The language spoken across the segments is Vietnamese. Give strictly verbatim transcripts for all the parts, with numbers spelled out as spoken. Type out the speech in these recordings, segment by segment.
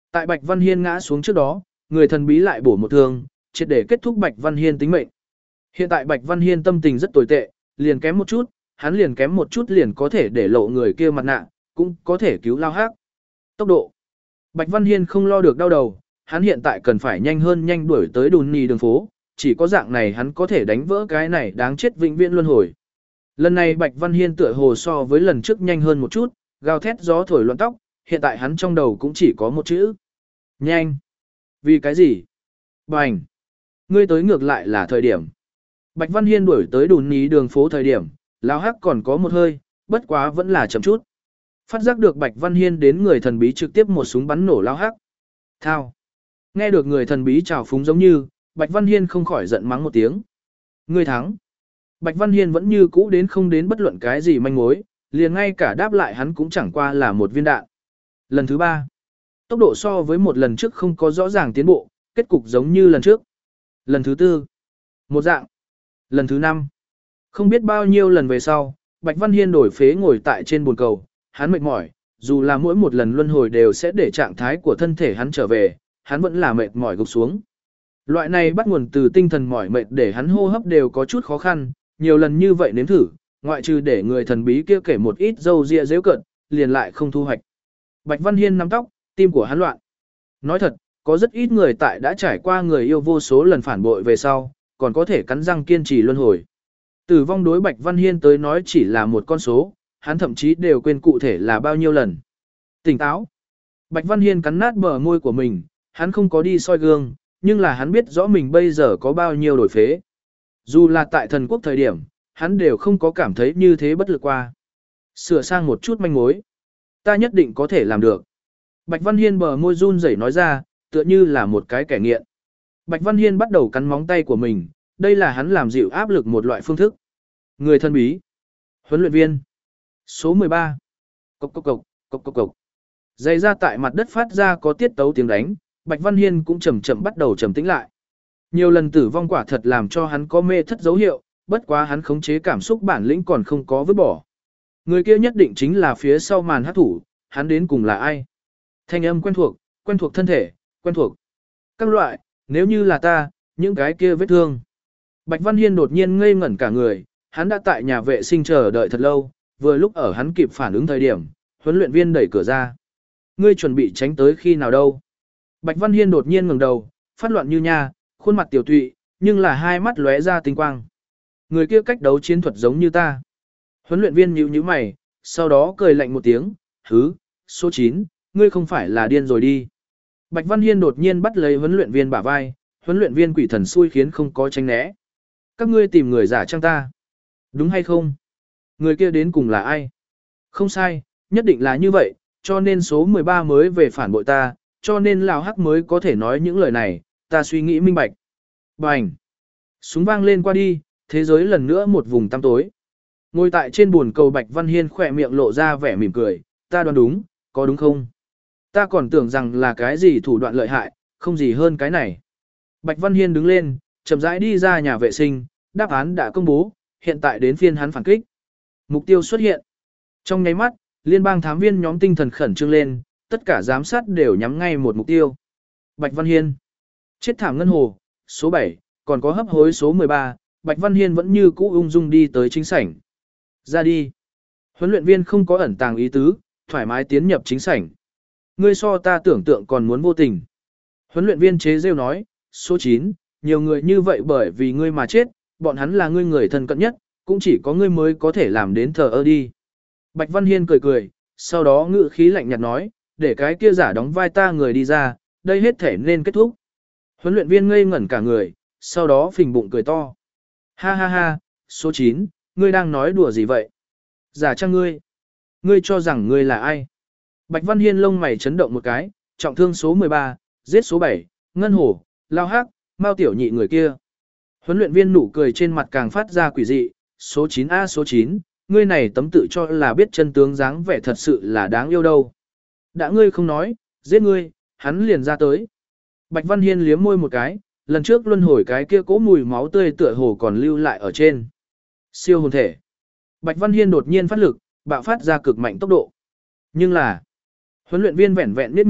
Tại Bạch Văn Hiên ngã xuống trước đó, người thần bí lại bổ một thương, triệt để kết thúc Bạch Văn Hiên tính mệnh. Hiện tại Bạch Văn Hiên tâm tình rất tồi tệ, liền kém một chút, hắn liền kém một chút liền có thể để lộ người kia mặt nạ, cũng có thể cứu Lao Hắc. Tốc độ. Bạch Văn Hiên không lo được đau đầu, hắn hiện tại cần phải nhanh hơn nhanh đuổi tới đùn nì đường phố, chỉ có dạng này hắn có thể đánh vỡ cái này đáng chết vĩnh viễn luân hồi. Lần này Bạch Văn Hiên tựa hồ so với lần trước nhanh hơn một chút, gào thét gió thổi loạn tóc, hiện tại hắn trong đầu cũng chỉ có một chữ. Nhanh. Vì cái gì? Bành. Ngươi tới ngược lại là thời điểm. Bạch Văn Hiên đuổi tới đùn ní đường phố thời điểm, Lão Hắc còn có một hơi, bất quá vẫn là chậm chút. Phát giác được Bạch Văn Hiên đến người thần bí trực tiếp một súng bắn nổ Lão Hắc. Thao. Nghe được người thần bí chào phúng giống như, Bạch Văn Hiên không khỏi giận mắng một tiếng. Ngươi thắng. Bạch Văn Hiên vẫn như cũ đến không đến bất luận cái gì manh mối, liền ngay cả đáp lại hắn cũng chẳng qua là một viên đạn. Lần thứ ba. Tốc độ so với một lần trước không có rõ ràng tiến bộ, kết cục giống như lần trước. Lần thứ tư. Một dạng. Lần thứ năm. Không biết bao nhiêu lần về sau, Bạch Văn Hiên đổi phế ngồi tại trên bồn cầu, hắn mệt mỏi, dù là mỗi một lần luân hồi đều sẽ để trạng thái của thân thể hắn trở về, hắn vẫn là mệt mỏi gục xuống. Loại này bắt nguồn từ tinh thần mỏi mệt để hắn hô hấp đều có chút khó khăn, nhiều lần như vậy nếm thử, ngoại trừ để người thần bí kia kể một ít dâu ria dễu cận, liền lại không thu hoạch. Bạch Văn Hiên nắm tóc, tim của hắn loạn. Nói thật, có rất ít người tại đã trải qua người yêu vô số lần phản bội về sau, còn có thể cắn răng kiên trì luân hồi. Tử vong đối Bạch Văn Hiên tới nói chỉ là một con số, hắn thậm chí đều quên cụ thể là bao nhiêu lần. Tỉnh táo. Bạch Văn Hiên cắn nát bờ môi của mình, hắn không có đi soi gương, nhưng là hắn biết rõ mình bây giờ có bao nhiêu đổi phế. Dù là tại thần quốc thời điểm, hắn đều không có cảm thấy như thế bất lực qua. Sửa sang một chút manh mối. Ta nhất định có thể làm được. Bạch Văn Hiên bờ môi run rẩy nói ra, tựa như là một cái kẻ nghiện. Bạch Văn Hiên bắt đầu cắn móng tay của mình, đây là hắn làm dịu áp lực một loại phương thức. Người thân bí. Huấn luyện viên. Số mười ba. Cộc cộc cộc, cộc cộc cộc. Giày ra tại mặt đất phát ra có tiết tấu tiếng đánh, Bạch Văn Hiên cũng chậm chậm bắt đầu trầm tĩnh lại. Nhiều lần tử vong quả thật làm cho hắn có mê thất dấu hiệu, bất quá hắn khống chế cảm xúc bản lĩnh còn không có vứt bỏ. Người kia nhất định chính là phía sau màn hát thủ, hắn đến cùng là ai? Thanh âm quen thuộc, quen thuộc thân thể, quen thuộc. Các loại, nếu như là ta, những cái kia vết thương. Bạch Văn Hiên đột nhiên ngây ngẩn cả người, hắn đã tại nhà vệ sinh chờ đợi thật lâu, vừa lúc ở hắn kịp phản ứng thời điểm, huấn luyện viên đẩy cửa ra. Ngươi chuẩn bị tránh tới khi nào đâu? Bạch Văn Hiên đột nhiên ngẩng đầu, phát loạn như nha, khuôn mặt tiểu tụy, nhưng là hai mắt lóe ra tinh quang. Người kia cách đấu chiến thuật giống như ta. Huấn luyện viên nhíu nhíu mày, sau đó cười lạnh một tiếng, hứ, số chín, ngươi không phải là điên rồi đi. Bạch Văn Hiên đột nhiên bắt lấy huấn luyện viên bả vai, huấn luyện viên quỷ thần xui khiến không có tránh né. Các ngươi tìm người giả trang ta. Đúng hay không? Người kia đến cùng là ai? Không sai, nhất định là như vậy, cho nên số mười ba mới về phản bội ta, cho nên Lão Hắc mới có thể nói những lời này, ta suy nghĩ minh bạch. Bành! Súng vang lên qua đi, thế giới lần nữa một vùng tăm tối. Ngồi tại trên buồn cầu Bạch Văn Hiên khỏe miệng lộ ra vẻ mỉm cười, ta đoán đúng, có đúng không? Ta còn tưởng rằng là cái gì thủ đoạn lợi hại, không gì hơn cái này. Bạch Văn Hiên đứng lên, chậm rãi đi ra nhà vệ sinh, đáp án đã công bố, hiện tại đến phiên hắn phản kích. Mục tiêu xuất hiện. Trong nháy mắt, liên bang thám viên nhóm tinh thần khẩn trương lên, tất cả giám sát đều nhắm ngay một mục tiêu. Bạch Văn Hiên. Chết thảm ngân hồ, số bảy, còn có hấp hối số mười ba, Bạch Văn Hiên vẫn như cũ ung dung đi tới chính sảnh. Ra đi. Huấn luyện viên không có ẩn tàng ý tứ, thoải mái tiến nhập chính sảnh. Ngươi so ta tưởng tượng còn muốn vô tình. Huấn luyện viên chế rêu nói, số chín, nhiều người như vậy bởi vì ngươi mà chết, bọn hắn là ngươi người thân cận nhất, cũng chỉ có ngươi mới có thể làm đến thờ ơ đi. Bạch Văn Hiên cười cười, sau đó ngữ khí lạnh nhạt nói, để cái kia giả đóng vai ta người đi ra, đây hết thể nên kết thúc. Huấn luyện viên ngây ngẩn cả người, sau đó phình bụng cười to. Ha ha ha, số chín, ngươi đang nói đùa gì vậy? Giả trang ngươi. Ngươi cho rằng ngươi là ai? Bạch Văn Hiên lông mày chấn động một cái, trọng thương số mười ba, giết số bảy, ngân hổ, lao hắc, mao tiểu nhị người kia. Huấn luyện viên nụ cười trên mặt càng phát ra quỷ dị, số chín a số chín, ngươi này tấm tự cho là biết chân tướng dáng vẻ thật sự là đáng yêu đâu. Đã ngươi không nói, giết ngươi, hắn liền ra tới. Bạch Văn Hiên liếm môi một cái, lần trước luân hồi cái kia cố mùi máu tươi tựa hồ còn lưu lại ở trên. Siêu hồn thể. Bạch Văn Hiên đột nhiên phát lực, bạo phát ra cực mạnh tốc độ. Nhưng là, huấn luyện viên vẹn vẹn miết miệng,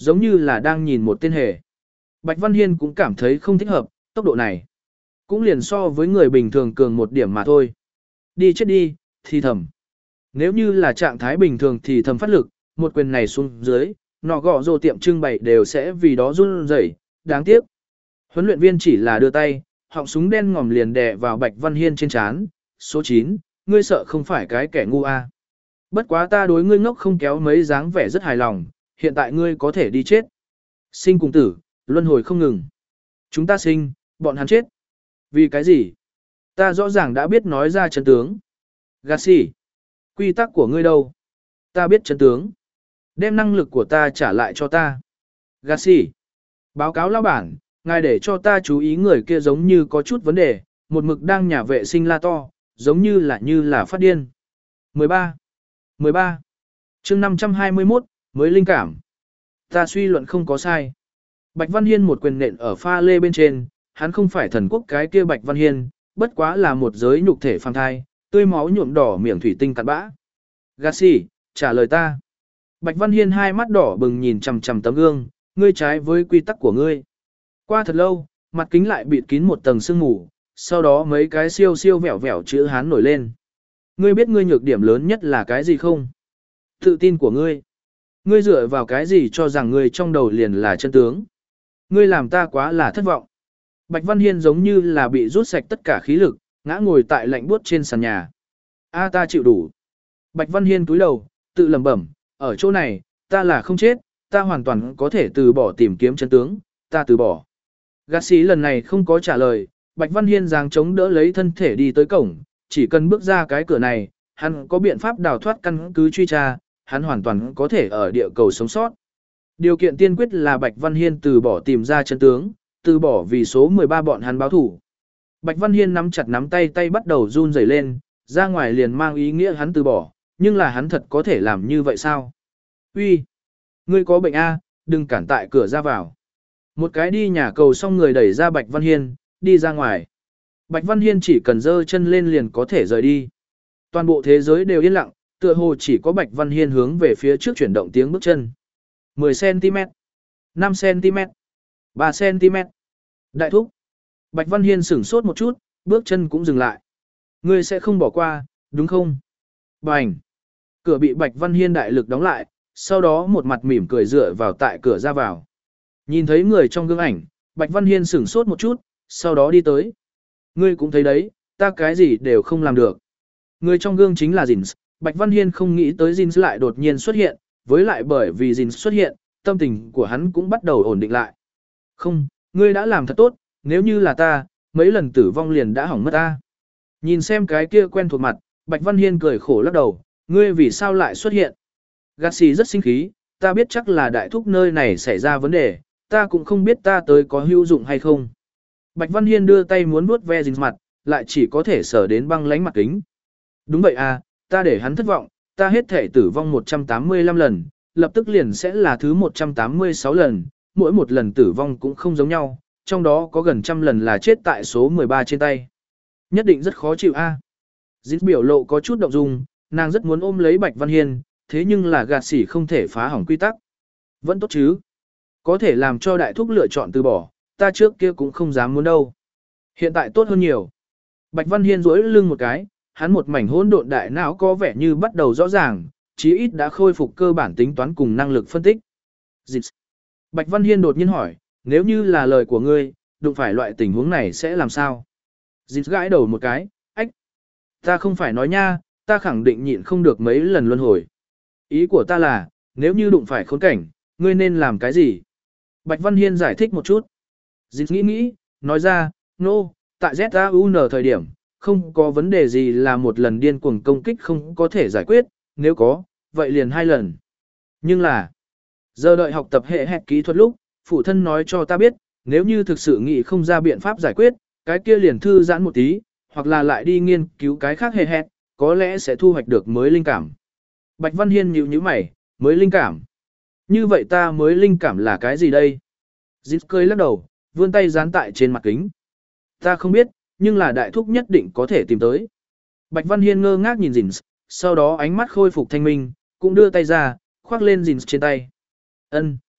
giống như là đang nhìn một tên hề. Bạch Văn Hiên cũng cảm thấy không thích hợp, tốc độ này. Cũng liền so với người bình thường cường một điểm mà thôi. Đi chết đi, thì thầm. Nếu như là trạng thái bình thường thì thầm phát lực, một quyền này xuống dưới, nọ gõ rồ tiệm trưng bày đều sẽ vì đó run rẩy. Đáng tiếc. Huấn luyện viên chỉ là đưa tay, họng súng đen ngòm liền đè vào Bạch Văn Hiên trên trán. Số chín, ngươi sợ không phải cái kẻ ngu à. Bất quá ta đối ngươi ngốc không kéo mấy dáng vẻ rất hài lòng, hiện tại ngươi có thể đi chết. Sinh cùng tử, luân hồi không ngừng. Chúng ta sinh, bọn hắn chết. Vì cái gì? Ta rõ ràng đã biết nói ra chân tướng. Gassi, quy tắc của ngươi đâu? Ta biết chân tướng. Đem năng lực của ta trả lại cho ta. Gassi, báo cáo lão bản, ngài để cho ta chú ý người kia giống như có chút vấn đề, một mực đang nhà vệ sinh la to, giống như là như là phát điên. mười ba. mười ba. Chương năm trăm hai mươi mốt, mới linh cảm. Ta suy luận không có sai. Bạch Văn Hiên một quyền nện ở pha lê bên trên, hắn không phải thần quốc cái kia Bạch Văn Hiên, bất quá là một giới nhục thể phàm thai, tươi máu nhuộm đỏ miệng thủy tinh cặn bã. Gassi, trả lời ta. Bạch Văn Hiên hai mắt đỏ bừng nhìn chằm chằm tấm gương, ngươi trái với quy tắc của ngươi. Qua thật lâu, mặt kính lại bịt kín một tầng sương mù, sau đó mấy cái siêu siêu vẹo vẹo chữ Hán nổi lên. Ngươi biết ngươi nhược điểm lớn nhất là cái gì không? Tự tin của ngươi. Ngươi dựa vào cái gì cho rằng ngươi trong đầu liền là chân tướng? Ngươi làm ta quá là thất vọng. Bạch Văn Hiên giống như là bị rút sạch tất cả khí lực, ngã ngồi tại lạnh buốt trên sàn nhà. A ta chịu đủ. Bạch Văn Hiên cúi đầu, tự lẩm bẩm, ở chỗ này, ta là không chết, ta hoàn toàn có thể từ bỏ tìm kiếm chân tướng, ta từ bỏ. Gassi lần này không có trả lời, Bạch Văn Hiên giáng chống đỡ lấy thân thể đi tới cổng, chỉ cần bước ra cái cửa này, hắn có biện pháp đào thoát căn cứ truy tra, hắn hoàn toàn có thể ở địa cầu sống sót. Điều kiện tiên quyết là Bạch Văn Hiên từ bỏ tìm ra chân tướng, từ bỏ vì số mười ba bọn hắn báo thủ. Bạch Văn Hiên nắm chặt nắm tay tay bắt đầu run rẩy lên, ra ngoài liền mang ý nghĩa hắn từ bỏ, nhưng là hắn thật có thể làm như vậy sao? Uy, ngươi có bệnh a, đừng cản tại cửa ra vào. Một cái đi nhà cầu xong người đẩy ra Bạch Văn Hiên, đi ra ngoài. Bạch Văn Hiên chỉ cần giơ chân lên liền có thể rời đi. Toàn bộ thế giới đều yên lặng, tựa hồ chỉ có Bạch Văn Hiên hướng về phía trước chuyển động tiếng bước chân. mười xăng-ti-mét, năm xăng-ti-mét, ba xăng-ti-mét. Đại thúc. Bạch Văn Hiên sửng sốt một chút, bước chân cũng dừng lại. Ngươi sẽ không bỏ qua, đúng không? Bành. Cửa bị Bạch Văn Hiên đại lực đóng lại, sau đó một mặt mỉm cười dựa vào tại cửa ra vào. Nhìn thấy người trong gương ảnh, Bạch Văn Hiên sửng sốt một chút, sau đó đi tới. Ngươi cũng thấy đấy, ta cái gì đều không làm được. Người trong gương chính là Jins, Bạch Văn Hiên không nghĩ tới Jins lại đột nhiên xuất hiện, với lại bởi vì Jins xuất hiện, tâm tình của hắn cũng bắt đầu ổn định lại. Không, ngươi đã làm thật tốt, nếu như là ta, mấy lần tử vong liền đã hỏng mất ta. Nhìn xem cái kia quen thuộc mặt, Bạch Văn Hiên cười khổ lắc đầu, ngươi vì sao lại xuất hiện? Gassi rất sinh khí, ta biết chắc là đại thúc nơi này xảy ra vấn đề, ta cũng không biết ta tới có hữu dụng hay không. Bạch Văn Hiên đưa tay muốn vuốt ve Jins mặt, lại chỉ có thể sở đến băng lánh mặt kính. Đúng vậy à, ta để hắn thất vọng, ta hết thể tử vong một trăm tám mươi lăm lần, lập tức liền sẽ là thứ một trăm tám mươi sáu lần, mỗi một lần tử vong cũng không giống nhau, trong đó có gần trăm lần là chết tại số mười ba trên tay. Nhất định rất khó chịu a. À. Jins biểu lộ có chút động dung, nàng rất muốn ôm lấy Bạch Văn Hiên, thế nhưng là gạt xỉ không thể phá hỏng quy tắc. Vẫn tốt chứ. Có thể làm cho đại thúc lựa chọn từ bỏ, ta trước kia cũng không dám muốn đâu. Hiện tại tốt hơn nhiều. Bạch Văn Hiên duỗi lưng một cái, hắn một mảnh hỗn độn đại não có vẻ như bắt đầu rõ ràng, chí ít đã khôi phục cơ bản tính toán cùng năng lực phân tích. Dịch. Bạch Văn Hiên đột nhiên hỏi, nếu như là lời của ngươi, đụng phải loại tình huống này sẽ làm sao? Dịch gãi đầu một cái, ách. Ta không phải nói nha, ta khẳng định nhịn không được mấy lần luân hồi. Ý của ta là, nếu như đụng phải khốn cảnh, ngươi nên làm cái gì? Bạch Văn Hiên giải thích một chút. Dịch nghĩ nghĩ, nói ra, nô, no, tại Z A U N thời điểm, không có vấn đề gì là một lần điên cuồng công kích không có thể giải quyết, nếu có, vậy liền hai lần. Nhưng là, giờ đợi học tập hệ hẹt kỹ thuật lúc, phụ thân nói cho ta biết, nếu như thực sự nghĩ không ra biện pháp giải quyết, cái kia liền thư giãn một tí, hoặc là lại đi nghiên cứu cái khác hệ hẹt, có lẽ sẽ thu hoạch được mới linh cảm. Bạch Văn Hiên nhíu nhíu mày, mới linh cảm. Như vậy ta mới linh cảm là cái gì đây? Jins cười lắc đầu, vươn tay dán tại trên mặt kính. Ta không biết, nhưng là đại thúc nhất định có thể tìm tới. Bạch Văn Hiên ngơ ngác nhìn Jins, sau đó ánh mắt khôi phục thanh minh, cũng đưa tay ra, khoác lên Jins trên tay. Ân,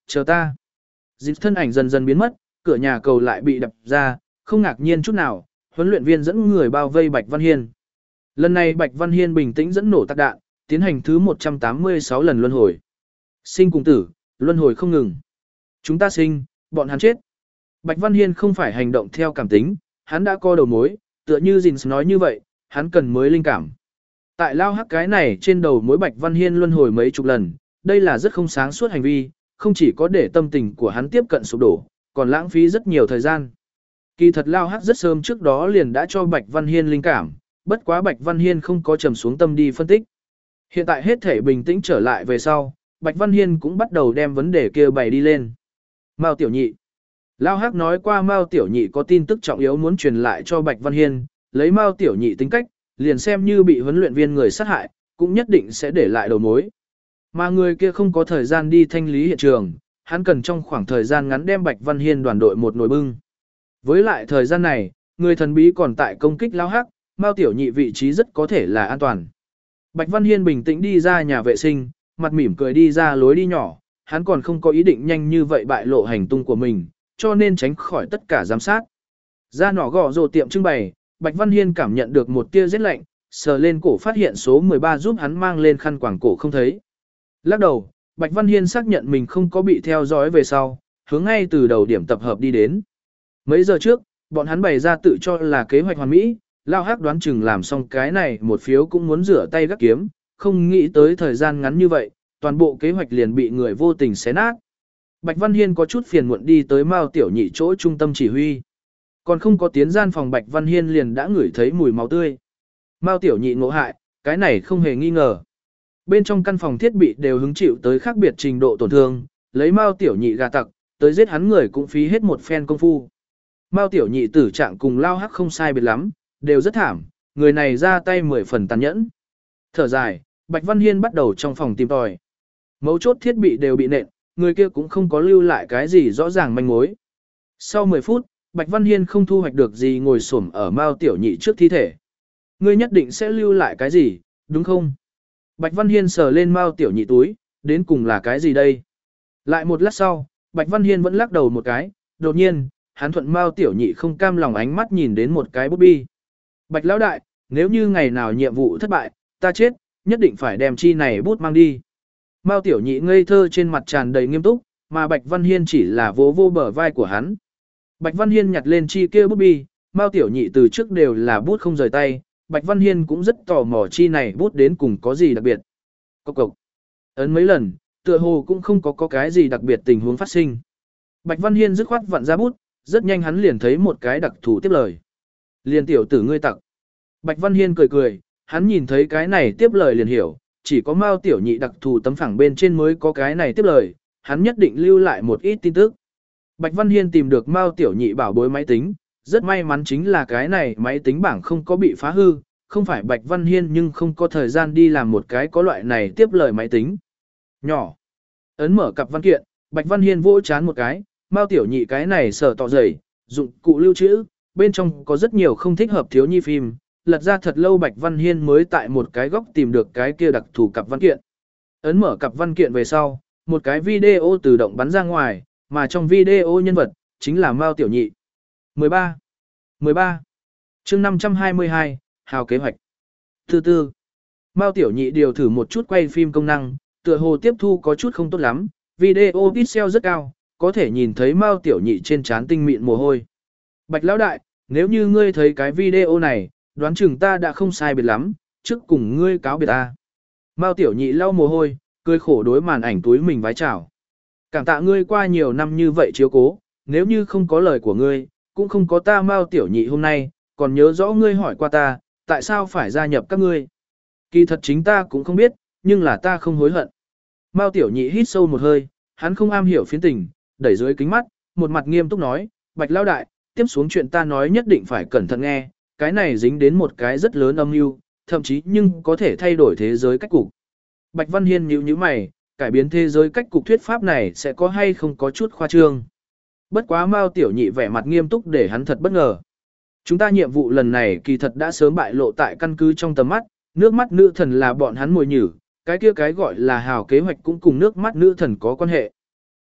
chờ ta. Dịch thân ảnh dần dần biến mất, cửa nhà cầu lại bị đập ra, không ngạc nhiên chút nào, huấn luyện viên dẫn người bao vây Bạch Văn Hiên. Lần này Bạch Văn Hiên bình tĩnh dẫn nổ tạc đạn, tiến hành thứ một trăm tám mươi sáu lần luân hồi. Sinh cùng tử, luân hồi không ngừng. Chúng ta sinh, bọn hắn chết. Bạch Văn Hiên không phải hành động theo cảm tính, hắn đã co đầu mối, tựa như Jins nói như vậy, hắn cần mới linh cảm. Tại lao hắc cái này trên đầu mối Bạch Văn Hiên luân hồi mấy chục lần, đây là rất không sáng suốt hành vi, không chỉ có để tâm tình của hắn tiếp cận sụp đổ, còn lãng phí rất nhiều thời gian. Kỳ thật lao hắc rất sớm trước đó liền đã cho Bạch Văn Hiên linh cảm, bất quá Bạch Văn Hiên không có trầm xuống tâm đi phân tích. Hiện tại hết thể bình tĩnh trở lại về sau, Bạch Văn Hiên cũng bắt đầu đem vấn đề kia bày đi lên. Mao Tiểu Nhị. Lao Hắc nói qua Mao Tiểu Nhị có tin tức trọng yếu muốn truyền lại cho Bạch Văn Hiên, lấy Mao Tiểu Nhị tính cách, liền xem như bị huấn luyện viên người sát hại, cũng nhất định sẽ để lại đầu mối. Mà người kia không có thời gian đi thanh lý hiện trường, hắn cần trong khoảng thời gian ngắn đem Bạch Văn Hiên đoàn đội một nồi bưng. Với lại thời gian này, người thần bí còn tại công kích Lao Hắc, Mao Tiểu Nhị vị trí rất có thể là an toàn. Bạch Văn Hiên bình tĩnh đi ra nhà vệ sinh, mặt mỉm cười đi ra lối đi nhỏ, hắn còn không có ý định nhanh như vậy bại lộ hành tung của mình, cho nên tránh khỏi tất cả giám sát. Ra nỏ gõ rồ tiệm trưng bày, Bạch Văn Hiên cảm nhận được một tia rét lạnh, sờ lên cổ phát hiện số mười ba giúp hắn mang lên khăn quàng cổ không thấy. Lắc đầu, Bạch Văn Hiên xác nhận mình không có bị theo dõi về sau, hướng ngay từ đầu điểm tập hợp đi đến. Mấy giờ trước, bọn hắn bày ra tự cho là kế hoạch hoàn mỹ, Lao Hắc đoán chừng làm xong cái này một phiếu cũng muốn rửa tay gác kiếm, không nghĩ tới thời gian ngắn như vậy, toàn bộ kế hoạch liền bị người vô tình xé nát. Bạch Văn Hiên có chút phiền muộn đi tới Mao Tiểu Nhị chỗ trung tâm chỉ huy. Còn không có tiến gian phòng Bạch Văn Hiên liền đã ngửi thấy mùi máu tươi. Mao Tiểu Nhị ngộ hại, cái này không hề nghi ngờ. Bên trong căn phòng thiết bị đều hứng chịu tới khác biệt trình độ tổn thương, lấy Mao Tiểu Nhị gà tặc, tới giết hắn người cũng phí hết một phen công phu. Mao Tiểu Nhị tử trạng cùng Lao Hắc không sai biệt lắm, đều rất thảm, người này ra tay mười phần tàn nhẫn. Thở dài, Bạch Văn Hiên bắt đầu trong phòng tìm tòi. Mấu chốt thiết bị đều bị nện, người kia cũng không có lưu lại cái gì rõ ràng manh mối. Sau mười phút, Bạch Văn Hiên không thu hoạch được gì ngồi xổm ở Mao Tiểu Nhị trước thi thể. Ngươi nhất định sẽ lưu lại cái gì, đúng không? Bạch Văn Hiên sờ lên Mao Tiểu Nhị túi, đến cùng là cái gì đây? Lại một lát sau, Bạch Văn Hiên vẫn lắc đầu một cái, đột nhiên, hắn thuận Mao Tiểu Nhị không cam lòng ánh mắt nhìn đến một cái bút bi. Bạch lão đại, nếu như ngày nào nhiệm vụ thất bại, ta chết, nhất định phải đem chi này bút mang đi. Mao Tiểu Nhị ngây thơ trên mặt tràn đầy nghiêm túc, mà Bạch Văn Hiên chỉ là vỗ vô bờ vai của hắn. Bạch Văn Hiên nhặt lên chi kia bút bi, Mao Tiểu Nhị từ trước đều là bút không rời tay, Bạch Văn Hiên cũng rất tò mò chi này bút đến cùng có gì đặc biệt. Cộc cộc. Ấn mấy lần, tựa hồ cũng không có có cái gì đặc biệt tình huống phát sinh. Bạch Văn Hiên dứt khoát vặn ra bút, rất nhanh hắn liền thấy một cái đặc thù tiếp lời. Liên tiểu tử ngươi tặc. Bạch Văn Hiên cười cười, hắn nhìn thấy cái này tiếp lời liền hiểu, chỉ có Mao Tiểu Nhị đặc thù tấm phẳng bên trên mới có cái này tiếp lời, hắn nhất định lưu lại một ít tin tức. Bạch Văn Hiên tìm được Mao Tiểu Nhị bảo bối máy tính, rất may mắn chính là cái này máy tính bảng không có bị phá hư, không phải Bạch Văn Hiên nhưng không có thời gian đi làm một cái có loại này tiếp lời máy tính. Nhỏ. Ấn mở cặp văn kiện, Bạch Văn Hiên vỗ chán một cái, Mao Tiểu Nhị cái này sở tỏ dày, dụng cụ lưu trữ, bên trong có rất nhiều không thích hợp thiếu nhi phim, lật ra thật lâu Bạch Văn Hiên mới tại một cái góc tìm được cái kia đặc thù cặp văn kiện. Ấn mở cặp văn kiện về sau, một cái video tự động bắn ra ngoài, mà trong video nhân vật chính là Mao Tiểu Nhị. mười ba. mười ba. Chương năm trăm hai mươi hai, hào kế hoạch. Thứ tư. Mao Tiểu Nhị điều thử một chút quay phim công năng, tựa hồ tiếp thu có chút không tốt lắm, video pixel rất cao, có thể nhìn thấy Mao Tiểu Nhị trên trán tinh mịn mồ hôi. Bạch lão đại, nếu như ngươi thấy cái video này, đoán chừng ta đã không sai biệt lắm, trước cùng ngươi cáo biệt ta. Mao Tiểu Nhị lau mồ hôi, cười khổ đối màn ảnh túi mình vái chào. Cảm tạ ngươi qua nhiều năm như vậy chiếu cố, nếu như không có lời của ngươi, cũng không có ta Mao Tiểu Nhị hôm nay, còn nhớ rõ ngươi hỏi qua ta, tại sao phải gia nhập các ngươi. Kỳ thật chính ta cũng không biết, nhưng là ta không hối hận. Mao Tiểu Nhị hít sâu một hơi, hắn không am hiểu phiến tình, đẩy dưới kính mắt, một mặt nghiêm túc nói, Bạch lão đại, tiếp xuống chuyện ta nói nhất định phải cẩn thận nghe, cái này dính đến một cái rất lớn âm mưu, thậm chí nhưng có thể thay đổi thế giới cách cục. Bạch Văn Hiên nhíu nhíu mày, cải biến thế giới cách cục thuyết pháp này sẽ có hay không có chút khoa trương. Bất quá Mao Tiểu Nhị vẻ mặt nghiêm túc để hắn thật bất ngờ. Chúng ta nhiệm vụ lần này kỳ thật đã sớm bại lộ tại căn cứ trong tầm mắt, nước mắt nữ thần là bọn hắn mồi nhử, cái kia cái gọi là hào kế hoạch cũng cùng nước mắt nữ thần có quan hệ.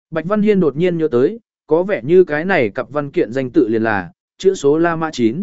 Bạch Văn Hiên đột nhiên nhớ tới, có vẻ như cái này cặp văn kiện danh tự liền là, chữ số La Mã chín.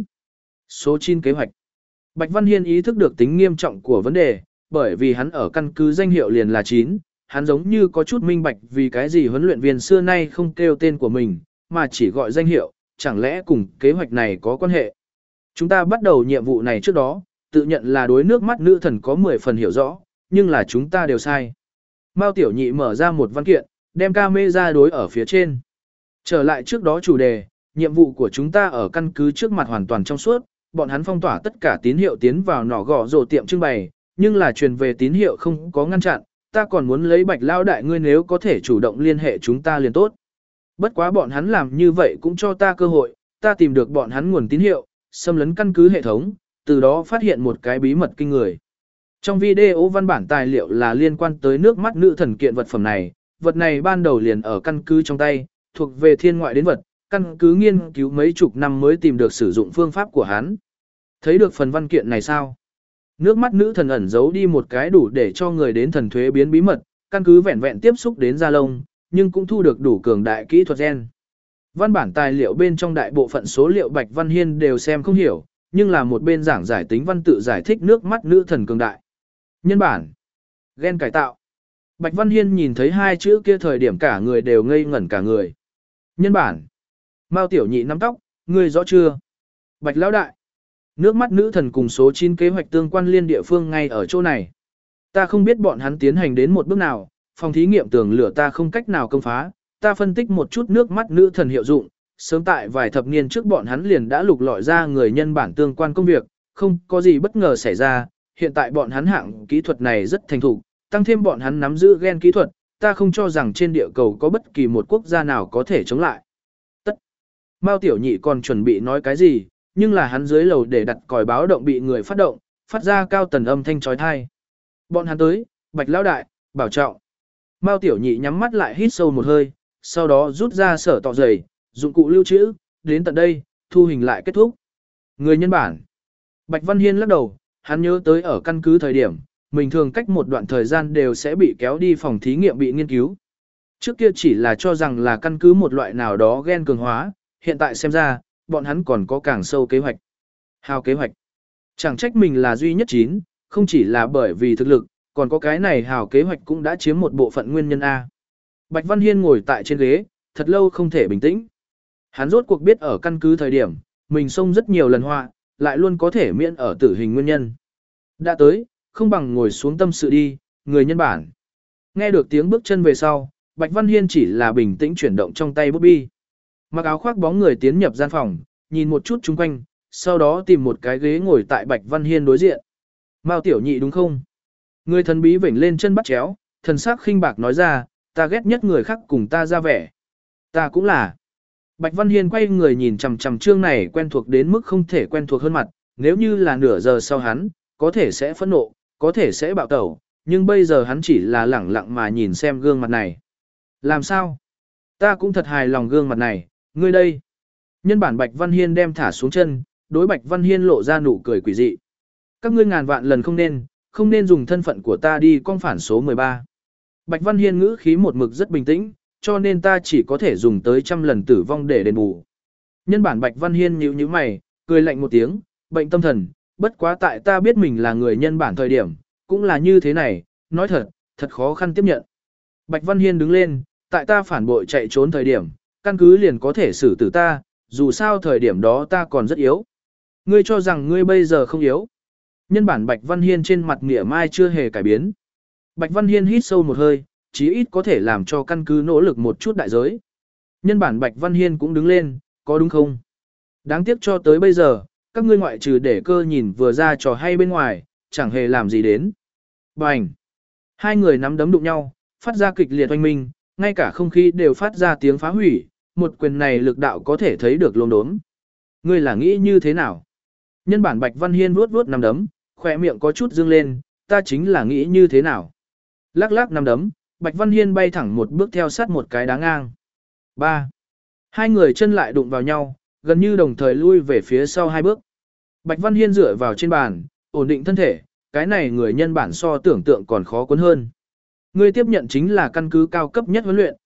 Số chín kế hoạch. Bạch Văn Hiên ý thức được tính nghiêm trọng của vấn đề, bởi vì hắn ở căn cứ danh hiệu liền là chín, hắn giống như có chút minh bạch vì cái gì huấn luyện viên xưa nay không kêu tên của mình, mà chỉ gọi danh hiệu, chẳng lẽ cùng kế hoạch này có quan hệ. Chúng ta bắt đầu nhiệm vụ này trước đó, tự nhận là đối nước mắt nữ thần có mười phần hiểu rõ, nhưng là chúng ta đều sai. Mao Tiểu Nhị mở ra một văn kiện, đem camera đối ở phía trên. Trở lại trước đó chủ đề, nhiệm vụ của chúng ta ở căn cứ trước mặt hoàn toàn trong suốt, bọn hắn phong tỏa tất cả tín hiệu tiến vào nỏ gõ rổ tiệm trưng bày, nhưng là truyền về tín hiệu không có ngăn chặn, ta còn muốn lấy Bạch Lão đại ngươi nếu có thể chủ động liên hệ chúng ta liền tốt. Bất quá bọn hắn làm như vậy cũng cho ta cơ hội, ta tìm được bọn hắn nguồn tín hiệu, xâm lấn căn cứ hệ thống, từ đó phát hiện một cái bí mật kinh người. Trong video văn bản tài liệu là liên quan tới nước mắt nữ thần kiện vật phẩm này, vật này ban đầu liền ở căn cứ trong tay, thuộc về thiên ngoại đến vật, căn cứ nghiên cứu mấy chục năm mới tìm được sử dụng phương pháp của hắn. Thấy được phần văn kiện này sao? Nước mắt nữ thần ẩn giấu đi một cái đủ để cho người đến thần thuế biến bí mật, căn cứ vẹn vẹn tiếp xúc đến da lông, nhưng cũng thu được đủ cường đại kỹ thuật gen. Văn bản tài liệu bên trong đại bộ phận số liệu Bạch Văn Hiên đều xem không hiểu, nhưng là một bên giảng giải tính văn tự giải thích nước mắt nữ thần cường đại. Nhân bản, gen cải tạo. Bạch Văn Hiên nhìn thấy hai chữ kia thời điểm cả người đều ngây ngẩn cả người. Nhân bản. Mao Tiểu Nhị nắm tóc, ngươi rõ chưa? Bạch Lão đại. Nước mắt nữ thần cùng số chín kế hoạch tương quan liên địa phương ngay ở chỗ này. Ta không biết bọn hắn tiến hành đến một bước nào, phòng thí nghiệm tường lửa ta không cách nào công phá, ta phân tích một chút nước mắt nữ thần hiệu dụng, sớm tại vài thập niên trước bọn hắn liền đã lục lọi ra người nhân bản tương quan công việc, không có gì bất ngờ xảy ra, hiện tại bọn hắn hạng kỹ thuật này rất thành thục, tăng thêm bọn hắn nắm giữ gen kỹ thuật, ta không cho rằng trên địa cầu có bất kỳ một quốc gia nào có thể chống lại. Tất. Mao Tiểu Nhị còn chuẩn bị nói cái gì, nhưng là hắn dưới lầu để đặt còi báo động bị người phát động, phát ra cao tần âm thanh chói tai. Bọn hắn tới, Bạch Lão đại, bảo trọng. Mao Tiểu Nhị nhắm mắt lại hít sâu một hơi, sau đó rút ra sở tọ giày, dụng cụ lưu trữ, đến tận đây, thu hình lại kết thúc. Người nhân bản. Bạch Văn Hiên lắc đầu, hắn nhớ tới ở căn cứ thời điểm, mình thường cách một đoạn thời gian đều sẽ bị kéo đi phòng thí nghiệm bị nghiên cứu. Trước kia chỉ là cho rằng là căn cứ một loại nào đó gen cường hóa, hiện tại xem ra, bọn hắn còn có càng sâu kế hoạch. Hào kế hoạch. Chẳng trách mình là duy nhất chín, không chỉ là bởi vì thực lực, còn có cái này hào kế hoạch cũng đã chiếm một bộ phận nguyên nhân A. Bạch Văn Hiên ngồi tại trên ghế, thật lâu không thể bình tĩnh. Hắn rốt cuộc biết ở căn cứ thời điểm, mình xông rất nhiều lần họa, lại luôn có thể miễn ở tử hình nguyên nhân. Đã tới, không bằng ngồi xuống tâm sự đi, người nhân bản. Nghe được tiếng bước chân về sau, Bạch Văn Hiên chỉ là bình tĩnh chuyển động trong tay bút bi. Mặc áo khoác bóng người tiến nhập gian phòng, nhìn một chút chung quanh, sau đó tìm một cái ghế ngồi tại Bạch Văn Hiên đối diện. Mao Tiểu Nhị đúng không? Người thần bí vểnh lên chân bắt chéo, thần sắc khinh bạc nói ra, ta ghét nhất người khác cùng ta ra vẻ. Ta cũng là. Bạch Văn Hiên quay người nhìn chằm chằm trương này quen thuộc đến mức không thể quen thuộc hơn mặt, nếu như là nửa giờ sau hắn, có thể sẽ phẫn nộ, có thể sẽ bạo tẩu, nhưng bây giờ hắn chỉ là lẳng lặng mà nhìn xem gương mặt này. Làm sao? Ta cũng thật hài lòng gương mặt này, ngươi đây. Nhân bản Bạch Văn Hiên đem thả xuống chân, đối Bạch Văn Hiên lộ ra nụ cười quỷ dị. Các ngươi ngàn vạn lần không nên, không nên dùng thân phận của ta đi con phản số mười ba. Bạch Văn Hiên ngữ khí một mực rất bình tĩnh, cho nên ta chỉ có thể dùng tới trăm lần tử vong để đền bù. Nhân bản Bạch Văn Hiên nhíu nhíu mày, cười lạnh một tiếng, bệnh tâm thần, bất quá tại ta biết mình là người nhân bản thời điểm, cũng là như thế này, nói thật, thật khó khăn tiếp nhận. Bạch Văn Hiên đứng lên, tại ta phản bội chạy trốn thời điểm, căn cứ liền có thể xử tử ta, dù sao thời điểm đó ta còn rất yếu. Ngươi cho rằng ngươi bây giờ không yếu. Nhân bản Bạch Văn Hiên trên mặt mỉa mai chưa hề cải biến. Bạch Văn Hiên hít sâu một hơi, chí ít có thể làm cho căn cứ nỗ lực một chút đại giới. Nhân bản Bạch Văn Hiên cũng đứng lên, có đúng không? Đáng tiếc cho tới bây giờ, các ngươi ngoại trừ để cơ nhìn vừa ra trò hay bên ngoài, chẳng hề làm gì đến. Bành! Hai người nắm đấm đụng nhau, phát ra kịch liệt oanh minh, ngay cả không khí đều phát ra tiếng phá hủy, một quyền này lực đạo có thể thấy được lồn đốm. Ngươi là nghĩ như thế nào? Nhân bản Bạch Văn Hiên vuốt vuốt nắm đấm, khỏe miệng có chút dương lên, ta chính là nghĩ như thế nào? Lắc lắc nắm đấm, Bạch Văn Hiên bay thẳng một bước theo sát một cái đá ngang. ba. Hai người chân lại đụng vào nhau, gần như đồng thời lui về phía sau hai bước. Bạch Văn Hiên dựa vào trên bàn, ổn định thân thể, cái này người nhân bản so tưởng tượng còn khó cuốn hơn. Ngươi tiếp nhận chính là căn cứ cao cấp nhất huấn luyện,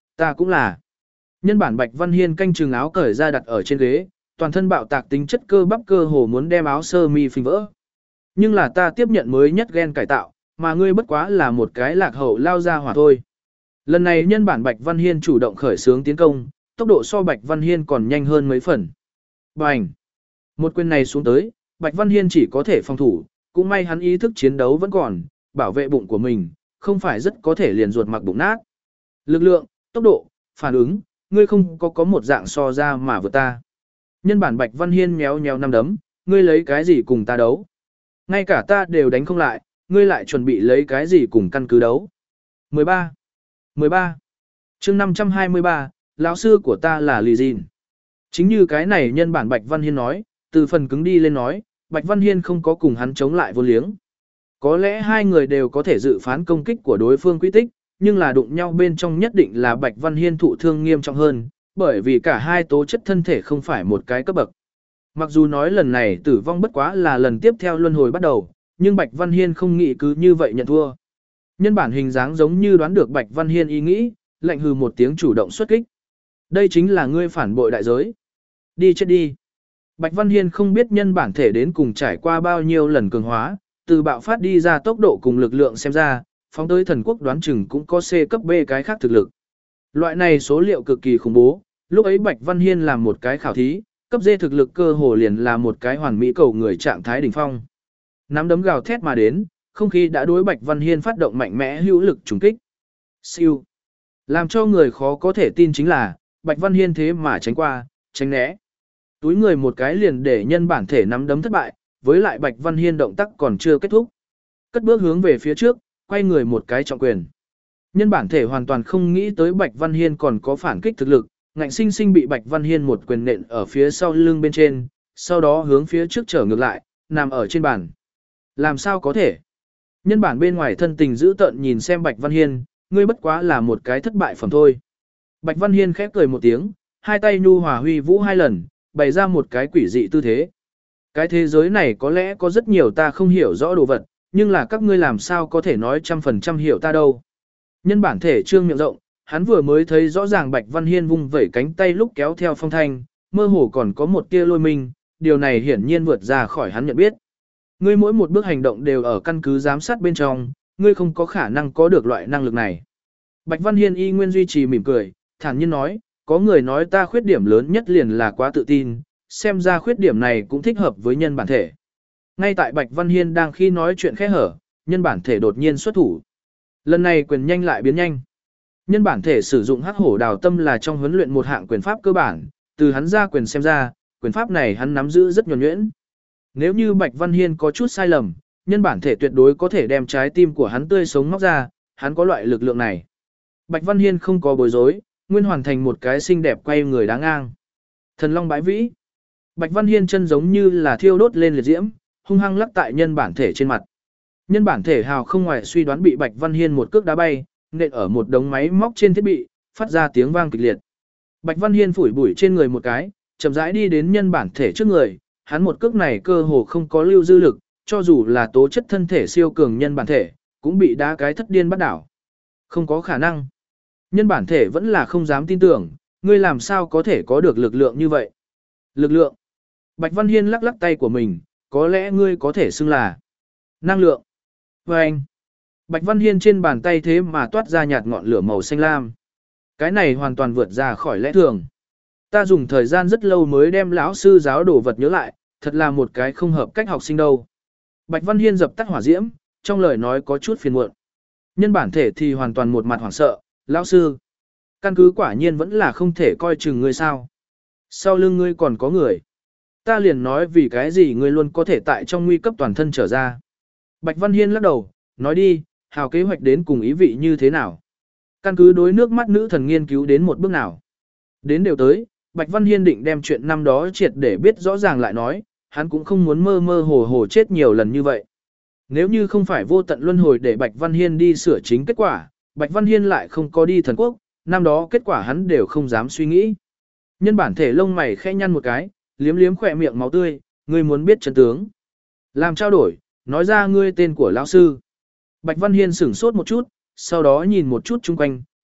ta cũng là. Nhân bản Bạch Văn Hiên canh chừng áo cởi ra đặt ở trên ghế, toàn thân bạo tạc tính chất cơ bắp cơ hồ muốn đem áo sơ mi phình vỡ. Nhưng là ta tiếp nhận mới nhất gen cải tạo, mà ngươi bất quá là một cái lạc hậu lao ra hỏa thôi. Lần này nhân bản Bạch Văn Hiên chủ động khởi xướng tiến công, tốc độ so Bạch Văn Hiên còn nhanh hơn mấy phần. Bành! Một quyền này xuống tới, Bạch Văn Hiên chỉ có thể phòng thủ, cũng may hắn ý thức chiến đấu vẫn còn, bảo vệ bụng của mình, không phải rất có thể liền ruột mặc bụng nát. Lực lượng, tốc độ, phản ứng, ngươi không có có một dạng so ra mà vượt ta. Nhân bản Bạch Văn Hiên méo méo năm đấm, ngươi lấy cái gì cùng ta đấu? Ngay cả ta đều đánh không lại, ngươi lại chuẩn bị lấy cái gì cùng căn cứ đấu? mười ba. mười ba. Chương năm trăm hai mươi ba, lão sư của ta là Lì Dìn. Chính như cái này nhân bản Bạch Văn Hiên nói, từ phần cứng đi lên nói, Bạch Văn Hiên không có cùng hắn chống lại vô liếng. Có lẽ hai người đều có thể dự phán công kích của đối phương quy tích, nhưng là đụng nhau bên trong nhất định là Bạch Văn Hiên thụ thương nghiêm trọng hơn, bởi vì cả hai tố chất thân thể không phải một cái cấp bậc. Mặc dù nói lần này tử vong bất quá là lần tiếp theo luân hồi bắt đầu, nhưng Bạch Văn Hiên không nghĩ cứ như vậy nhận thua. Nhân bản hình dáng giống như đoán được Bạch Văn Hiên ý nghĩ, lạnh hừ một tiếng chủ động xuất kích. Đây chính là ngươi phản bội đại giới. Đi chết đi. Bạch Văn Hiên không biết nhân bản thể đến cùng trải qua bao nhiêu lần cường hóa, từ bạo phát đi ra tốc độ cùng lực lượng xem ra, phóng tới thần quốc đoán chừng cũng có C cấp B cái khác thực lực. Loại này số liệu cực kỳ khủng bố, lúc ấy Bạch Văn Hiên làm một cái khảo thí, cấp D thực lực cơ hồ liền là một cái hoàn mỹ cầu người trạng thái đỉnh phong. Nắm đấm gào thét mà đến, không khí đã đối Bạch Văn Hiên phát động mạnh mẽ hữu lực trùng kích. Siêu. Làm cho người khó có thể tin chính là, Bạch Văn Hiên thế mà tránh qua, tránh né. Túi người một cái liền để nhân bản thể nắm đấm thất bại, với lại Bạch Văn Hiên động tác còn chưa kết thúc. Cất bước hướng về phía trước, quay người một cái trọng quyền. Nhân bản thể hoàn toàn không nghĩ tới Bạch Văn Hiên còn có phản kích thực lực, ngạnh sinh sinh bị Bạch Văn Hiên một quyền nện ở phía sau lưng bên trên, sau đó hướng phía trước trở ngược lại, nằm ở trên bàn. Làm sao có thể? Nhân bản bên ngoài thân tình giữ tợn nhìn xem Bạch Văn Hiên, ngươi bất quá là một cái thất bại phẩm thôi. Bạch Văn Hiên khép cười một tiếng, hai tay nhu hòa huy vũ hai lần, bày ra một cái quỷ dị tư thế. Cái thế giới này có lẽ có rất nhiều ta không hiểu rõ đồ vật, nhưng là các ngươi làm sao có thể nói trăm phần trăm hiểu ta đâu. Nhân bản thể trương miệng rộng, hắn vừa mới thấy rõ ràng Bạch Văn Hiên vung vẩy cánh tay lúc kéo theo phong thanh, mơ hồ còn có một tia lôi minh, điều này hiển nhiên vượt ra khỏi hắn nhận biết. Ngươi mỗi một bước hành động đều ở căn cứ giám sát bên trong, ngươi không có khả năng có được loại năng lực này. Bạch Văn Hiên y nguyên duy trì mỉm cười, thản nhiên nói, có người nói ta khuyết điểm lớn nhất liền là quá tự tin, xem ra khuyết điểm này cũng thích hợp với nhân bản thể. Ngay tại Bạch Văn Hiên đang khi nói chuyện khẽ hở, nhân bản thể đột nhiên xuất thủ. Lần này quyền nhanh lại biến nhanh. Nhân bản thể sử dụng hắc hổ đào tâm là trong huấn luyện một hạng quyền pháp cơ bản, từ hắn ra quyền xem ra, quyền pháp này hắn nắm giữ rất nhuần nhuyễn. Nếu như Bạch Văn Hiên có chút sai lầm, nhân bản thể tuyệt đối có thể đem trái tim của hắn tươi sống móc ra, hắn có loại lực lượng này. Bạch Văn Hiên không có bối rối, nguyên hoàn thành một cái xinh đẹp quay người đáng ngang. Thần Long bãi vĩ. Bạch Văn Hiên chân giống như là thiêu đốt lên liệt diễm, hung hăng lắc tại nhân bản thể trên mặt. Nhân bản thể hào không ngoài suy đoán bị Bạch Văn Hiên một cước đá bay, nện ở một đống máy móc trên thiết bị, phát ra tiếng vang kịch liệt. Bạch Văn Hiên phủi bụi trên người một cái, chậm rãi đi đến nhân bản thể trước người, hắn một cước này cơ hồ không có lưu dư lực, cho dù là tố chất thân thể siêu cường nhân bản thể, cũng bị đá cái thất điên bắt đảo. Không có khả năng. Nhân bản thể vẫn là không dám tin tưởng, ngươi làm sao có thể có được lực lượng như vậy. Lực lượng. Bạch Văn Hiên lắc lắc tay của mình, có lẽ ngươi có thể xưng là năng lượng. Và anh. Bạch Văn Hiên trên bàn tay thế mà toát ra nhạt ngọn lửa màu xanh lam. Cái này hoàn toàn vượt ra khỏi lẽ thường. Ta dùng thời gian rất lâu mới đem lão sư giáo đồ vật nhớ lại, thật là một cái không hợp cách học sinh đâu. Bạch Văn Hiên dập tắt hỏa diễm, trong lời nói có chút phiền muộn. Nhân bản thể thì hoàn toàn một mặt hoảng sợ, lão sư. Căn cứ quả nhiên vẫn là không thể coi chừng ngươi sao. Sau lưng ngươi còn có người. Ta liền nói vì cái gì ngươi luôn có thể tại trong nguy cấp toàn thân trở ra. Bạch Văn Hiên lắc đầu, nói đi, hào kế hoạch đến cùng ý vị như thế nào. Căn cứ đối nước mắt nữ thần nghiên cứu đến một bước nào. Đến đều tới, Bạch Văn Hiên định đem chuyện năm đó triệt để biết rõ ràng lại nói, hắn cũng không muốn mơ mơ hồ hồ chết nhiều lần như vậy. Nếu như không phải vô tận luân hồi để Bạch Văn Hiên đi sửa chính kết quả, Bạch Văn Hiên lại không có đi thần quốc, năm đó kết quả hắn đều không dám suy nghĩ. Nhân bản thể lông mày khẽ nhăn một cái, liếm liếm khỏe miệng máu tươi, ngươi muốn biết chân tướng. Làm trao đổi, nói ra ngươi tên của lão sư. Bạch Văn Hiên sửng sốt một chút, sau đó nhìn một chút chung quanh,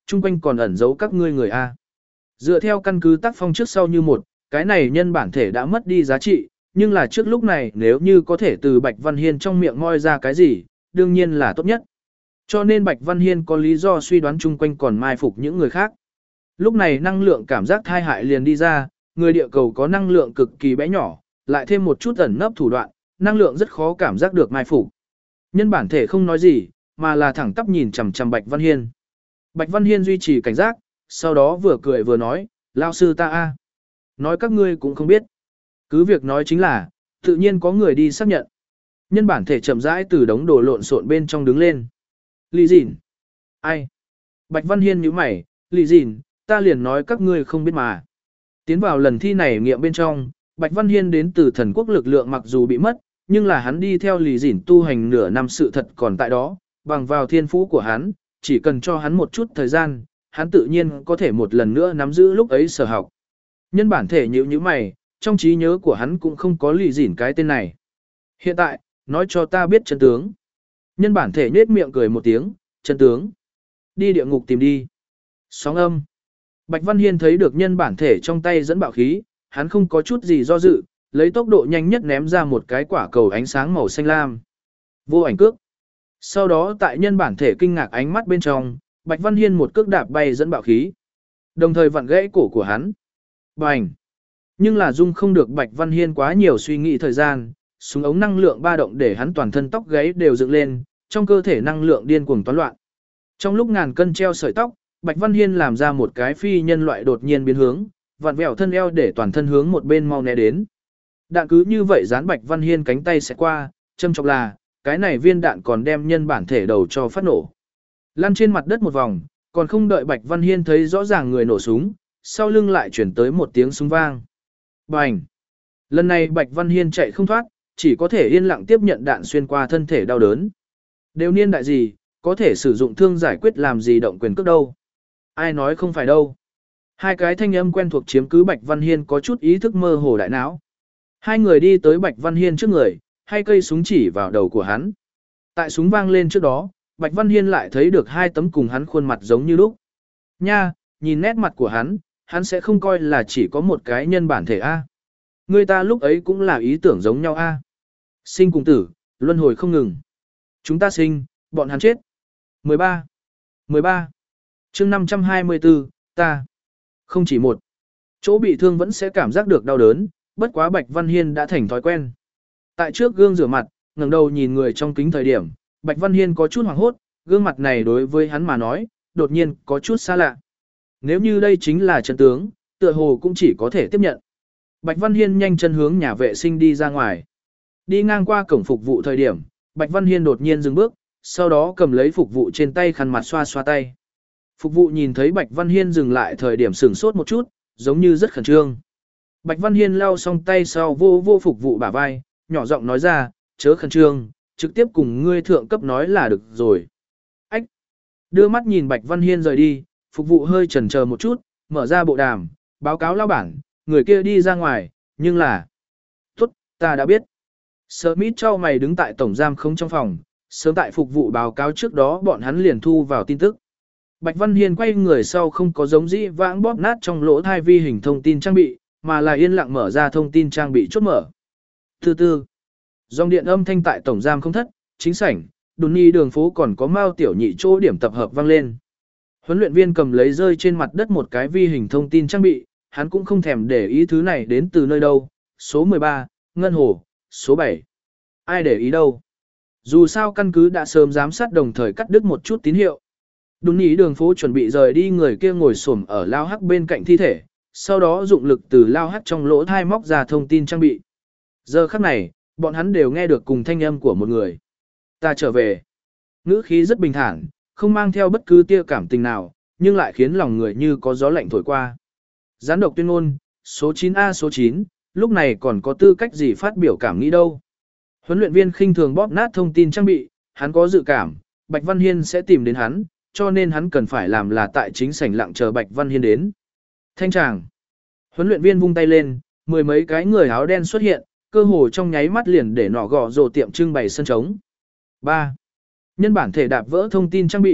chung quanh còn ẩn giấu các ngươi người A. Dựa theo căn cứ tác phong trước sau như một, cái này nhân bản thể đã mất đi giá trị, nhưng là trước lúc này nếu như có thể từ Bạch Văn Hiên trong miệng moi ra cái gì, đương nhiên là tốt nhất. Cho nên Bạch Văn Hiên có lý do suy đoán chung quanh còn mai phục những người khác. Lúc này năng lượng cảm giác thai hại liền đi ra, người địa cầu có năng lượng cực kỳ bé nhỏ, lại thêm một chút ẩn nấp thủ đoạn, năng lượng rất khó cảm giác được mai phục. Nhân bản thể không nói gì, mà là thẳng tắp nhìn chằm chằm Bạch Văn Hiên. Bạch Văn Hiên duy trì cảnh giác, sau đó vừa cười vừa nói, lao sư ta a, nói các ngươi cũng không biết. Cứ việc nói chính là, tự nhiên có người đi xác nhận. Nhân bản thể chậm rãi từ đống đồ lộn xộn bên trong đứng lên. Lì dìn. Ai? Bạch Văn Hiên nhíu mày, lì dìn, ta liền nói các ngươi không biết mà. Tiến vào lần thi này nghiệm bên trong, Bạch Văn Hiên đến từ thần quốc lực lượng mặc dù bị mất, nhưng là hắn đi theo lì dìn tu hành nửa năm sự thật còn tại đó, bằng vào thiên phú của hắn, chỉ cần cho hắn một chút thời gian, hắn tự nhiên có thể một lần nữa nắm giữ lúc ấy sở học. Nhân bản thể nhíu nhíu mày, trong trí nhớ của hắn cũng không có lì dìn cái tên này. Hiện tại, nói cho ta biết chân tướng. Nhân bản thể nhếch miệng cười một tiếng, chân tướng. Đi địa ngục tìm đi. Sóng âm. Bạch Văn Hiên thấy được nhân bản thể trong tay dẫn bạo khí, hắn không có chút gì do dự, lấy tốc độ nhanh nhất ném ra một cái quả cầu ánh sáng màu xanh lam. Vô ảnh cước. Sau đó tại nhân bản thể kinh ngạc ánh mắt bên trong, Bạch Văn Hiên một cước đạp bay dẫn bạo khí. Đồng thời vặn gãy cổ của hắn. Bành. Nhưng là dung không được Bạch Văn Hiên quá nhiều suy nghĩ thời gian, súng ống năng lượng ba động để hắn toàn thân tóc gáy đều dựng lên, trong cơ thể năng lượng điên cuồng toán loạn. Trong lúc ngàn cân treo sợi tóc, Bạch Văn Hiên làm ra một cái phi nhân loại đột nhiên biến hướng, vặn vẹo thân eo để toàn thân hướng một bên mau né đến. Đạn cứ như vậy dán Bạch Văn Hiên cánh tay sẽ qua, châm chọc là, cái này viên đạn còn đem nhân bản thể đầu cho phát nổ. Lăn trên mặt đất một vòng, còn không đợi Bạch Văn Hiên thấy rõ ràng người nổ súng, sau lưng lại chuyển tới một tiếng súng vang. Bành! Lần này Bạch Văn Hiên chạy không thoát, chỉ có thể yên lặng tiếp nhận đạn xuyên qua thân thể đau đớn. Đều niên đại gì, có thể sử dụng thương giải quyết làm gì động quyền cước đâu. Ai nói không phải đâu. Hai cái thanh âm quen thuộc chiếm cứ Bạch Văn Hiên có chút ý thức mơ hồ đại não. Hai người đi tới Bạch Văn Hiên trước người, hai cây súng chỉ vào đầu của hắn. Tại súng vang lên trước đó, Bạch Văn Hiên lại thấy được hai tấm cùng hắn khuôn mặt giống như lúc. Nha, nhìn nét mặt của hắn, hắn sẽ không coi là chỉ có một cái nhân bản thể A. Người ta lúc ấy cũng là ý tưởng giống nhau A. Sinh cùng tử, luân hồi không ngừng. Chúng ta sinh, bọn hắn chết. mười ba. mười ba. chương năm trăm hai mươi tư, ta. Không chỉ một. Chỗ bị thương vẫn sẽ cảm giác được đau đớn, bất quá Bạch Văn Hiên đã thành thói quen. Tại trước gương rửa mặt, ngẩng đầu nhìn người trong kính thời điểm, Bạch Văn Hiên có chút hoảng hốt, gương mặt này đối với hắn mà nói, đột nhiên có chút xa lạ. Nếu như đây chính là chân tướng, tựa hồ cũng chỉ có thể tiếp nhận. Bạch Văn Hiên nhanh chân hướng nhà vệ sinh đi ra ngoài. Đi ngang qua cổng phục vụ thời điểm, Bạch Văn Hiên đột nhiên dừng bước, sau đó cầm lấy phục vụ trên tay khăn mặt xoa xoa tay. Phục vụ nhìn thấy Bạch Văn Hiên dừng lại thời điểm sửng sốt một chút, giống như rất khẩn trương. Bạch Văn Hiên lau xong tay sau vô vô phục vụ bả vai, nhỏ giọng nói ra, chớ khẩn trương, trực tiếp cùng ngươi thượng cấp nói là được rồi. Ách! Đưa mắt nhìn Bạch Văn Hiên rời đi, phục vụ hơi chần chờ một chút, mở ra bộ đàm, báo cáo lao bản, người kia đi ra ngoài, nhưng là... Tốt, ta đã biết. Smith cho mày đứng tại tổng giam không trong phòng, sớm tại phục vụ báo cáo trước đó bọn hắn liền thu vào tin tức. Bạch Văn Hiên quay người sau không có giống dĩ vãng bóp nát trong lỗ thai vi hình thông tin trang bị, mà là yên lặng mở ra thông tin trang bị chốt mở. Thứ tư, dòng điện âm thanh tại tổng giam không thất, chính sảnh, đồn ni đường phố còn có Mao Tiểu Nhị chỗ điểm tập hợp vang lên. Huấn luyện viên cầm lấy rơi trên mặt đất một cái vi hình thông tin trang bị, hắn cũng không thèm để ý thứ này đến từ nơi đâu, số mười ba, Ngân Hồ, số bảy. Ai để ý đâu. Dù sao căn cứ đã sớm giám sát đồng thời cắt đứt một chút tín hiệu. Đúng ý đường phố chuẩn bị rời đi, người kia ngồi xổm ở lao hắc bên cạnh thi thể, sau đó dụng lực từ lao hắc trong lỗ thai móc ra thông tin trang bị. Giờ khắc này, bọn hắn đều nghe được cùng thanh âm của một người. Ta trở về. Ngữ khí rất bình thản, không mang theo bất cứ tia cảm tình nào, nhưng lại khiến lòng người như có gió lạnh thổi qua. Gián độc tuyên ngôn, số chín A số chín, lúc này còn có tư cách gì phát biểu cảm nghĩ đâu. Huấn luyện viên khinh thường bóp nát thông tin trang bị, hắn có dự cảm, Bạch Văn Hiên sẽ tìm đến hắn, cho nên hắn cần phải làm là tại chính sảnh lặng chờ Bạch Văn Hiên đến. Thanh tràng. Huấn luyện viên vung tay lên, mười mấy cái người áo đen xuất hiện, cơ hồ trong nháy mắt liền để nỏ gò rồ tiệm trưng bày sân trống. ba. Nhân bản thể đạp vỡ thông tin trang bị,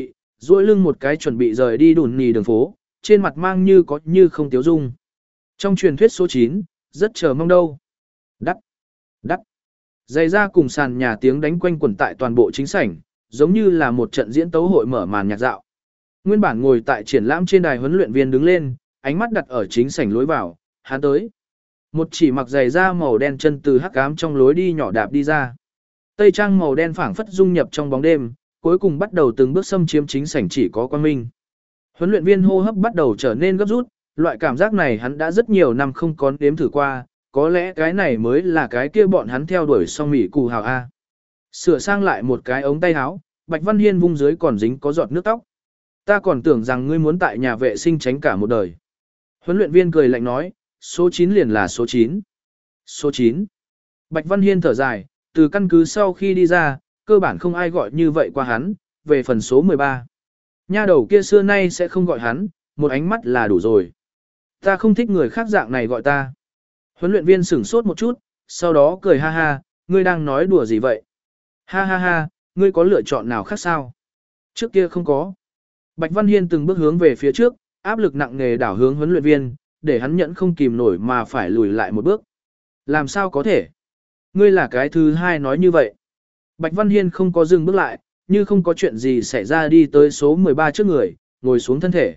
duỗi lưng một cái chuẩn bị rời đi đùn nì đường phố, trên mặt mang như có như không tiếu dung. Trong truyền thuyết số chín, rất chờ mong đâu. Đắc, đắc. Giày ra cùng sàn nhà tiếng đánh quanh quẩn tại toàn bộ chính sảnh, giống như là một trận diễn tấu hội mở màn nhạc dạo. Nguyên bản ngồi tại triển lãm trên đài huấn luyện viên đứng lên, ánh mắt đặt ở chính sảnh lối vào, hắn tới. Một chỉ mặc giày da màu đen chân từ hắc ám trong lối đi nhỏ đạp đi ra. Tây trang màu đen phảng phất dung nhập trong bóng đêm, cuối cùng bắt đầu từng bước xâm chiếm chính sảnh chỉ có quang minh. Huấn luyện viên hô hấp bắt đầu trở nên gấp rút, loại cảm giác này hắn đã rất nhiều năm không có đếm thử qua, có lẽ cái này mới là cái kia bọn hắn theo đuổi song mỹ cù hào A. Sửa sang lại một cái ống tay áo, Bạch Văn Hiên vung dưới còn dính có giọt nước tóc. Ta còn tưởng rằng ngươi muốn tại nhà vệ sinh tránh cả một đời. Huấn luyện viên cười lạnh nói, số chín liền là số chín. Số chín. Bạch Văn Hiên thở dài, từ căn cứ sau khi đi ra, cơ bản không ai gọi như vậy qua hắn, về phần số mười ba. Nha đầu kia xưa nay sẽ không gọi hắn, một ánh mắt là đủ rồi. Ta không thích người khác dạng này gọi ta. Huấn luyện viên sửng sốt một chút, sau đó cười ha ha, ngươi đang nói đùa gì vậy? Ha ha ha, ngươi có lựa chọn nào khác sao? Trước kia không có. Bạch Văn Hiên từng bước hướng về phía trước, áp lực nặng nề đảo hướng huấn luyện viên, để hắn nhẫn không kìm nổi mà phải lùi lại một bước. Làm sao có thể? Ngươi là cái thứ hai nói như vậy. Bạch Văn Hiên không có dừng bước lại, như không có chuyện gì xảy ra đi tới số mười ba trước người, ngồi xuống thân thể.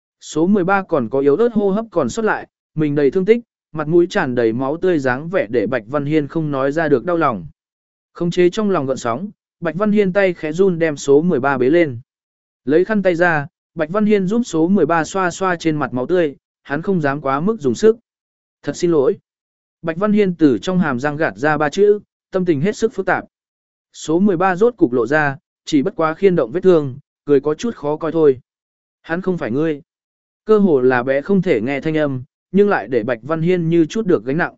Số mười ba còn có yếu ớt hô hấp còn sót lại, mình đầy thương tích, mặt mũi tràn đầy máu tươi dáng vẻ để Bạch Văn Hiên không nói ra được đau lòng. Khống chế trong lòng gợn sóng, Bạch Văn Hiên tay khẽ run đem số mười ba bế lên. Lấy khăn tay ra, Bạch Văn Hiên giúp số mười ba xoa xoa trên mặt máu tươi, hắn không dám quá mức dùng sức. Thật xin lỗi. Bạch Văn Hiên từ trong hàm răng gạt ra ba chữ, tâm tình hết sức phức tạp. Số mười ba rốt cục lộ ra, chỉ bất quá khiên động vết thương, cười có chút khó coi thôi. Hắn không phải ngươi. Cơ hồ là bé không thể nghe thanh âm, nhưng lại để Bạch Văn Hiên như chút được gánh nặng.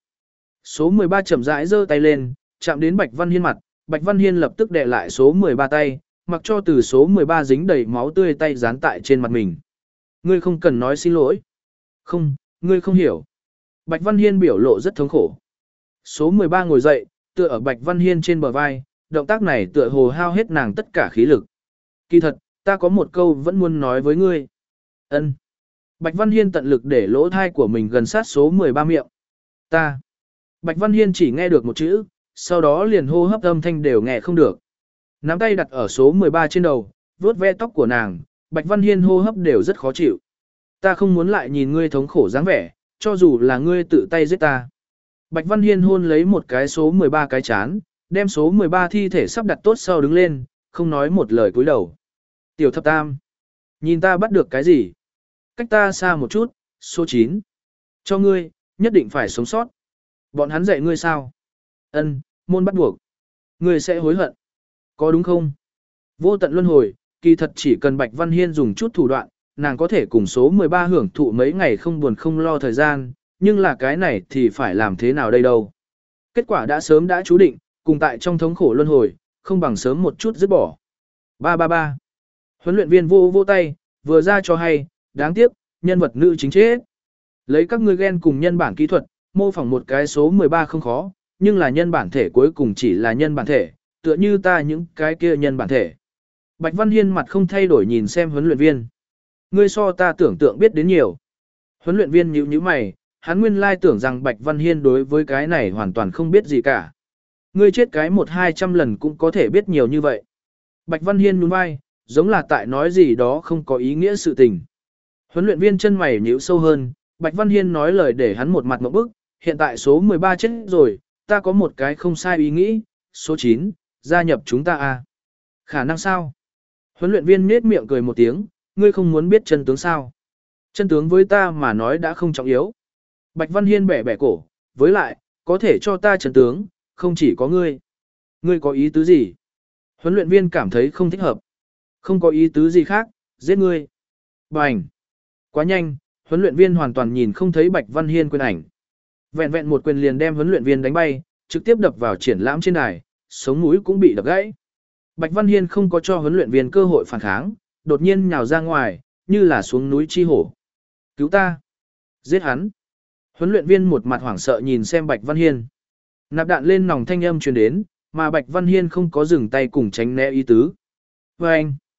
Số mười ba chậm rãi giơ tay lên, chạm đến Bạch Văn Hiên mặt, Bạch Văn Hiên lập tức đè lại số mười ba tay, mặc cho từ số mười ba dính đầy máu tươi tay dán tại trên mặt mình. Ngươi không cần nói xin lỗi. Không, ngươi không hiểu. Bạch Văn Hiên biểu lộ rất thống khổ. Số mười ba ngồi dậy, tựa ở Bạch Văn Hiên trên bờ vai, động tác này tựa hồ hao hết nàng tất cả khí lực. Kỳ thật, ta có một câu vẫn muốn nói với ngươi. Ân. Bạch Văn Hiên tận lực để lỗ thai của mình gần sát số mười ba miệng. Ta. Bạch Văn Hiên chỉ nghe được một chữ, sau đó liền hô hấp âm thanh đều nghe không được. Nắm tay đặt ở số mười ba trên đầu, vuốt ve tóc của nàng, Bạch Văn Hiên hô hấp đều rất khó chịu. Ta không muốn lại nhìn ngươi thống khổ dáng vẻ, cho dù là ngươi tự tay giết ta. Bạch Văn Hiên hôn lấy một cái số mười ba cái chán, đem số mười ba thi thể sắp đặt tốt sau đứng lên, không nói một lời cúi đầu. Tiểu thập tam. Nhìn ta bắt được cái gì? Cách ta xa một chút, số chín. Cho ngươi, nhất định phải sống sót. Bọn hắn dạy ngươi sao? Ân, môn bắt buộc. Ngươi sẽ hối hận. Có đúng không? Vô tận luân hồi, kỳ thật chỉ cần Bạch Văn Hiên dùng chút thủ đoạn, nàng có thể cùng số mười ba hưởng thụ mấy ngày không buồn không lo thời gian, nhưng là cái này thì phải làm thế nào đây đâu? Kết quả đã sớm đã chú định, cùng tại trong thống khổ luân hồi, không bằng sớm một chút dứt bỏ. Ba ba ba. Huấn luyện viên vô vô tay, vừa ra cho hay, đáng tiếc, nhân vật nữ chính chết. Lấy các ngươi ghen cùng nhân bản kỹ thuật, mô phỏng một cái số mười ba không khó, nhưng là nhân bản thể cuối cùng chỉ là nhân bản thể, tựa như ta những cái kia nhân bản thể. Bạch Văn Hiên mặt không thay đổi nhìn xem huấn luyện viên. Ngươi so ta tưởng tượng biết đến nhiều. Huấn luyện viên nhíu nhíu mày, hắn nguyên lai tưởng rằng Bạch Văn Hiên đối với cái này hoàn toàn không biết gì cả. Ngươi chết cái một hai trăm lần cũng có thể biết nhiều như vậy. Bạch Văn Hiên nhún vai, giống là tại nói gì đó không có ý nghĩa sự tình. Huấn luyện viên chân mày nhíu sâu hơn, Bạch Văn Hiên nói lời để hắn một mặt ngộp bức, hiện tại số mười ba chết rồi, ta có một cái không sai ý nghĩ, số chín, gia nhập chúng ta à. Khả năng sao? Huấn luyện viên nết miệng cười một tiếng, ngươi không muốn biết chân tướng sao? Chân tướng với ta mà nói đã không trọng yếu. Bạch Văn Hiên bẻ bẻ cổ, với lại, có thể cho ta chân tướng, không chỉ có ngươi. Ngươi có ý tứ gì? Huấn luyện viên cảm thấy không thích hợp. Không có ý tứ gì khác, giết ngươi. Bành! Quá nhanh, huấn luyện viên hoàn toàn nhìn không thấy Bạch Văn Hiên quyền ảnh. Vẹn vẹn một quyền liền đem huấn luyện viên đánh bay, trực tiếp đập vào triển lãm trên đài, sống mũi cũng bị đập gãy. Bạch Văn Hiên không có cho huấn luyện viên cơ hội phản kháng, đột nhiên nhào ra ngoài, như là xuống núi chi hổ. Cứu ta! Giết hắn! Huấn luyện viên một mặt hoảng sợ nhìn xem Bạch Văn Hiên. Nạp đạn lên nòng thanh âm truyền đến, mà Bạch Văn Hiên không có dừng tay cùng tránh né ý tứ. Và anh!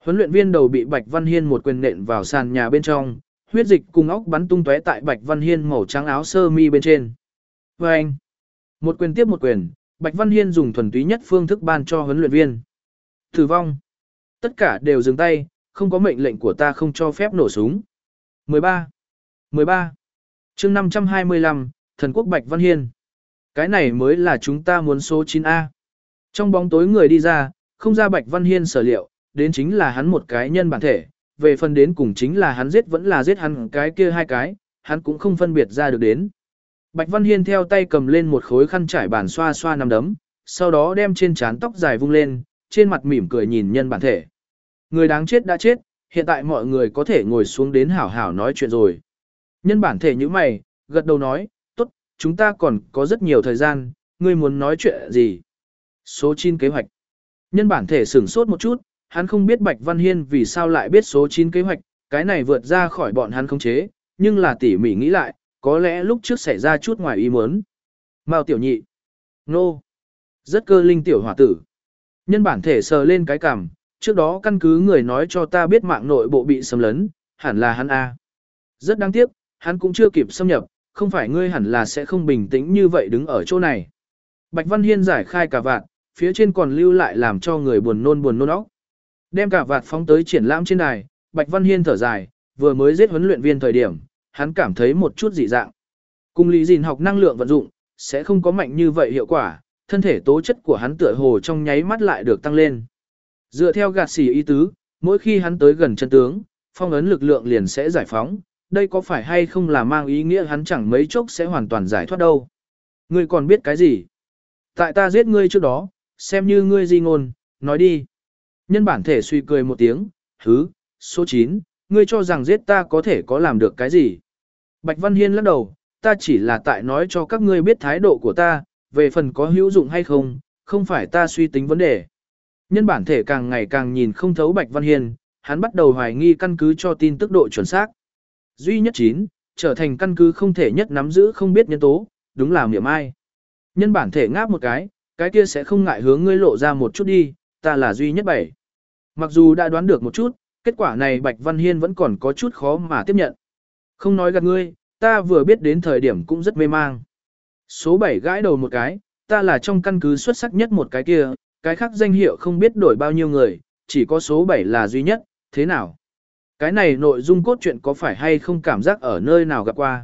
Huấn luyện viên đầu bị Bạch Văn Hiên một quyền nện vào sàn nhà bên trong, huyết dịch cùng óc bắn tung tóe tại Bạch Văn Hiên màu trắng áo sơ mi bên trên. Và anh, một quyền tiếp một quyền, Bạch Văn Hiên dùng thuần túy nhất phương thức ban cho huấn luyện viên. Tử vong. Tất cả đều dừng tay, không có mệnh lệnh của ta không cho phép nổ súng. mười ba. mười ba. chương năm trăm hai mươi lăm, Thần quốc Bạch Văn Hiên. Cái này mới là chúng ta muốn số chín A. Trong bóng tối người đi ra, không ra Bạch Văn Hiên sở liệu, đến chính là hắn một cái nhân bản thể, về phần đến cùng chính là hắn giết vẫn là giết hắn cái kia hai cái, hắn cũng không phân biệt ra được đến. Bạch Văn Hiên theo tay cầm lên một khối khăn trải bàn xoa xoa nắm đấm, sau đó đem trên trán tóc dài vung lên, trên mặt mỉm cười nhìn nhân bản thể. Người đáng chết đã chết, hiện tại mọi người có thể ngồi xuống đến hảo hảo nói chuyện rồi. Nhân bản thể như mày, gật đầu nói, tốt, chúng ta còn có rất nhiều thời gian, ngươi muốn nói chuyện gì? Số chín kế hoạch. Nhân bản thể sửng sốt một chút, hắn không biết Bạch Văn Hiên vì sao lại biết số chín kế hoạch, cái này vượt ra khỏi bọn hắn khống chế, nhưng là tỉ mỉ nghĩ lại, có lẽ lúc trước xảy ra chút ngoài ý muốn. Mao tiểu nhị. Nô. Rất cơ linh tiểu hỏa tử. Nhân bản thể sờ lên cái cằm, trước đó căn cứ người nói cho ta biết mạng nội bộ bị xâm lấn, hẳn là hắn A. Rất đáng tiếc, hắn cũng chưa kịp xâm nhập, không phải ngươi hẳn là sẽ không bình tĩnh như vậy đứng ở chỗ này. Bạch Văn Hiên giải khai cả vạt, phía trên còn lưu lại làm cho người buồn nôn buồn nôn óc. Đem cả vạt phóng tới triển lãm trên đài, Bạch Văn Hiên thở dài, vừa mới giết huấn luyện viên thời điểm, hắn cảm thấy một chút dị dạng. Cùng lý gìn học năng lượng vận dụng, sẽ không có mạnh như vậy hiệu quả, thân thể tố chất của hắn tựa hồ trong nháy mắt lại được tăng lên. Dựa theo gạt xỉ ý tứ, mỗi khi hắn tới gần chân tướng, phong ấn lực lượng liền sẽ giải phóng, đây có phải hay không là mang ý nghĩa hắn chẳng mấy chốc sẽ hoàn toàn giải thoát đâu. Ngươi còn biết cái gì? Tại ta giết ngươi trước đó, xem như ngươi di ngôn, nói đi. Nhân bản thể suy cười một tiếng, hứ, số chín, ngươi cho rằng giết ta có thể có làm được cái gì? Bạch Văn Hiên lắc đầu, ta chỉ là tại nói cho các ngươi biết thái độ của ta, về phần có hữu dụng hay không, không phải ta suy tính vấn đề. Nhân bản thể càng ngày càng nhìn không thấu Bạch Văn Hiên, hắn bắt đầu hoài nghi căn cứ cho tin tức độ chuẩn xác. Duy nhất chín, trở thành căn cứ không thể nhất nắm giữ không biết nhân tố, đúng là miệng ai. Nhân bản thể ngáp một cái, cái kia sẽ không ngại hướng ngươi lộ ra một chút đi, ta là duy nhất bảy. Mặc dù đã đoán được một chút, kết quả này Bạch Văn Hiên vẫn còn có chút khó mà tiếp nhận. Không nói gạt ngươi, ta vừa biết đến thời điểm cũng rất mê mang. Số bảy gãi đầu một cái, ta là trong căn cứ xuất sắc nhất một cái kia, cái khác danh hiệu không biết đổi bao nhiêu người, chỉ có số bảy là duy nhất, thế nào? Cái này nội dung cốt truyện có phải hay không cảm giác ở nơi nào gặp qua?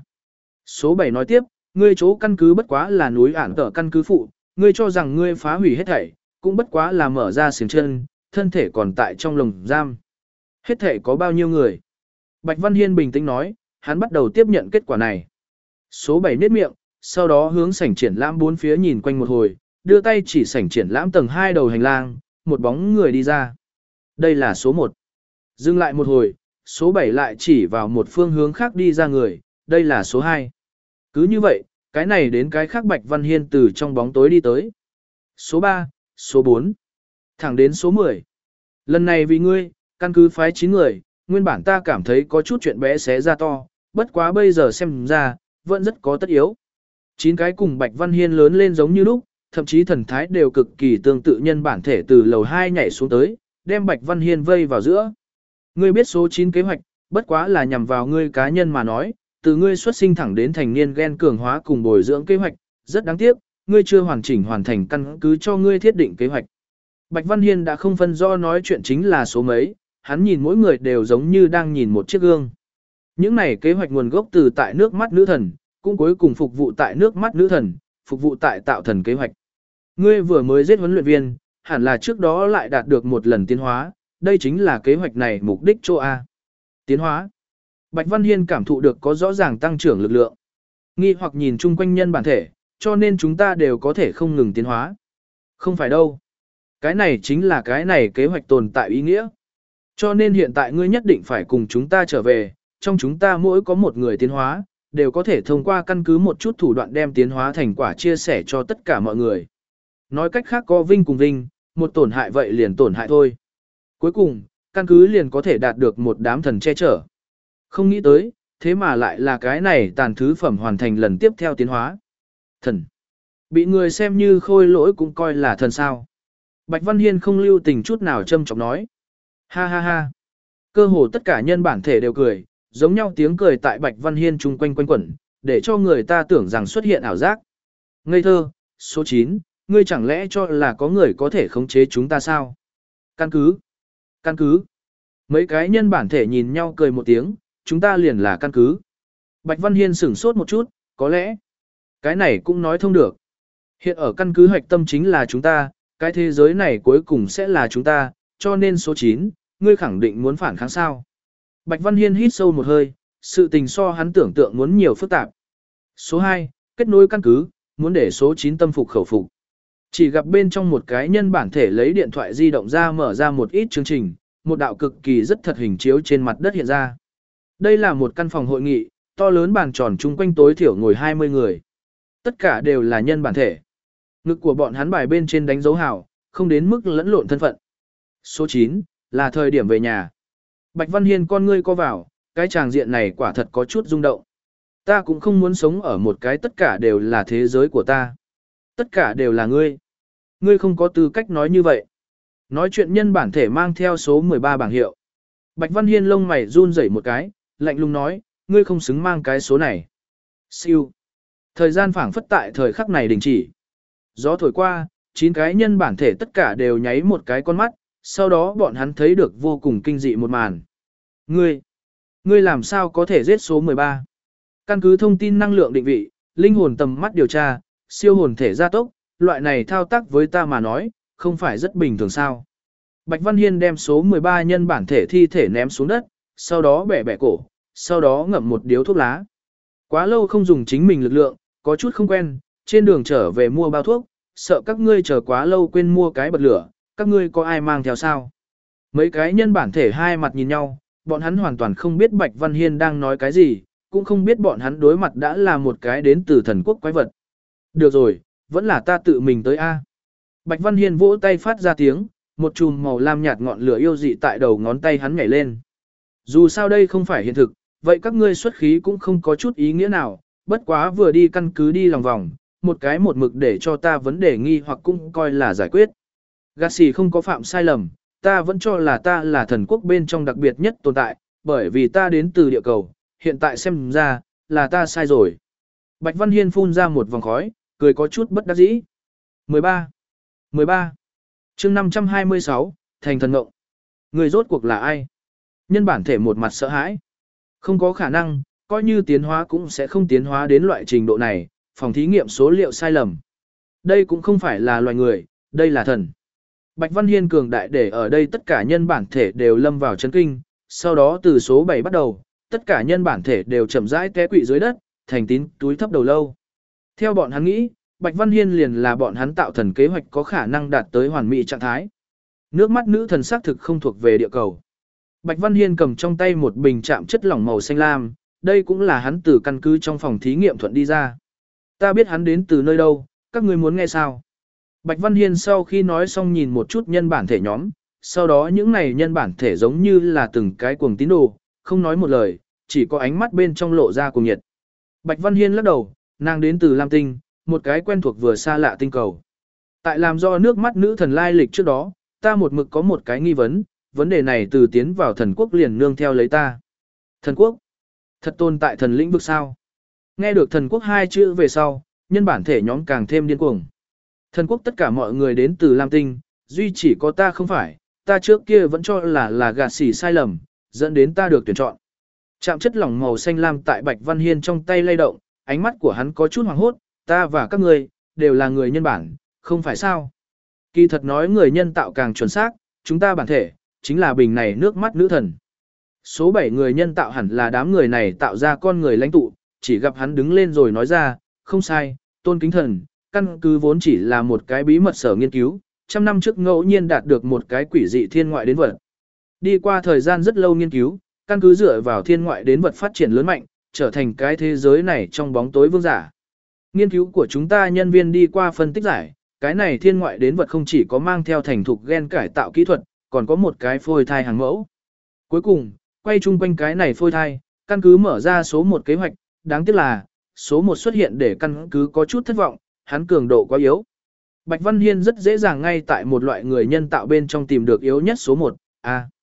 Số bảy nói tiếp, ngươi chỗ căn cứ bất quá là núi ản tở căn cứ phụ, ngươi cho rằng ngươi phá hủy hết thảy, cũng bất quá là mở ra xiềng chân, thân thể còn tại trong lồng giam. Hết thảy có bao nhiêu người? Bạch Văn Hiên bình tĩnh nói, hắn bắt đầu tiếp nhận kết quả này. Số bảy nhếch miệng, sau đó hướng sảnh triển lãm bốn phía nhìn quanh một hồi, đưa tay chỉ sảnh triển lãm tầng hai đầu hành lang, một bóng người đi ra. Đây là số một. Dừng lại một hồi, số bảy lại chỉ vào một phương hướng khác đi ra người, đây là số hai. Cứ như vậy, cái này đến cái khác Bạch Văn Hiên từ trong bóng tối đi tới. Số ba, số bốn, thẳng đến số mười. Lần này vì ngươi, căn cứ phái chín người, nguyên bản ta cảm thấy có chút chuyện bé xé ra to, bất quá bây giờ xem ra, vẫn rất có tất yếu. Chín cái cùng Bạch Văn Hiên lớn lên giống như lúc, thậm chí thần thái đều cực kỳ tương tự nhân bản thể từ lầu hai nhảy xuống tới, đem Bạch Văn Hiên vây vào giữa. Ngươi biết số chín kế hoạch, bất quá là nhằm vào ngươi cá nhân mà nói, từ ngươi xuất sinh thẳng đến thành niên gen cường hóa cùng bồi dưỡng kế hoạch, rất đáng tiếc, ngươi chưa hoàn chỉnh hoàn thành căn cứ cho ngươi thiết định kế hoạch. Bạch Văn Hiên đã không phân do nói chuyện chính là số mấy, hắn nhìn mỗi người đều giống như đang nhìn một chiếc gương. Những này kế hoạch nguồn gốc từ tại nước mắt nữ thần, cũng cuối cùng phục vụ tại nước mắt nữ thần, phục vụ tại tạo thần kế hoạch. Ngươi vừa mới giết huấn luyện viên, hẳn là trước đó lại đạt được một lần tiến hóa, đây chính là kế hoạch này mục đích cho A. Tiến hóa. Bạch Văn Hiên cảm thụ được có rõ ràng tăng trưởng lực lượng. Nghi hoặc nhìn chung quanh nhân bản thể, cho nên chúng ta đều có thể không ngừng tiến hóa. Không phải đâu. Cái này chính là cái này kế hoạch tồn tại ý nghĩa. Cho nên hiện tại ngươi nhất định phải cùng chúng ta trở về, trong chúng ta mỗi có một người tiến hóa, đều có thể thông qua căn cứ một chút thủ đoạn đem tiến hóa thành quả chia sẻ cho tất cả mọi người. Nói cách khác có vinh cùng vinh, một tổn hại vậy liền tổn hại thôi. Cuối cùng, căn cứ liền có thể đạt được một đám thần che chở. Không nghĩ tới, thế mà lại là cái này tàn thứ phẩm hoàn thành lần tiếp theo tiến hóa. Thần. Bị người xem như khôi lỗi cũng coi là thần sao. Bạch Văn Hiên không lưu tình chút nào châm chọc nói. Ha ha ha. Cơ hồ tất cả nhân bản thể đều cười, giống nhau tiếng cười tại Bạch Văn Hiên chung quanh quanh quẩn, để cho người ta tưởng rằng xuất hiện ảo giác. Ngây thơ, số chín, ngươi chẳng lẽ cho là có người có thể khống chế chúng ta sao? Căn cứ. Căn cứ. Mấy cái nhân bản thể nhìn nhau cười một tiếng, chúng ta liền là căn cứ. Bạch Văn Hiên sửng sốt một chút, có lẽ, cái này cũng nói thông được. Hiện ở căn cứ hoạch tâm chính là chúng ta, cái thế giới này cuối cùng sẽ là chúng ta, cho nên số chín, ngươi khẳng định muốn phản kháng sao. Bạch Văn Hiên hít sâu một hơi, sự tình so hắn tưởng tượng muốn nhiều phức tạp. Số hai, kết nối căn cứ, muốn để số chín tâm phục khẩu phục. Chỉ gặp bên trong một cái nhân bản thể lấy điện thoại di động ra mở ra một ít chương trình, một đạo cực kỳ rất thật hình chiếu trên mặt đất hiện ra. Đây là một căn phòng hội nghị, to lớn bàn tròn chung quanh tối thiểu ngồi hai mươi người. Tất cả đều là nhân bản thể. Ngực của bọn hắn bài bên trên đánh dấu hào, không đến mức lẫn lộn thân phận. Số chín, là thời điểm về nhà. Bạch Văn Hiên con ngươi co vào, cái tràng diện này quả thật có chút rung động. Ta cũng không muốn sống ở một cái tất cả đều là thế giới của ta. Tất cả đều là ngươi. Ngươi không có tư cách nói như vậy. Nói chuyện nhân bản thể mang theo số mười ba bảng hiệu. Bạch Văn Hiên lông mày run rẩy một cái, lạnh lùng nói, ngươi không xứng mang cái số này. Siêu. Thời gian phảng phất tại thời khắc này đình chỉ. Gió thổi qua, chín cái nhân bản thể tất cả đều nháy một cái con mắt, sau đó bọn hắn thấy được vô cùng kinh dị một màn. Ngươi, ngươi làm sao có thể giết số mười ba? Căn cứ thông tin năng lượng định vị, linh hồn tầm mắt điều tra, siêu hồn thể gia tốc, loại này thao tác với ta mà nói, không phải rất bình thường sao. Bạch Văn Hiên đem số mười ba nhân bản thể thi thể ném xuống đất, sau đó bẻ bẻ cổ, sau đó ngậm một điếu thuốc lá. Quá lâu không dùng chính mình lực lượng, có chút không quen, trên đường trở về mua bao thuốc, sợ các ngươi chờ quá lâu quên mua cái bật lửa, các ngươi có ai mang theo sao? Mấy cái nhân bản thể hai mặt nhìn nhau, bọn hắn hoàn toàn không biết Bạch Văn Hiên đang nói cái gì, cũng không biết bọn hắn đối mặt đã là một cái đến từ thần quốc quái vật. Được rồi, vẫn là ta tự mình tới A. Bạch Văn Hiên vỗ tay phát ra tiếng, một chùm màu lam nhạt ngọn lửa yêu dị tại đầu ngón tay hắn nhảy lên. Dù sao đây không phải hiện thực, vậy các ngươi xuất khí cũng không có chút ý nghĩa nào, bất quá vừa đi căn cứ đi lòng vòng, một cái một mực để cho ta vấn đề nghi hoặc cũng coi là giải quyết. Gạt xì không có phạm sai lầm, ta vẫn cho là ta là thần quốc bên trong đặc biệt nhất tồn tại, bởi vì ta đến từ địa cầu, hiện tại xem ra, là ta sai rồi. Bạch Văn Hiên phun ra một vòng khói, cười có chút bất đắc dĩ. mười ba. mười ba. chương năm trăm hai mươi sáu, thành thần ngộng. Người rốt cuộc là ai? Nhân bản thể một mặt sợ hãi. Không có khả năng, coi như tiến hóa cũng sẽ không tiến hóa đến loại trình độ này, phòng thí nghiệm số liệu sai lầm. Đây cũng không phải là loài người, đây là thần. Bạch Văn Hiên cường đại để ở đây tất cả nhân bản thể đều lâm vào chấn kinh, sau đó từ số bảy bắt đầu, tất cả nhân bản thể đều chậm rãi té quỵ dưới đất, thành tín túi thấp đầu lâu. Theo bọn hắn nghĩ, Bạch Văn Hiên liền là bọn hắn tạo thần kế hoạch có khả năng đạt tới hoàn mỹ trạng thái. Nước mắt nữ thần xác thực không thuộc về địa cầu. Bạch Văn Hiên cầm trong tay một bình chạm chất lỏng màu xanh lam, đây cũng là hắn từ căn cứ trong phòng thí nghiệm thuận đi ra. Ta biết hắn đến từ nơi đâu, các ngươi muốn nghe sao? Bạch Văn Hiên sau khi nói xong nhìn một chút nhân bản thể nhóm, sau đó những này nhân bản thể giống như là từng cái cuồng tín đồ, không nói một lời, chỉ có ánh mắt bên trong lộ ra cuồng nhiệt. Bạch Văn Hiên lắc đầu, nàng đến từ Lam Tinh, một cái quen thuộc vừa xa lạ tinh cầu. Tại làm do nước mắt nữ thần lai lịch trước đó, ta một mực có một cái nghi vấn, vấn đề này từ tiến vào thần quốc liền nương theo lấy ta. Thần quốc? Thật tồn tại thần lĩnh vực sao? Nghe được thần quốc hai chữ về sau, nhân bản thể nhóm càng thêm điên cuồng. Thần quốc tất cả mọi người đến từ Lam Tinh, duy chỉ có ta không phải, ta trước kia vẫn cho là là gạt xỉ sai lầm, dẫn đến ta được tuyển chọn. Chạm chất lỏng màu xanh lam tại Bạch Văn Hiên trong tay lay động, ánh mắt của hắn có chút hoảng hốt, ta và các ngươi đều là người nhân bản, không phải sao? Kỳ thật nói người nhân tạo càng chuẩn xác, chúng ta bản thể chính là bình này nước mắt nữ thần. Số bảy người nhân tạo hẳn là đám người này tạo ra con người lãnh tụ, chỉ gặp hắn đứng lên rồi nói ra, không sai, tôn kính thần, căn cứ vốn chỉ là một cái bí mật sở nghiên cứu, trăm năm trước ngẫu nhiên đạt được một cái quỷ dị thiên ngoại đến vật. Đi qua thời gian rất lâu nghiên cứu, căn cứ dựa vào thiên ngoại đến vật phát triển lớn mạnh, trở thành cái thế giới này trong bóng tối vương giả. Nghiên cứu của chúng ta nhân viên đi qua phân tích giải, cái này thiên ngoại đến vật không chỉ có mang theo thành thục gen cải tạo kỹ thuật, còn có một cái phôi thai hàng mẫu. Cuối cùng, quay chung quanh cái này phôi thai, căn cứ mở ra số một kế hoạch, đáng tiếc là, số một xuất hiện để căn cứ có chút thất vọng, hắn cường độ quá yếu. Bạch Văn Hiên rất dễ dàng ngay tại một loại người nhân tạo bên trong tìm được yếu nhất số một, a.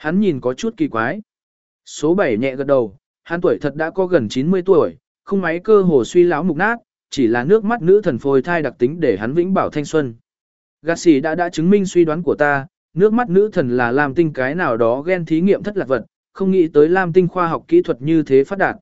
Hắn nhìn có chút kỳ quái. Số bảy nhẹ gật đầu, hắn tuổi thật đã có gần chín mươi tuổi, không máy cơ hồ suy lão mục nát, chỉ là nước mắt nữ thần phôi thai đặc tính để hắn vĩnh bảo thanh xuân. Garcia đã đã chứng minh suy đoán của ta, nước mắt nữ thần là Lam Tinh cái nào đó gen thí nghiệm thất lạc vật, không nghĩ tới Lam Tinh khoa học kỹ thuật như thế phát đạt.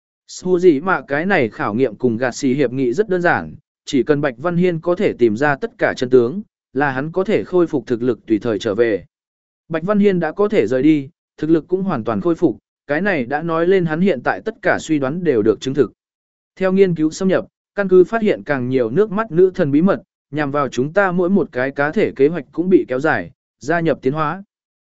Su gì mà cái này khảo nghiệm cùng Garcia hiệp nghị rất đơn giản, chỉ cần Bạch Văn Hiên có thể tìm ra tất cả chân tướng, là hắn có thể khôi phục thực lực tùy thời trở về. Bạch Văn Hiên đã có thể rời đi, thực lực cũng hoàn toàn khôi phục, cái này đã nói lên hắn hiện tại tất cả suy đoán đều được chứng thực. Theo nghiên cứu xâm nhập, căn cứ phát hiện càng nhiều nước mắt nữ thần bí mật, nhằm vào chúng ta mỗi một cái cá thể kế hoạch cũng bị kéo dài, gia nhập tiến hóa.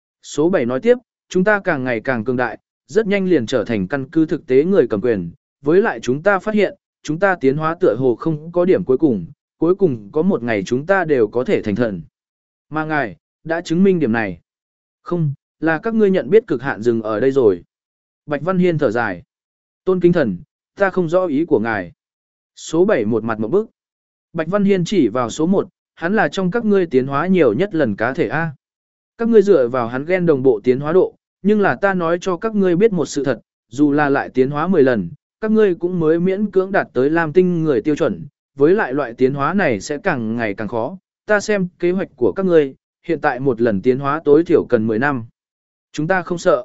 Số bảy nói tiếp, chúng ta càng ngày càng cường đại, rất nhanh liền trở thành căn cứ thực tế người cầm quyền, với lại chúng ta phát hiện, chúng ta tiến hóa tựa hồ không có điểm cuối cùng, cuối cùng có một ngày chúng ta đều có thể thành thần. Mà ngài, đã chứng minh điểm này. Không, là các ngươi nhận biết cực hạn dừng ở đây rồi. Bạch Văn Hiên thở dài. Tôn kính thần, ta không rõ ý của ngài. Số bảy một mặt một bức. Bạch Văn Hiên chỉ vào số một, hắn là trong các ngươi tiến hóa nhiều nhất lần cá thể A. Các ngươi dựa vào hắn gen đồng bộ tiến hóa độ, nhưng là ta nói cho các ngươi biết một sự thật, dù là lại tiến hóa mười lần, các ngươi cũng mới miễn cưỡng đạt tới Lam Tinh người tiêu chuẩn, với lại loại tiến hóa này sẽ càng ngày càng khó. Ta xem kế hoạch của các ngươi, hiện tại một lần tiến hóa tối thiểu cần mười năm. Chúng ta không sợ.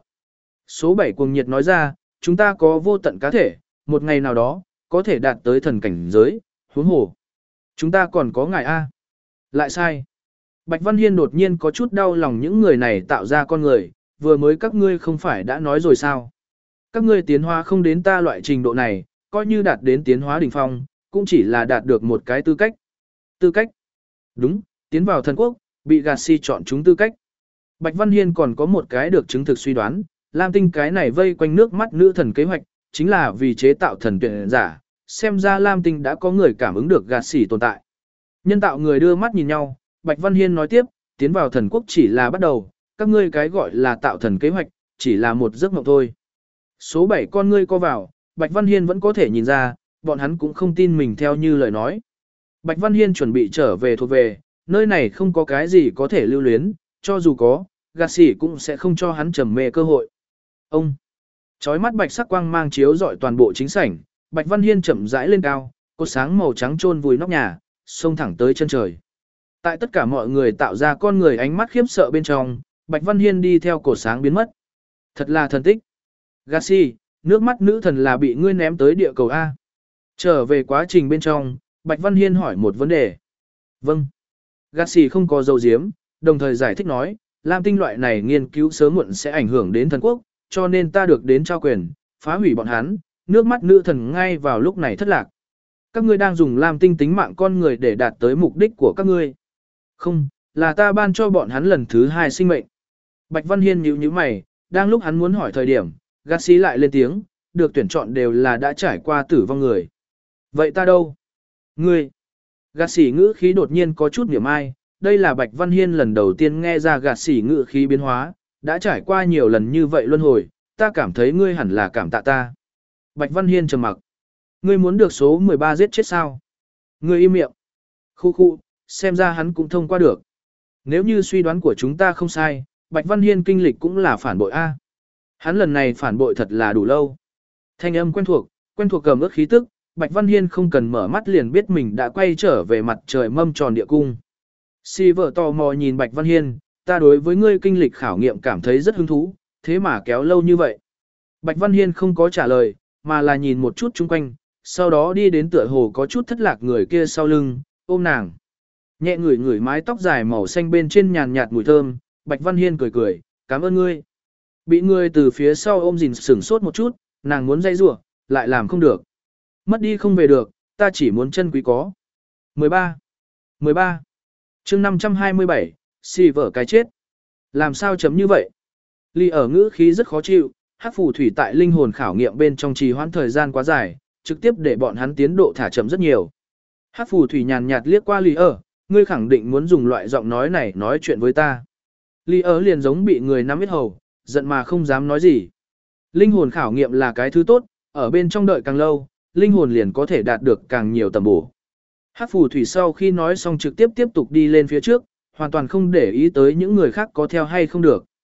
Số bảy cuồng nhiệt nói ra, chúng ta có vô tận cá thể, một ngày nào đó, có thể đạt tới thần cảnh giới, huống hồ. Chúng ta còn có ngài A. Lại sai. Bạch Văn Hiên đột nhiên có chút đau lòng những người này tạo ra con người, vừa mới các ngươi không phải đã nói rồi sao. Các ngươi tiến hóa không đến ta loại trình độ này, coi như đạt đến tiến hóa đỉnh phong, cũng chỉ là đạt được một cái tư cách. Tư cách. Đúng, tiến vào thần quốc, bị Garcia chọn chúng tư cách. Bạch Văn Hiên còn có một cái được chứng thực suy đoán, Lam Tinh cái này vây quanh nước mắt nữ thần kế hoạch, chính là vì chế tạo thần tuyển giả, xem ra Lam Tinh đã có người cảm ứng được Garcia tồn tại. Nhân tạo người đưa mắt nhìn nhau, Bạch Văn Hiên nói tiếp, tiến vào thần quốc chỉ là bắt đầu, các ngươi cái gọi là tạo thần kế hoạch, chỉ là một giấc mộng thôi. Số bảy con ngươi co vào, Bạch Văn Hiên vẫn có thể nhìn ra, bọn hắn cũng không tin mình theo như lời nói. Bạch Văn Hiên chuẩn bị trở về thuộc về, nơi này không có cái gì có thể lưu luyến, cho dù có, Garcia cũng sẽ không cho hắn trầm mê cơ hội. Ông, chói mắt bạch sắc quang mang chiếu rọi toàn bộ chính sảnh, Bạch Văn Hiên chậm rãi lên cao, cột sáng màu trắng chôn vùi nóc nhà, xông thẳng tới chân trời. Tại tất cả mọi người tạo ra con người ánh mắt khiếp sợ bên trong, Bạch Văn Hiên đi theo cột sáng biến mất. Thật là thần tích. Garcia, nước mắt nữ thần là bị ngươi ném tới địa cầu A. Trở về quá trình bên trong, Bạch Văn Hiên hỏi một vấn đề. Vâng. Garcia không có dấu diếm, đồng thời giải thích nói, Lam Tinh loại này nghiên cứu sớm muộn sẽ ảnh hưởng đến thần quốc, cho nên ta được đến trao quyền, phá hủy bọn hắn, nước mắt nữ thần ngay vào lúc này thất lạc. Các ngươi đang dùng Lam Tinh tính mạng con người để đạt tới mục đích của các ngươi. Không, là ta ban cho bọn hắn lần thứ hai sinh mệnh. Bạch Văn Hiên nhíu nhíu mày, đang lúc hắn muốn hỏi thời điểm, Garcia lại lên tiếng, được tuyển chọn đều là đã trải qua tử vong người. Vậy ta đâu? Ngươi. Garcia ngữ khí đột nhiên có chút niệm ai, đây là Bạch Văn Hiên lần đầu tiên nghe ra Garcia ngữ khí biến hóa, đã trải qua nhiều lần như vậy luân hồi, ta cảm thấy ngươi hẳn là cảm tạ ta. Bạch Văn Hiên trầm mặc. Ngươi muốn được số mười ba giết chết sao? Ngươi im miệng. Khu khu, xem ra hắn cũng thông qua được. Nếu như suy đoán của chúng ta không sai, Bạch Văn Hiên kinh lịch cũng là phản bội A. Hắn lần này phản bội thật là đủ lâu. Thanh âm quen thuộc, quen thuộc cầm ước khí tức, Bạch Văn Hiên không cần mở mắt liền biết mình đã quay trở về mặt trời mâm tròn địa cung. Si vợ tò mò nhìn Bạch Văn Hiên, ta đối với ngươi kinh lịch khảo nghiệm cảm thấy rất hứng thú, thế mà kéo lâu như vậy. Bạch Văn Hiên không có trả lời, mà là nhìn một chút chung quanh, sau đó đi đến tựa hồ có chút thất lạc người kia sau lưng, ôm nàng. Nhẹ ngửi ngửi mái tóc dài màu xanh bên trên nhàn nhạt mùi thơm, Bạch Văn Hiên cười cười, cảm ơn ngươi. Bị người từ phía sau ôm gìn sửng sốt một chút, nàng muốn dây rủa, lại làm không được. Mất đi không về được, ta chỉ muốn chân quý có. mười ba. mười ba. chương năm trăm hai mươi bảy, xì vở cái chết. Làm sao chấm như vậy? Ly ở ngữ khí rất khó chịu, hắc phù thủy tại linh hồn khảo nghiệm bên trong trì hoãn thời gian quá dài, trực tiếp để bọn hắn tiến độ thả chậm rất nhiều. Hắc phù thủy nhàn nhạt liếc qua Ly ở, ngươi khẳng định muốn dùng loại giọng nói này nói chuyện với ta. Ly ở liền giống bị người nắm ít hầu, giận mà không dám nói gì. Linh hồn khảo nghiệm là cái thứ tốt, ở bên trong đợi càng lâu, linh hồn liền có thể đạt được càng nhiều tầm bổ. Hắc phù thủy sau khi nói xong trực tiếp tiếp tục đi lên phía trước, hoàn toàn không để ý tới những người khác có theo hay không được.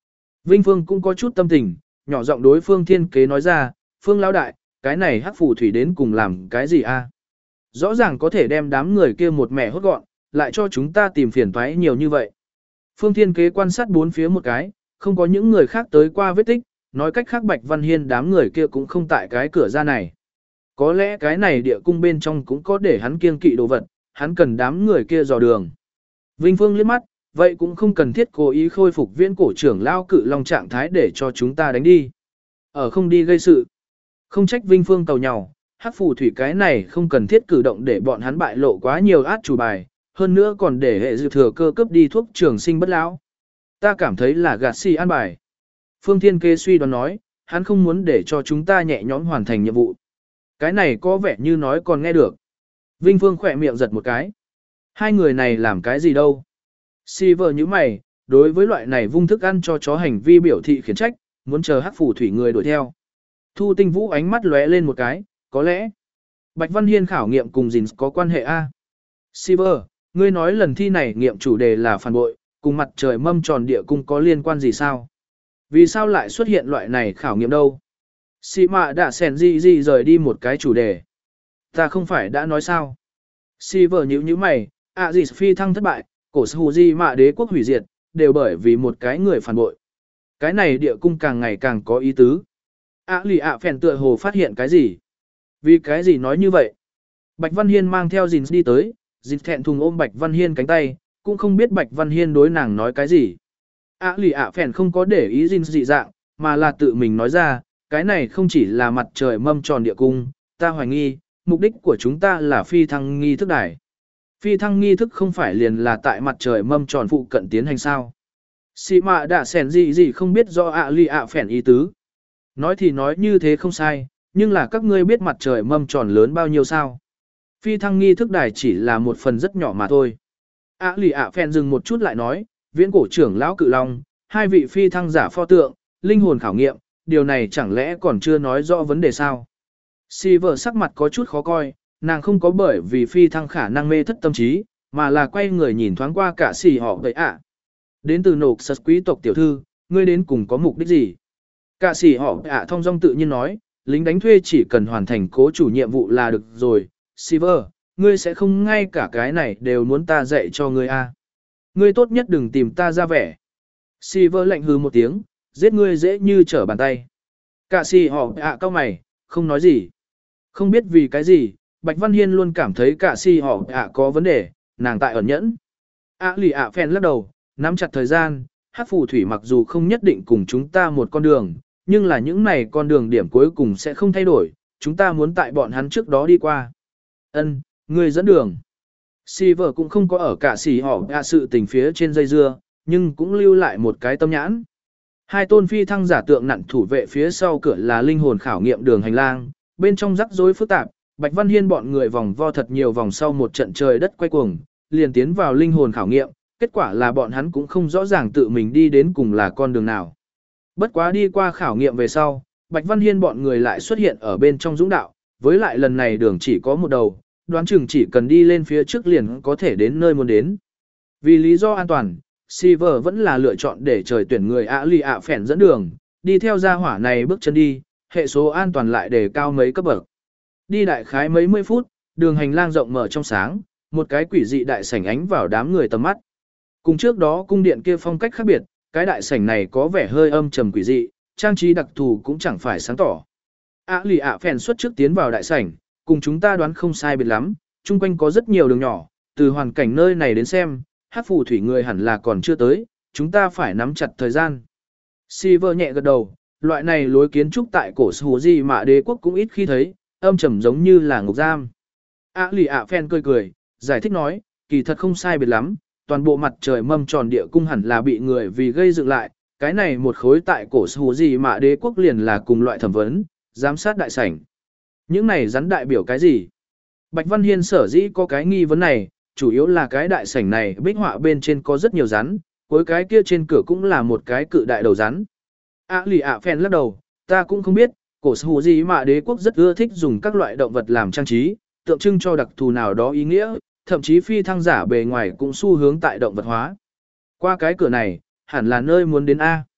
Vinh Phương cũng có chút tâm tình, nhỏ giọng đối Phương Thiên Kế nói ra, Phương lão đại, cái này hắc phù thủy đến cùng làm cái gì a? Rõ ràng có thể đem đám người kia một mẻ hốt gọn, lại cho chúng ta tìm phiền toái nhiều như vậy. Phương Thiên Kế quan sát bốn phía một cái, không có những người khác tới qua vết tích, nói cách khác Bạch Văn Hiên đám người kia cũng không tại cái cửa ra này. Có lẽ cái này địa cung bên trong cũng có để hắn kiêng kỵ đồ vật, hắn cần đám người kia dò đường. Vinh Phương liếc mắt, vậy cũng không cần thiết cố ý khôi phục viễn cổ trưởng lao cự long trạng thái để cho chúng ta đánh đi. Ở không đi gây sự. Không trách Vinh Phương tàu nhau, hắc phù thủy cái này không cần thiết cử động để bọn hắn bại lộ quá nhiều át chủ bài, hơn nữa còn để hệ dư thừa cơ cấp đi thuốc trường sinh bất lão. Ta cảm thấy là gạt xì an bài. Phương Thiên Kế suy đoán nói, hắn không muốn để cho chúng ta nhẹ nhõm hoàn thành nhiệm vụ. Cái này có vẻ như nói còn nghe được. Vinh Phương khỏe miệng giật một cái. Hai người này làm cái gì đâu? Si vợ như mày, đối với loại này vung thức ăn cho chó hành vi biểu thị khiển trách, muốn chờ hắc phù thủy người đuổi theo. Thu Tinh Vũ ánh mắt lóe lên một cái, có lẽ Bạch Văn Hiên khảo nghiệm cùng Dins có quan hệ a. Silver, ngươi nói lần thi này nghiệm chủ đề là phản bội, cùng mặt trời mâm tròn địa cung có liên quan gì sao? Vì sao lại xuất hiện loại này khảo nghiệm đâu? Sĩ mạ đã sèn gì gì rời đi một cái chủ đề. Ta không phải đã nói sao? Silver nhíu nhíu mày, à gì phi thăng thất bại, cổ sư di mạ đế quốc hủy diệt, đều bởi vì một cái người phản bội. Cái này địa cung càng ngày càng có ý tứ. À lì ạ phèn tựa hồ phát hiện cái gì? Vì cái gì nói như vậy? Bạch Văn Hiên mang theo Dins đi tới, Dins thẹn thùng ôm Bạch Văn Hiên cánh tay, cũng không biết Bạch Văn Hiên đối nàng nói cái gì. À lì ạ phèn không có để ý Dins dị dạng, mà là tự mình nói ra, cái này không chỉ là mặt trời mâm tròn địa cung, ta hoài nghi, mục đích của chúng ta là phi thăng nghi thức đài. Phi thăng nghi thức không phải liền là tại mặt trời mâm tròn phụ cận tiến hành sao. Sĩ mạ đã sèn gì gì không biết do ạ lì ạ phèn ý tứ. Nói thì nói như thế không sai, nhưng là các ngươi biết mặt trời mâm tròn lớn bao nhiêu sao. Phi thăng nghi thức đài chỉ là một phần rất nhỏ mà thôi. ạ lì ạ phèn dừng một chút lại nói, viễn cổ trưởng lão cự long, hai vị phi thăng giả pho tượng, linh hồn khảo nghiệm, điều này chẳng lẽ còn chưa nói rõ vấn đề sao. Silver sắc mặt có chút khó coi, nàng không có bởi vì phi thăng khả năng mê thất tâm trí, mà là quay người nhìn thoáng qua cả xì họ vậy ạ. Đến từ nộp sật quý tộc tiểu thư, ngươi đến cùng có mục đích gì? Cả xì họ ạ thông dong tự nhiên nói, lính đánh thuê chỉ cần hoàn thành cố chủ nhiệm vụ là được rồi. Silver, ngươi sẽ không ngay cả cái này đều muốn ta dạy cho ngươi à. Ngươi tốt nhất đừng tìm ta ra vẻ. Silver lạnh hừ một tiếng, giết ngươi dễ như trở bàn tay. Cả xì họ ạ cau mày, không nói gì. Không biết vì cái gì, Bạch Văn Hiên luôn cảm thấy cả si họ ạ có vấn đề, nàng tại ẩn nhẫn. ạ lì ạ phèn lắc đầu, nắm chặt thời gian, hắc phù thủy mặc dù không nhất định cùng chúng ta một con đường, nhưng là những này con đường điểm cuối cùng sẽ không thay đổi, chúng ta muốn tại bọn hắn trước đó đi qua. Ân, người dẫn đường. Silver cũng không có ở cả xì họ ạ sự tình phía trên dây dưa, nhưng cũng lưu lại một cái tâm nhãn. Hai tôn phi thăng giả tượng nặn thủ vệ phía sau cửa là linh hồn khảo nghiệm đường hành lang, bên trong rắc rối phức tạp, Bạch Văn Hiên bọn người vòng vo thật nhiều vòng sau một trận trời đất quay cuồng, liền tiến vào linh hồn khảo nghiệm, kết quả là bọn hắn cũng không rõ ràng tự mình đi đến cùng là con đường nào. Bất quá đi qua khảo nghiệm về sau, Bạch Văn Hiên bọn người lại xuất hiện ở bên trong dũng đạo, với lại lần này đường chỉ có một đầu, đoán chừng chỉ cần đi lên phía trước liền có thể đến nơi muốn đến. Vì lý do an toàn, Silver vẫn là lựa chọn để trời tuyển người ạ lì ạ phèn dẫn đường, đi theo gia hỏa này bước chân đi, hệ số an toàn lại đề cao mấy cấp bậc. Đi đại khái mấy mươi phút, đường hành lang rộng mở trong sáng, một cái quỷ dị đại sảnh ánh vào đám người tầm mắt. Cùng trước đó cung điện kia phong cách khác biệt, cái đại sảnh này có vẻ hơi âm trầm quỷ dị, trang trí đặc thù cũng chẳng phải sáng tỏ. ạ lì ạ phèn xuất trước tiến vào đại sảnh, cùng chúng ta đoán không sai biệt lắm, chung quanh có rất nhiều đường nhỏ, từ hoàn cảnh nơi này đến xem, hắc phù thủy người hẳn là còn chưa tới, chúng ta phải nắm chặt thời gian. Silver nhẹ gật đầu, loại này lối kiến trúc tại cổ Hồ Di Mạ Đế quốc cũng ít khi thấy, âm trầm giống như là ngục giam. ạ lì ạ phèn cười cười, giải thích nói, kỳ thật không sai biệt lắm, toàn bộ mặt trời mâm tròn địa cung hẳn là bị người vì gây dựng lại, cái này một khối tại cổ Hồ Di Mạ Đế quốc liền là cùng loại thẩm vấn, giám sát đại sảnh. Những này rắn đại biểu cái gì? Bạch Văn Hiên sở dĩ có cái nghi vấn này, chủ yếu là cái đại sảnh này bích họa bên trên có rất nhiều rắn, cuối cái kia trên cửa cũng là một cái cự đại đầu rắn. ạ lì ạ phèn lắc đầu, ta cũng không biết, cổ Hồ Di Mạ Đế quốc rất ưa thích dùng các loại động vật làm trang trí, tượng trưng cho đặc thù nào đó ý nghĩa, thậm chí phi thăng giả bề ngoài cũng xu hướng tại động vật hóa. Qua cái cửa này, hẳn là nơi muốn đến A.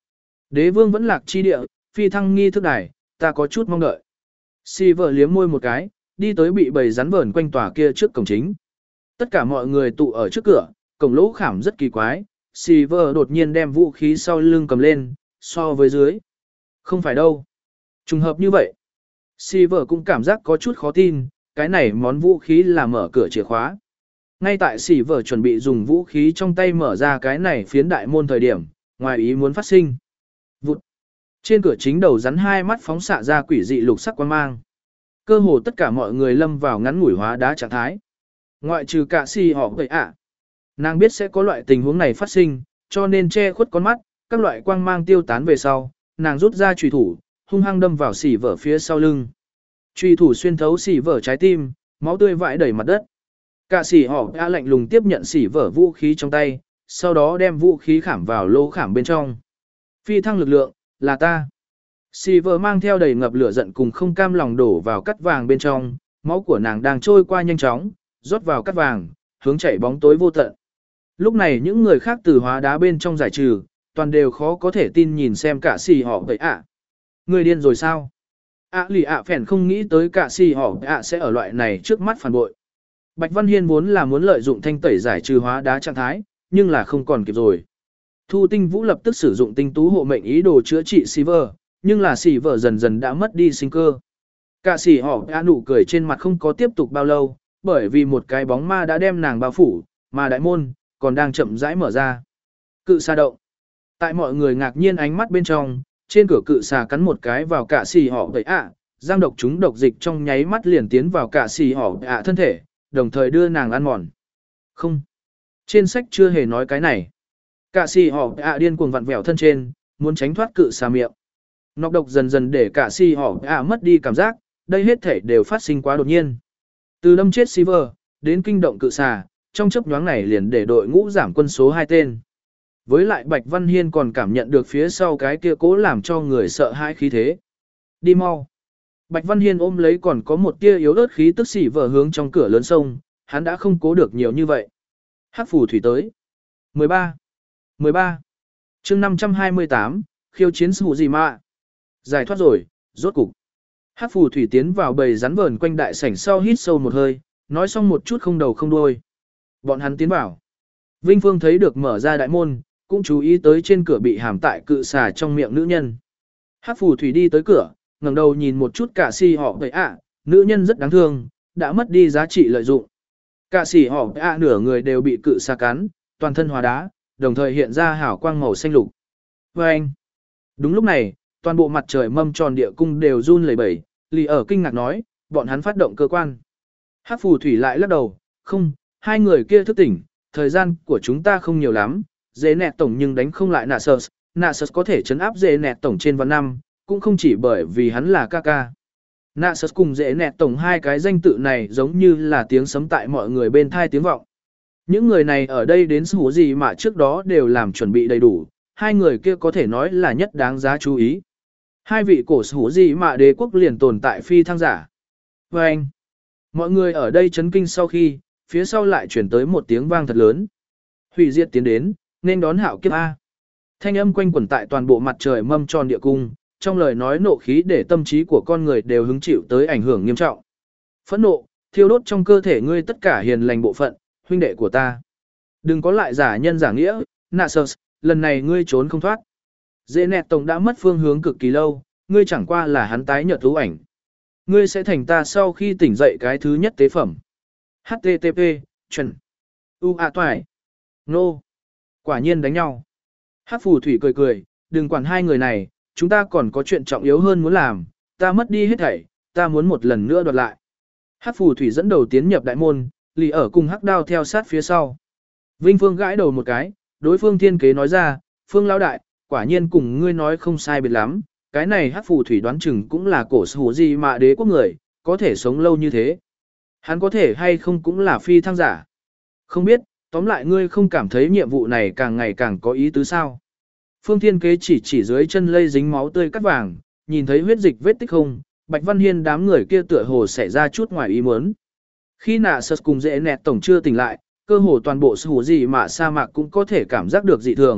Đế vương vẫn lạc chi địa, phi thăng nghi thức đài, ta có chút mong đợi. Silver liếm môi một cái, đi tới bị bầy rắn vờn quanh tòa kia trước cổng chính. Tất cả mọi người tụ ở trước cửa, cổng lỗ khảm rất kỳ quái. Silver đột nhiên đem vũ khí sau lưng cầm lên, so với dưới. Không phải đâu. Trùng hợp như vậy. Silver cũng cảm giác có chút khó tin, cái này món vũ khí là mở cửa chìa khóa. Ngay tại Silver chuẩn bị dùng vũ khí trong tay mở ra cái này phiến đại môn thời điểm, ngoài ý muốn phát sinh. Vụt. Trên cửa chính đầu rắn hai mắt phóng xạ ra quỷ dị lục sắc quang mang. Cơ hồ tất cả mọi người lâm vào ngắn ngủi hóa đá trạng thái. Ngoại trừ cả si họ vậy ạ. Nàng biết sẽ có loại tình huống này phát sinh, cho nên che khuất con mắt, các loại quang mang tiêu tán về sau, nàng rút ra chùy thủ, hung hăng đâm vào xỉ vở phía sau lưng. Chùy thủ xuyên thấu xỉ vở trái tim, máu tươi vãi đầy mặt đất. Cả xỉ họ đã lạnh lùng tiếp nhận xỉ vở vũ khí trong tay, sau đó đem vũ khí khảm vào lỗ khảm bên trong. Phi thăng lực lượng, là ta. Xỉ vở mang theo đầy ngập lửa giận cùng không cam lòng đổ vào cắt vàng bên trong, máu của nàng đang trôi qua nhanh chóng, rót vào cắt vàng, hướng chảy bóng tối vô tận. Lúc này những người khác từ hóa đá bên trong giải trừ, toàn đều khó có thể tin nhìn xem cả xì họ vậy ạ. Người điên rồi sao? ạ lì ạ phèn không nghĩ tới cả xì họ ạ sẽ ở loại này trước mắt phản bội. Bạch Văn Hiên vốn là muốn lợi dụng thanh tẩy giải trừ hóa đá trạng thái, nhưng là không còn kịp rồi. Thu Tinh Vũ lập tức sử dụng tinh tú hộ mệnh ý đồ chữa trị Silver, nhưng là Silver dần dần đã mất đi sinh cơ. Cả xì họ ạ nụ cười trên mặt không có tiếp tục bao lâu, bởi vì một cái bóng ma đã đem nàng bao phủ, mà đại môn còn đang chậm rãi mở ra. Cự xà động. Tại mọi người ngạc nhiên ánh mắt bên trong, trên cửa cự xà cắn một cái vào cả xì họ vậy ạ, giang độc chúng độc dịch trong nháy mắt liền tiến vào cả xì họ ạ thân thể, đồng thời đưa nàng ăn mòn. Không. Trên sách chưa hề nói cái này. Cả xì họ ạ điên cuồng vặn vẹo thân trên, muốn tránh thoát cự xà miệng. Nọc độc dần dần để cả xì họ ạ mất đi cảm giác, đây hết thể đều phát sinh quá đột nhiên. Từ đâm chết Silver đến kinh động cự xà, trong chớp nhoáng này liền để đội ngũ giảm quân số hai tên. Với lại Bạch Văn Hiên còn cảm nhận được phía sau cái kia cố làm cho người sợ hãi khí thế. Đi mau. Bạch Văn Hiên ôm lấy còn có một tia yếu ớt khí tức xỉ vờ hướng trong cửa lớn sông, hắn đã không cố được nhiều như vậy. Hắc phù thủy tới. mười ba. mười ba. Chương năm trăm hai mươi tám, khiêu chiến sủ gì mà. Giải thoát rồi, rốt cục. Hắc phù thủy tiến vào bầy rắn vờn quanh đại sảnh sau hít sâu một hơi, nói xong một chút không đầu không đuôi. Bọn hắn tiến vào. Vinh Phương thấy được mở ra đại môn, cũng chú ý tới trên cửa bị hàm tại cự xà trong miệng nữ nhân. Hắc phù thủy đi tới cửa, ngẩng đầu nhìn một chút cả xì họ vậy ạ, nữ nhân rất đáng thương, đã mất đi giá trị lợi dụng. Cả xì họ ạ nửa người đều bị cự xà cắn, toàn thân hóa đá, đồng thời hiện ra hào quang màu xanh lục. Và anh. Đúng lúc này, toàn bộ mặt trời mâm tròn địa cung đều run lẩy bẩy, lì ở kinh ngạc nói, bọn hắn phát động cơ quan. Hắc phù thủy lại lắc đầu, không, hai người kia thức tỉnh, thời gian của chúng ta không nhiều lắm, dễ nẹt tổng nhưng đánh không lại Nasus, Nasus có thể chấn áp dễ nẹt tổng trên vạn năm, cũng không chỉ bởi vì hắn là ca ca. Nasus cùng dễ nẹt tổng hai cái danh tự này giống như là tiếng sấm tại mọi người bên thai tiếng vọng. Những người này ở đây đến số gì mà trước đó đều làm chuẩn bị đầy đủ, hai người kia có thể nói là nhất đáng giá chú ý. Hai vị cổ số gì mà đế quốc liền tồn tại phi thăng giả. Và anh, mọi người ở đây chấn kinh sau khi, phía sau lại chuyển tới một tiếng vang thật lớn. Hủy diệt tiến đến, nên đón hạo kiếp A. Thanh âm quanh quẩn tại toàn bộ mặt trời mâm tròn địa cung, trong lời nói nộ khí để tâm trí của con người đều hứng chịu tới ảnh hưởng nghiêm trọng. Phẫn nộ, thiêu đốt trong cơ thể ngươi tất cả hiền lành bộ phận, huynh đệ của ta. Đừng có lại giả nhân giả nghĩa, Nasus, lần này ngươi trốn không thoát. Dễ nẹt tổng đã mất phương hướng cực kỳ lâu, ngươi chẳng qua là hắn tái nhợt thú ảnh. Ngươi sẽ thành ta sau khi tỉnh dậy cái thứ nhất tế phẩm. hát tê tê pê, chuẩn. U a toại. Nô. Quả nhiên đánh nhau. Hắc phù thủy cười cười, đừng quản hai người này, chúng ta còn có chuyện trọng yếu hơn muốn làm, ta mất đi hết thảy, ta muốn một lần nữa đoạt lại. Hắc phù thủy dẫn đầu tiến nhập đại môn, lì ở cùng hắc đao theo sát phía sau. Vinh Phương gãi đầu một cái, đối phương thiên kế nói ra, Phương lão đại, quả nhiên cùng ngươi nói không sai biệt lắm, cái này hắc phù thủy đoán chừng cũng là cổ sủ gì mà đế quốc người, có thể sống lâu như thế. Hắn có thể hay không cũng là phi thăng giả. Không biết, tóm lại ngươi không cảm thấy nhiệm vụ này càng ngày càng có ý tứ sao. Phương Thiên Kế chỉ chỉ dưới chân lây dính máu tươi cắt vàng, nhìn thấy huyết dịch vết tích không, Bạch Văn Hiên đám người kia tựa hồ xảy ra chút ngoài ý muốn. Khi nạ sật cùng dễ nẹt tổng chưa tỉnh lại, cơ hồ toàn bộ sủ gì mà sa mạc cũng có thể cảm giác được dị thường,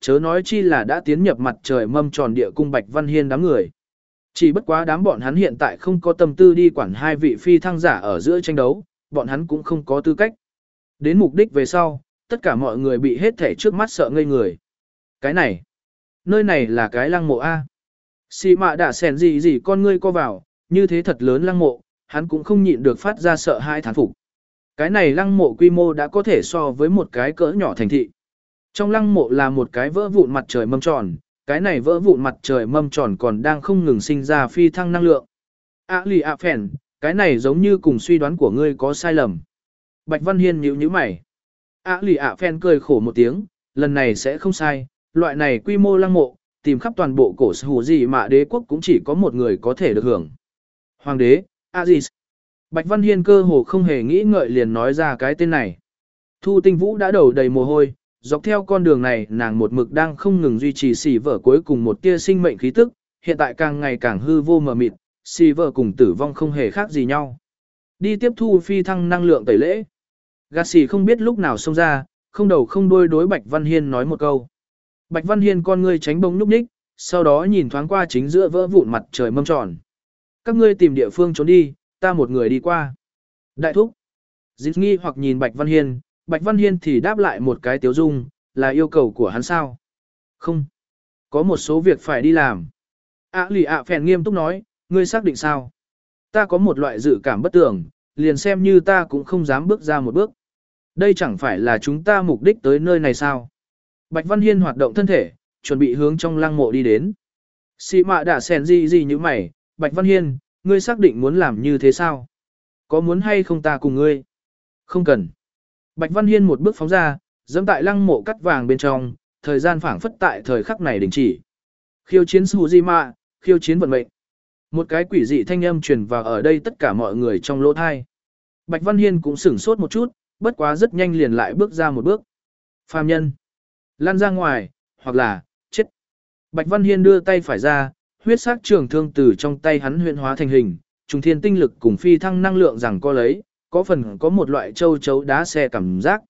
chớ nói chi là đã tiến nhập mặt trời mâm tròn địa cung Bạch Văn Hiên đám người. Chỉ bất quá đám bọn hắn hiện tại không có tâm tư đi quản hai vị phi thăng giả ở giữa tranh đấu, bọn hắn cũng không có tư cách. Đến mục đích về sau, tất cả mọi người bị hết thể trước mắt sợ ngây người. Cái này, nơi này là cái lăng mộ A. Xì mạ đã xèn gì gì con ngươi co vào, như thế thật lớn lăng mộ, hắn cũng không nhịn được phát ra sợ hai thán phục. Cái này lăng mộ quy mô đã có thể so với một cái cỡ nhỏ thành thị. Trong lăng mộ là một cái vỡ vụn mặt trời mâm tròn, cái này vỡ vụn mặt trời mâm tròn còn đang không ngừng sinh ra phi thăng năng lượng. À lì ạ phèn, cái này giống như cùng suy đoán của ngươi có sai lầm. Bạch Văn Hiên nhíu nhíu mày. À lì ạ phèn cười khổ một tiếng, lần này sẽ không sai, loại này quy mô lăng mộ, tìm khắp toàn bộ cổ hủ gì mà đế quốc cũng chỉ có một người có thể được hưởng. Hoàng đế, Aziz. Bạch Văn Hiên cơ hồ không hề nghĩ ngợi liền nói ra cái tên này. Thu Tinh Vũ đã đầu đầy mồ hôi, dọc theo con đường này nàng một mực đang không ngừng duy trì xì vở cuối cùng một tia sinh mệnh khí tức, hiện tại càng ngày càng hư vô mờ mịt, xì vở cùng tử vong không hề khác gì nhau. Đi tiếp thu phi thăng năng lượng tẩy lễ. Gạt xì không biết lúc nào xông ra, không đầu không đuôi đối Bạch Văn Hiên nói một câu. Bạch Văn Hiên con ngươi tránh bông núp ních, sau đó nhìn thoáng qua chính giữa vỡ vụn mặt trời mâm tròn. Các ngươi tìm địa phương trốn đi, ta một người đi qua. Đại thúc. Dịch nghi hoặc nhìn Bạch Văn Hiên, Bạch Văn Hiên thì đáp lại một cái tiếu dung, là yêu cầu của hắn sao? Không. Có một số việc phải đi làm. ạ lì ạ phèn nghiêm túc nói, ngươi xác định sao? Ta có một loại dự cảm bất tưởng, liền xem như ta cũng không dám bước ra một bước. Đây chẳng phải là chúng ta mục đích tới nơi này sao? Bạch Văn Hiên hoạt động thân thể, chuẩn bị hướng trong lăng mộ đi đến. Xì mạ đã xèn gì gì như mày, Bạch Văn Hiên, ngươi xác định muốn làm như thế sao? Có muốn hay không ta cùng ngươi? Không cần. Bạch Văn Hiên một bước phóng ra, dẫm tại lăng mộ cắt vàng bên trong, thời gian phảng phất tại thời khắc này đình chỉ. Khiêu chiến Sujima, khiêu chiến vận mệnh. Một cái quỷ dị thanh âm truyền vào ở đây tất cả mọi người trong lỗ thai. Bạch Văn Hiên cũng sửng sốt một chút, bất quá rất nhanh liền lại bước ra một bước. Phàm nhân, lan ra ngoài, hoặc là, chết. Bạch Văn Hiên đưa tay phải ra, huyết sắc trường thương từ trong tay hắn huyễn hóa thành hình, trùng thiên tinh lực cùng phi thăng năng lượng rằng co lấy, có phần có một loại châu chấu đá xe cảm giác.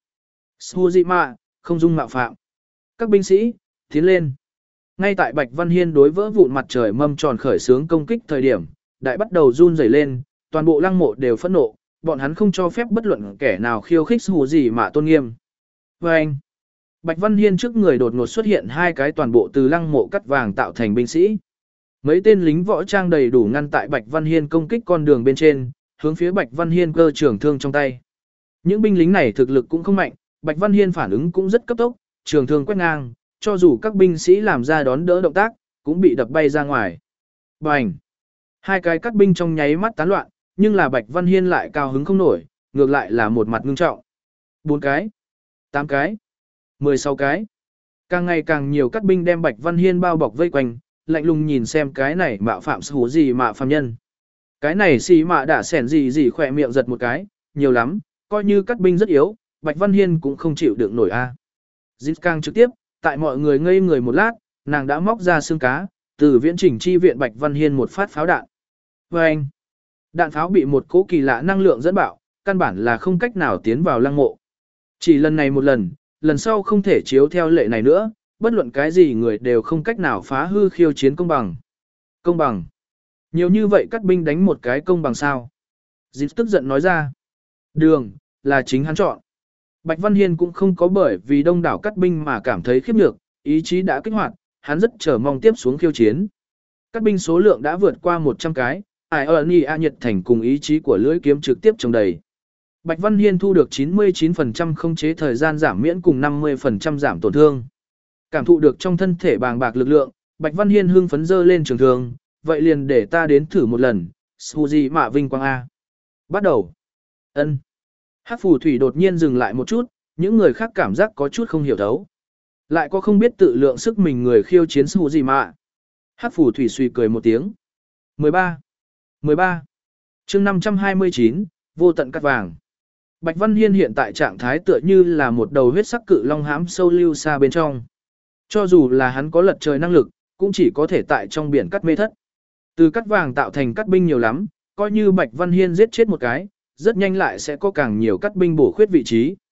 Sujima, không dung mạo phạm. Các binh sĩ, tiến lên. Ngay tại Bạch Văn Hiên đối vỡ vụn mặt trời mâm tròn khởi xướng công kích thời điểm, đại bắt đầu run rẩy lên, toàn bộ lăng mộ đều phẫn nộ, bọn hắn không cho phép bất luận kẻ nào khiêu khích Sujima tôn nghiêm. Và anh, Bạch Văn Hiên trước người đột ngột xuất hiện hai cái toàn bộ từ lăng mộ cắt vàng tạo thành binh sĩ. Mấy tên lính võ trang đầy đủ ngăn tại Bạch Văn Hiên công kích con đường bên trên, hướng phía Bạch Văn Hiên cơ trường thương trong tay. Những binh lính này thực lực cũng không mạnh, Bạch Văn Hiên phản ứng cũng rất cấp tốc, trường thương quét ngang, cho dù các binh sĩ làm ra đón đỡ động tác, cũng bị đập bay ra ngoài. Bành! Hai cái cắt binh trong nháy mắt tán loạn, nhưng là Bạch Văn Hiên lại cao hứng không nổi, ngược lại là một mặt ngưng trọng. Bốn cái, tám cái, mười sáu cái. Càng ngày càng nhiều cắt binh đem Bạch Văn Hiên bao bọc vây quanh, lạnh lùng nhìn xem cái này mạo phạm hủ gì mà phàm nhân. Cái này xì mạ đã xẻn gì gì khỏe miệng giật một cái, nhiều lắm, coi như cắt binh rất yếu, Bạch Văn Hiên cũng không chịu đựng nổi a. À. Dịch càng trực tiếp, tại mọi người ngây người một lát, nàng đã móc ra xương cá, từ viễn trình chi viện Bạch Văn Hiên một phát pháo đạn. Và anh, đạn pháo bị một cỗ kỳ lạ năng lượng dẫn bạo, căn bản là không cách nào tiến vào lăng mộ. Chỉ lần này một lần, lần sau không thể chiếu theo lệ này nữa, bất luận cái gì người đều không cách nào phá hư khiêu chiến công bằng. Công bằng. Nhiều như vậy cắt binh đánh một cái công bằng sao. Dịp tức giận nói ra. Đường, là chính hắn chọn. Bạch Văn Hiên cũng không có bởi vì đông đảo cắt binh mà cảm thấy khiếp nhược, ý chí đã kích hoạt, hắn rất chờ mong tiếp xuống khiêu chiến. Cắt binh số lượng đã vượt qua một trăm cái, ai ơn y a nhiệt thành cùng ý chí của lưỡi kiếm trực tiếp trồng đầy. Bạch Văn Hiên thu được chín mươi chín phần trăm khống chế thời gian giảm miễn cùng năm mươi phần trăm giảm tổn thương. Cảm thụ được trong thân thể bàng bạc lực lượng, Bạch Văn Hiên hưng phấn dơ lên trường thương, vậy liền để ta đến thử một lần, Suji mạ vinh quang A. Bắt đầu. Ân. Hắc phù thủy đột nhiên dừng lại một chút, những người khác cảm giác có chút không hiểu thấu. Lại có không biết tự lượng sức mình người khiêu chiến Suji mạ. Hắc phù thủy suy cười một tiếng. mười ba. mười ba. chương năm trăm hai mươi chín, vô tận cắt vàng. Bạch Văn Hiên hiện tại trạng thái tựa như là một đầu huyết sắc cự long hãm sâu lưu xa bên trong. Cho dù là hắn có lật trời năng lực, cũng chỉ có thể tại trong biển cắt mê thất. Từ cắt vàng tạo thành cắt binh nhiều lắm, coi như Bạch Văn Hiên giết chết một cái, rất nhanh lại sẽ có càng nhiều cắt binh bổ khuyết vị trí.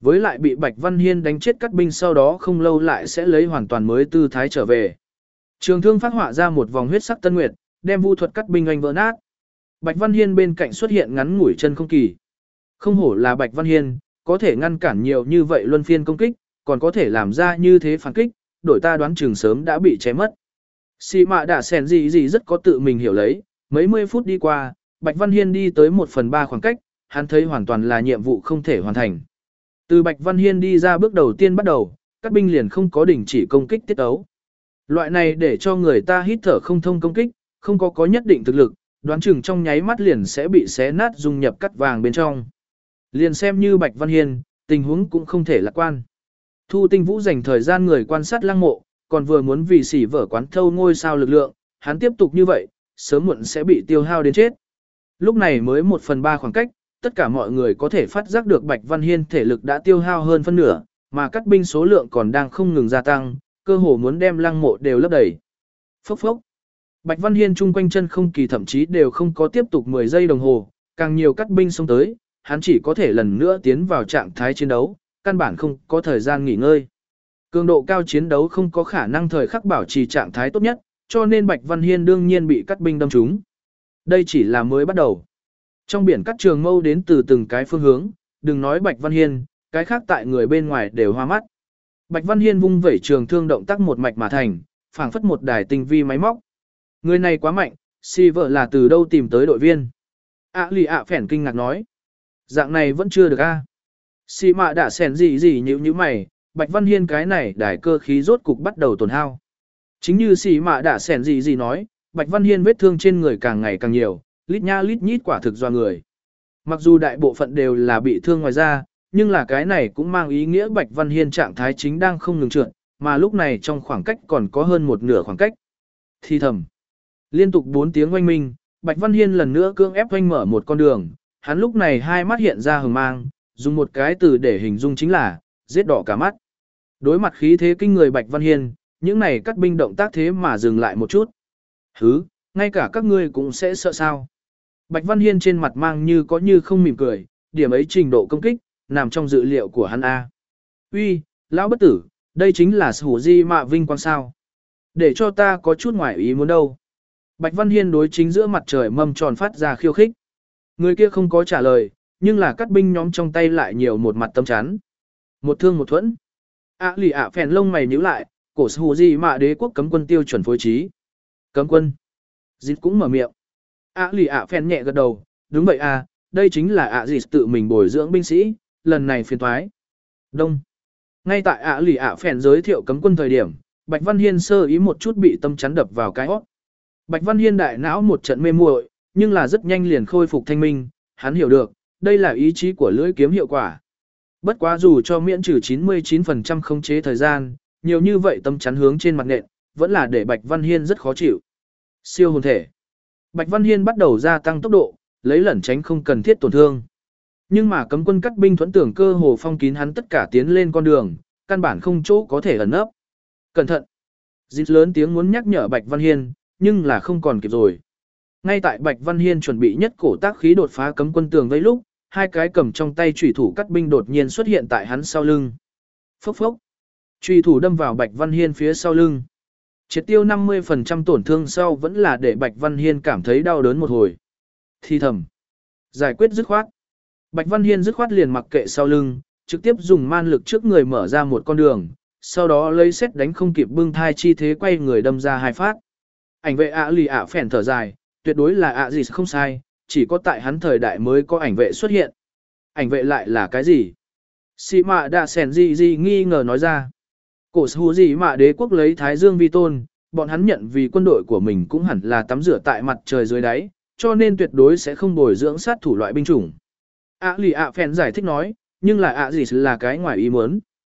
Với lại bị Bạch Văn Hiên đánh chết cắt binh sau đó không lâu lại sẽ lấy hoàn toàn mới tư thái trở về. Trường thương phát họa ra một vòng huyết sắc tân nguyệt, đem vu thuật cắt binh anh vỡ nát. Bạch Văn Hiên bên cạnh xuất hiện ngắn ngủi chân không kỳ. Không hổ là Bạch Văn Hiên, có thể ngăn cản nhiều như vậy luân phiên công kích, còn có thể làm ra như thế phản kích, đổi ta đoán chừng sớm đã bị chém mất. Xì mạ đã sèn gì gì rất có tự mình hiểu lấy, mấy mươi phút đi qua, Bạch Văn Hiên đi tới một phần ba khoảng cách, hắn thấy hoàn toàn là nhiệm vụ không thể hoàn thành. Từ Bạch Văn Hiên đi ra bước đầu tiên bắt đầu, các binh liền không có đình chỉ công kích tiết ấu. Loại này để cho người ta hít thở không thông công kích, không có có nhất định thực lực, đoán chừng trong nháy mắt liền sẽ bị xé nát dung nhập cắt vàng bên trong. Liền xem như Bạch Văn Hiên, tình huống cũng không thể lạc quan. Thu Tinh Vũ dành thời gian người quan sát lăng mộ, còn vừa muốn vì xỉ vở quán thâu ngôi sao lực lượng, hắn tiếp tục như vậy, sớm muộn sẽ bị tiêu hao đến chết. Lúc này mới một phần ba khoảng cách, tất cả mọi người có thể phát giác được Bạch Văn Hiên thể lực đã tiêu hao hơn phân nửa, mà cắt binh số lượng còn đang không ngừng gia tăng, cơ hồ muốn đem lăng mộ đều lấp đầy. Phốc phốc. Bạch Văn Hiên chung quanh chân không kỳ thậm chí đều không có tiếp tục mười giây đồng hồ, càng nhiều cắt binh xông tới, hắn chỉ có thể lần nữa tiến vào trạng thái chiến đấu, căn bản không có thời gian nghỉ ngơi. Cường độ cao chiến đấu không có khả năng thời khắc bảo trì trạng thái tốt nhất, cho nên Bạch Văn Hiên đương nhiên bị cắt binh đâm trúng. Đây chỉ là mới bắt đầu. Trong biển cắt trường mâu đến từ từng cái phương hướng, đừng nói Bạch Văn Hiên, cái khác tại người bên ngoài đều hoa mắt. Bạch Văn Hiên vung vẩy trường thương động tác một mạch mà thành, phảng phất một đài tinh vi máy móc. Người này quá mạnh, si vợ là từ đâu tìm tới đội viên. ạ lì ạ phèn kinh ngạc nói. Dạng này vẫn chưa được a. À? Si mạ đã xèn gì gì nhữ như mày, Bạch Văn Hiên cái này đài cơ khí rốt cục bắt đầu tổn hao. Chính như si mạ đã xèn gì gì nói, Bạch Văn Hiên vết thương trên người càng ngày càng nhiều, lít nha lít nhít quả thực do người. Mặc dù đại bộ phận đều là bị thương ngoài da, nhưng là cái này cũng mang ý nghĩa Bạch Văn Hiên trạng thái chính đang không ngừng trượt, mà lúc này trong khoảng cách còn có hơn một nửa khoảng cách. Thì thầm. Liên tục bốn tiếng oanh minh, Bạch Văn Hiên lần nữa cưỡng ép oanh mở một con đường, hắn lúc này hai mắt hiện ra hừng mang, dùng một cái từ để hình dung chính là giết đỏ cả mắt. Đối mặt khí thế kinh người Bạch Văn Hiên, những này cắt binh động tác thế mà dừng lại một chút. Hứ, ngay cả các ngươi cũng sẽ sợ sao. Bạch Văn Hiên trên mặt mang như có như không mỉm cười, điểm ấy trình độ công kích, nằm trong dự liệu của hắn A. Uy, lão bất tử, đây chính là Sủ Di Mạ vinh quang sao. Để cho ta có chút ngoài ý muốn đâu. Bạch Văn Hiên đối chính giữa mặt trời mâm tròn phát ra khiêu khích. Người kia không có trả lời, nhưng là cắt binh nhóm trong tay lại nhiều một mặt tâm chắn. Một thương một thuẫn. ạ lì ạ phèn lông mày nhíu lại, cổ Sủ Di Mạ đế quốc cấm quân tiêu chuẩn phối trí. Cấm quân. Dịch cũng mở miệng. ạ lì ạ phèn nhẹ gật đầu, đúng vậy à, đây chính là ạ dịch tự mình bồi dưỡng binh sĩ, lần này phiền thoái. Đông. Ngay tại ạ lì ạ phèn giới thiệu cấm quân thời điểm, Bạch Văn Hiên sơ ý một chút bị tâm chắn đập vào cái hót. Bạch Văn Hiên đại não một trận mê muội, nhưng là rất nhanh liền khôi phục thanh minh, hắn hiểu được, đây là ý chí của lưỡi kiếm hiệu quả. Bất quá dù cho miễn trừ chín mươi chín phần trăm khống chế thời gian, nhiều như vậy tâm chắn hướng trên mặt nện, vẫn là để Bạch Văn Hiên rất khó chịu. Siêu hồn thể. Bạch Văn Hiên bắt đầu gia tăng tốc độ, lấy lẩn tránh không cần thiết tổn thương. Nhưng mà cấm quân cắt binh thuẫn tưởng cơ hồ phong kín hắn tất cả tiến lên con đường, căn bản không chỗ có thể ẩn nấp. Cẩn thận! Dịch lớn tiếng muốn nhắc nhở Bạch Văn Hiên, nhưng là không còn kịp rồi. Ngay tại Bạch Văn Hiên chuẩn bị nhất cổ tác khí đột phá cấm quân tường vây lúc, hai cái cầm trong tay chủy thủ cắt binh đột nhiên xuất hiện tại hắn sau lưng. Phốc phốc! Chủy thủ đâm vào Bạch Văn Hiên phía sau lưng. Triệt tiêu năm mươi phần trăm tổn thương sau vẫn là để Bạch Văn Hiên cảm thấy đau đớn một hồi. Thì thầm. Giải quyết dứt khoát. Bạch Văn Hiên dứt khoát liền mặc kệ sau lưng, trực tiếp dùng man lực trước người mở ra một con đường, sau đó lấy xét đánh không kịp bưng thai chi thế quay người đâm ra hai phát. Ảnh vệ ạ lì ạ phèn thở dài, tuyệt đối là ạ gì không sai, chỉ có tại hắn thời đại mới có ảnh vệ xuất hiện. Ảnh vệ lại là cái gì? Sĩ mạ đã sèn gì gì nghi ngờ nói ra. Cổ Sủ Di Mạ đế quốc lấy Thái Dương vi tôn, bọn hắn nhận vì quân đội của mình cũng hẳn là tắm rửa tại mặt trời dưới đáy, cho nên tuyệt đối sẽ không bồi dưỡng sát thủ loại binh chủng. ạ lì ạ phèn giải thích nói, nhưng là ạ gì là cái ngoài ý muốn.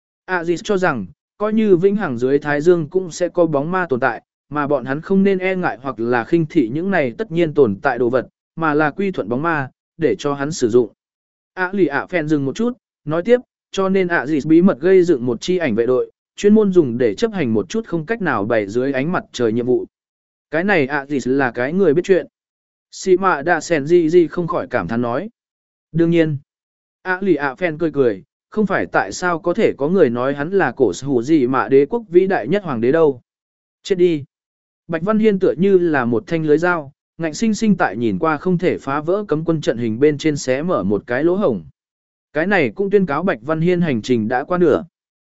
ạ gì cho rằng, coi như vĩnh hằng dưới Thái Dương cũng sẽ có bóng ma tồn tại, mà bọn hắn không nên e ngại hoặc là khinh thị những này tất nhiên tồn tại đồ vật, mà là quy thuận bóng ma, để cho hắn sử dụng. ạ lì ạ phèn dừng một chút, nói tiếp, cho nên ạ gì bí mật gây dựng một chi ảnh vệ đội, chuyên môn dùng để chấp hành một chút không cách nào bày dưới ánh mặt trời nhiệm vụ. Cái này ạ gì là cái người biết chuyện. Sĩ mạ đã sèn gì gì không khỏi cảm thán nói. Đương nhiên, ạ lì ạ phen cười cười, không phải tại sao có thể có người nói hắn là cổ hủ gì mà đế quốc vĩ đại nhất hoàng đế đâu. Chết đi. Bạch Văn Hiên tựa như là một thanh lưới dao, ngạnh sinh sinh tại nhìn qua không thể phá vỡ cấm quân trận hình bên trên xé mở một cái lỗ hổng. Cái này cũng tuyên cáo Bạch Văn Hiên hành trình đã qua nửa.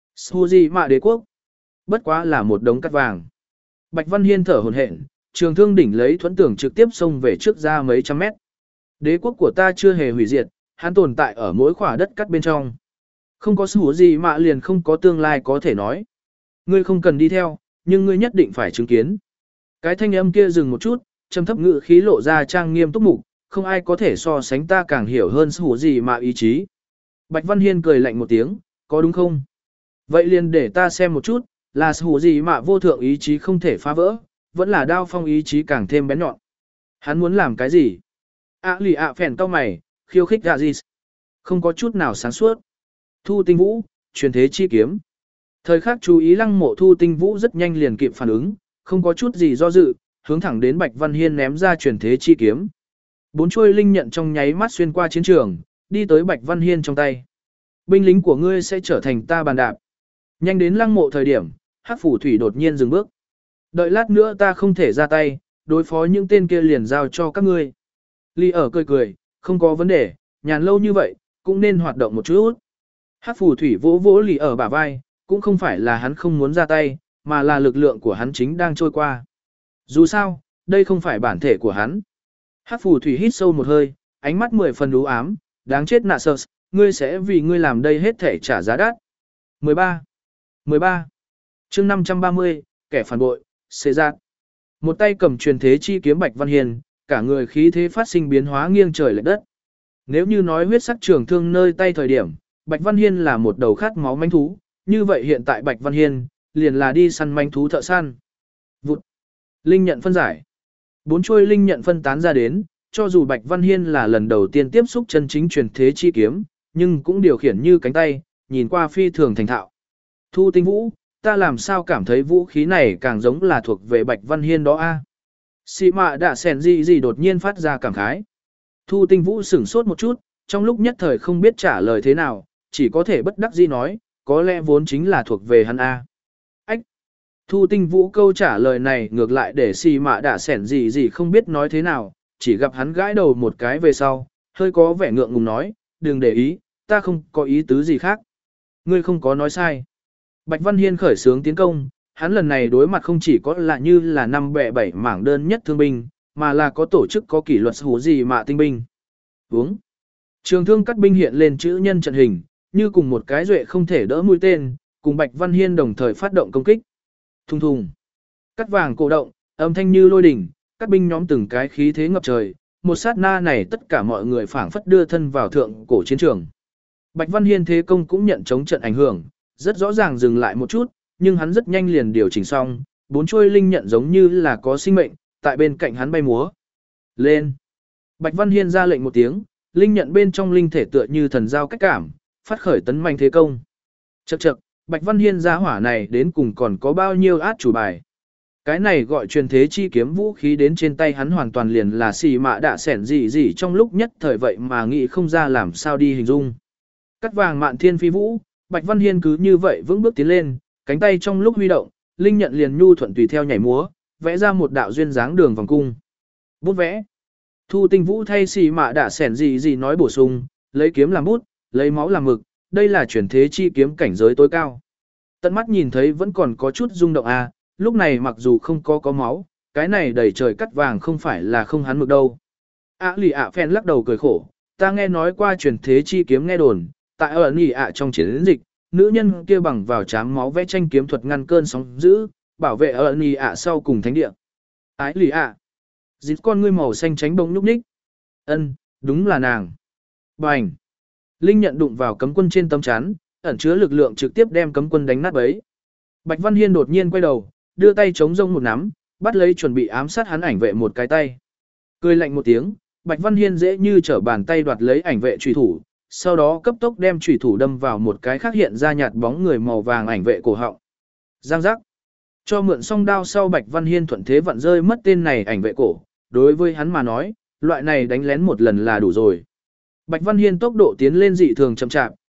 Hủ gì mà đế quốc. Bất quá là một đống cát vàng. Bạch Văn Hiên thở hổn hển, trường thương đỉnh lấy thuẫn tưởng trực tiếp xông về trước ra mấy trăm mét. Đế quốc của ta chưa hề hủy diệt, hắn tồn tại ở mỗi khỏa đất cắt bên trong. Không có hủ gì mà liền không có tương lai có thể nói. Ngươi không cần đi theo, nhưng ngươi nhất định phải chứng kiến. Cái thanh âm kia dừng một chút, trầm thấp ngữ khí lộ ra trang nghiêm túc mục, không ai có thể so sánh ta càng hiểu hơn hủ gì mà ý chí. Bạch Văn Hiên cười lạnh một tiếng, có đúng không? Vậy liền để ta xem một chút, là hủ gì mà vô thượng ý chí không thể phá vỡ, vẫn là đao phong ý chí càng thêm bén nhọn. Hắn muốn làm cái gì? À lì ạ phèn cao mày, khiêu khích gà gì? Không có chút nào sáng suốt. Thu tinh vũ, truyền thế chi kiếm. Thời khắc chú ý lăng mộ thu tinh vũ rất nhanh liền kịp phản ứng, không có chút gì do dự, hướng thẳng đến Bạch Văn Hiên ném ra truyền thế chi kiếm. Bốn chuôi linh nhận trong nháy mắt xuyên qua chiến trường, đi tới Bạch Văn Hiên trong tay. Binh lính của ngươi sẽ trở thành ta bàn đạp. Nhanh đến lăng mộ thời điểm, Hắc Phủ Thủy đột nhiên dừng bước. Đợi lát nữa ta không thể ra tay, đối phó những tên kia liền giao cho các ngươi. Ly ở cười cười, không có vấn đề, nhàn lâu như vậy, cũng nên hoạt động một chút. Hắc Phủ Thủy vỗ vỗ Ly ở bả vai, cũng không phải là hắn không muốn ra tay, mà là lực lượng của hắn chính đang trôi qua. Dù sao, đây không phải bản thể của hắn. Hắc Phù Thủy hít sâu một hơi, ánh mắt mười phần u ám, đáng chết nạ sơ, ngươi sẽ vì ngươi làm đây hết thể trả giá đắt. mười ba. mười ba. Chương năm trăm ba mươi, kẻ phản bội, xê giác. Một tay cầm truyền thế chi kiếm Bạch Văn Hiên, cả người khí thế phát sinh biến hóa nghiêng trời lệch đất. Nếu như nói huyết sắc trường thương nơi tay thời điểm, Bạch Văn Hiên là một đầu khát máu manh thú, như vậy hiện tại Bạch Văn Hiên liền là đi săn manh thú thợ săn. Vụt. Linh nhận phân giải. Bốn chuôi linh nhận phân tán ra đến, cho dù Bạch Văn Hiên là lần đầu tiên tiếp xúc chân chính truyền thế chi kiếm, nhưng cũng điều khiển như cánh tay, nhìn qua phi thường thành thạo. Thu tinh vũ, ta làm sao cảm thấy vũ khí này càng giống là thuộc về Bạch Văn Hiên đó a? À? Xì mạ đã sèn gì gì đột nhiên phát ra cảm khái. Thu tinh vũ sửng sốt một chút, trong lúc nhất thời không biết trả lời thế nào, chỉ có thể bất đắc dĩ nói, có lẽ vốn chính là thuộc về hắn a. Ách! Thu tinh vũ câu trả lời này ngược lại để xì mạ đã sẻn gì gì không biết nói thế nào, chỉ gặp hắn gãi đầu một cái về sau, hơi có vẻ ngượng ngùng nói, đừng để ý, ta không có ý tứ gì khác. Ngươi không có nói sai. Bạch Văn Hiên khởi xướng tiến công, hắn lần này đối mặt không chỉ có là như là năm bè bảy mảng đơn nhất thương binh, mà là có tổ chức có kỷ luật hủ gì mà tinh binh. Uống. Trường thương cắt binh hiện lên chữ nhân trận hình, như cùng một cái duệ không thể đỡ mũi tên, cùng Bạch Văn Hiên đồng thời phát động công kích. Thùng thùng. Cắt vàng cổ động, âm thanh như lôi đỉnh, các binh nhóm từng cái khí thế ngập trời, một sát na này tất cả mọi người phảng phất đưa thân vào thượng cổ chiến trường. Bạch Văn Hiên thế công cũng nhận chống trận ảnh hưởng, rất rõ ràng dừng lại một chút, nhưng hắn rất nhanh liền điều chỉnh xong, bốn chuôi linh nhận giống như là có sinh mệnh, tại bên cạnh hắn bay múa. Lên. Bạch Văn Hiên ra lệnh một tiếng, linh nhận bên trong linh thể tựa như thần giao cách cảm, phát khởi tấn mạnh thế công. Chậc chậc, Bạch Văn Hiên ra hỏa này đến cùng còn có bao nhiêu át chủ bài. Cái này gọi truyền thế chi kiếm vũ khí đến trên tay hắn hoàn toàn liền là xì mạ đạ sẻn gì gì trong lúc nhất thời vậy mà nghĩ không ra làm sao đi hình dung. Cắt vàng mạn thiên phi vũ, Bạch Văn Hiên cứ như vậy vững bước tiến lên, cánh tay trong lúc huy động, linh nhận liền nhu thuận tùy theo nhảy múa, vẽ ra một đạo duyên dáng đường vòng cung. Bút vẽ. Thu tinh vũ thay xì mạ đạ sẻn gì gì nói bổ sung, lấy kiếm làm bút, lấy máu làm mực, đây là truyền thế chi kiếm cảnh giới tối cao. Tận mắt nhìn thấy vẫn còn có chút rung động à, lúc này mặc dù không có có máu, cái này đầy trời cắt vàng không phải là không hắn mực đâu. ạ lì ạ phen lắc đầu cười khổ, ta nghe nói qua truyền thế chi kiếm nghe đồn, tại ở nỉ ạ trong chiến dịch, nữ nhân kia bằng vào chám máu vẽ tranh kiếm thuật ngăn cơn sóng dữ, bảo vệ ở nỉ ạ sau cùng thánh địa. Ái lì ạ, dịp con ngươi màu xanh tránh bông nhúc nhích. Ân, đúng là nàng. Bành. Linh nhận đụng vào cấm quân trên tấm chắn, ẩn chứa lực lượng trực tiếp đem cấm quân đánh nát bấy. Bạch Văn Hiên đột nhiên quay đầu, đưa tay chống rông một nắm, bắt lấy chuẩn bị ám sát hắn ảnh vệ một cái tay. Cười lạnh một tiếng, Bạch Văn Hiên dễ như trở bàn tay đoạt lấy ảnh vệ chủy thủ, sau đó cấp tốc đem chủy thủ đâm vào một cái khác hiện ra nhạt bóng người màu vàng ảnh vệ cổ họng. Giang giác. Cho mượn song đao sau Bạch Văn Hiên thuận thế vặn rơi mất tên này ảnh vệ cổ, đối với hắn mà nói, loại này đánh lén một lần là đủ rồi. Bạch Văn Hiên tốc độ tiến lên dị thường chậm chạp,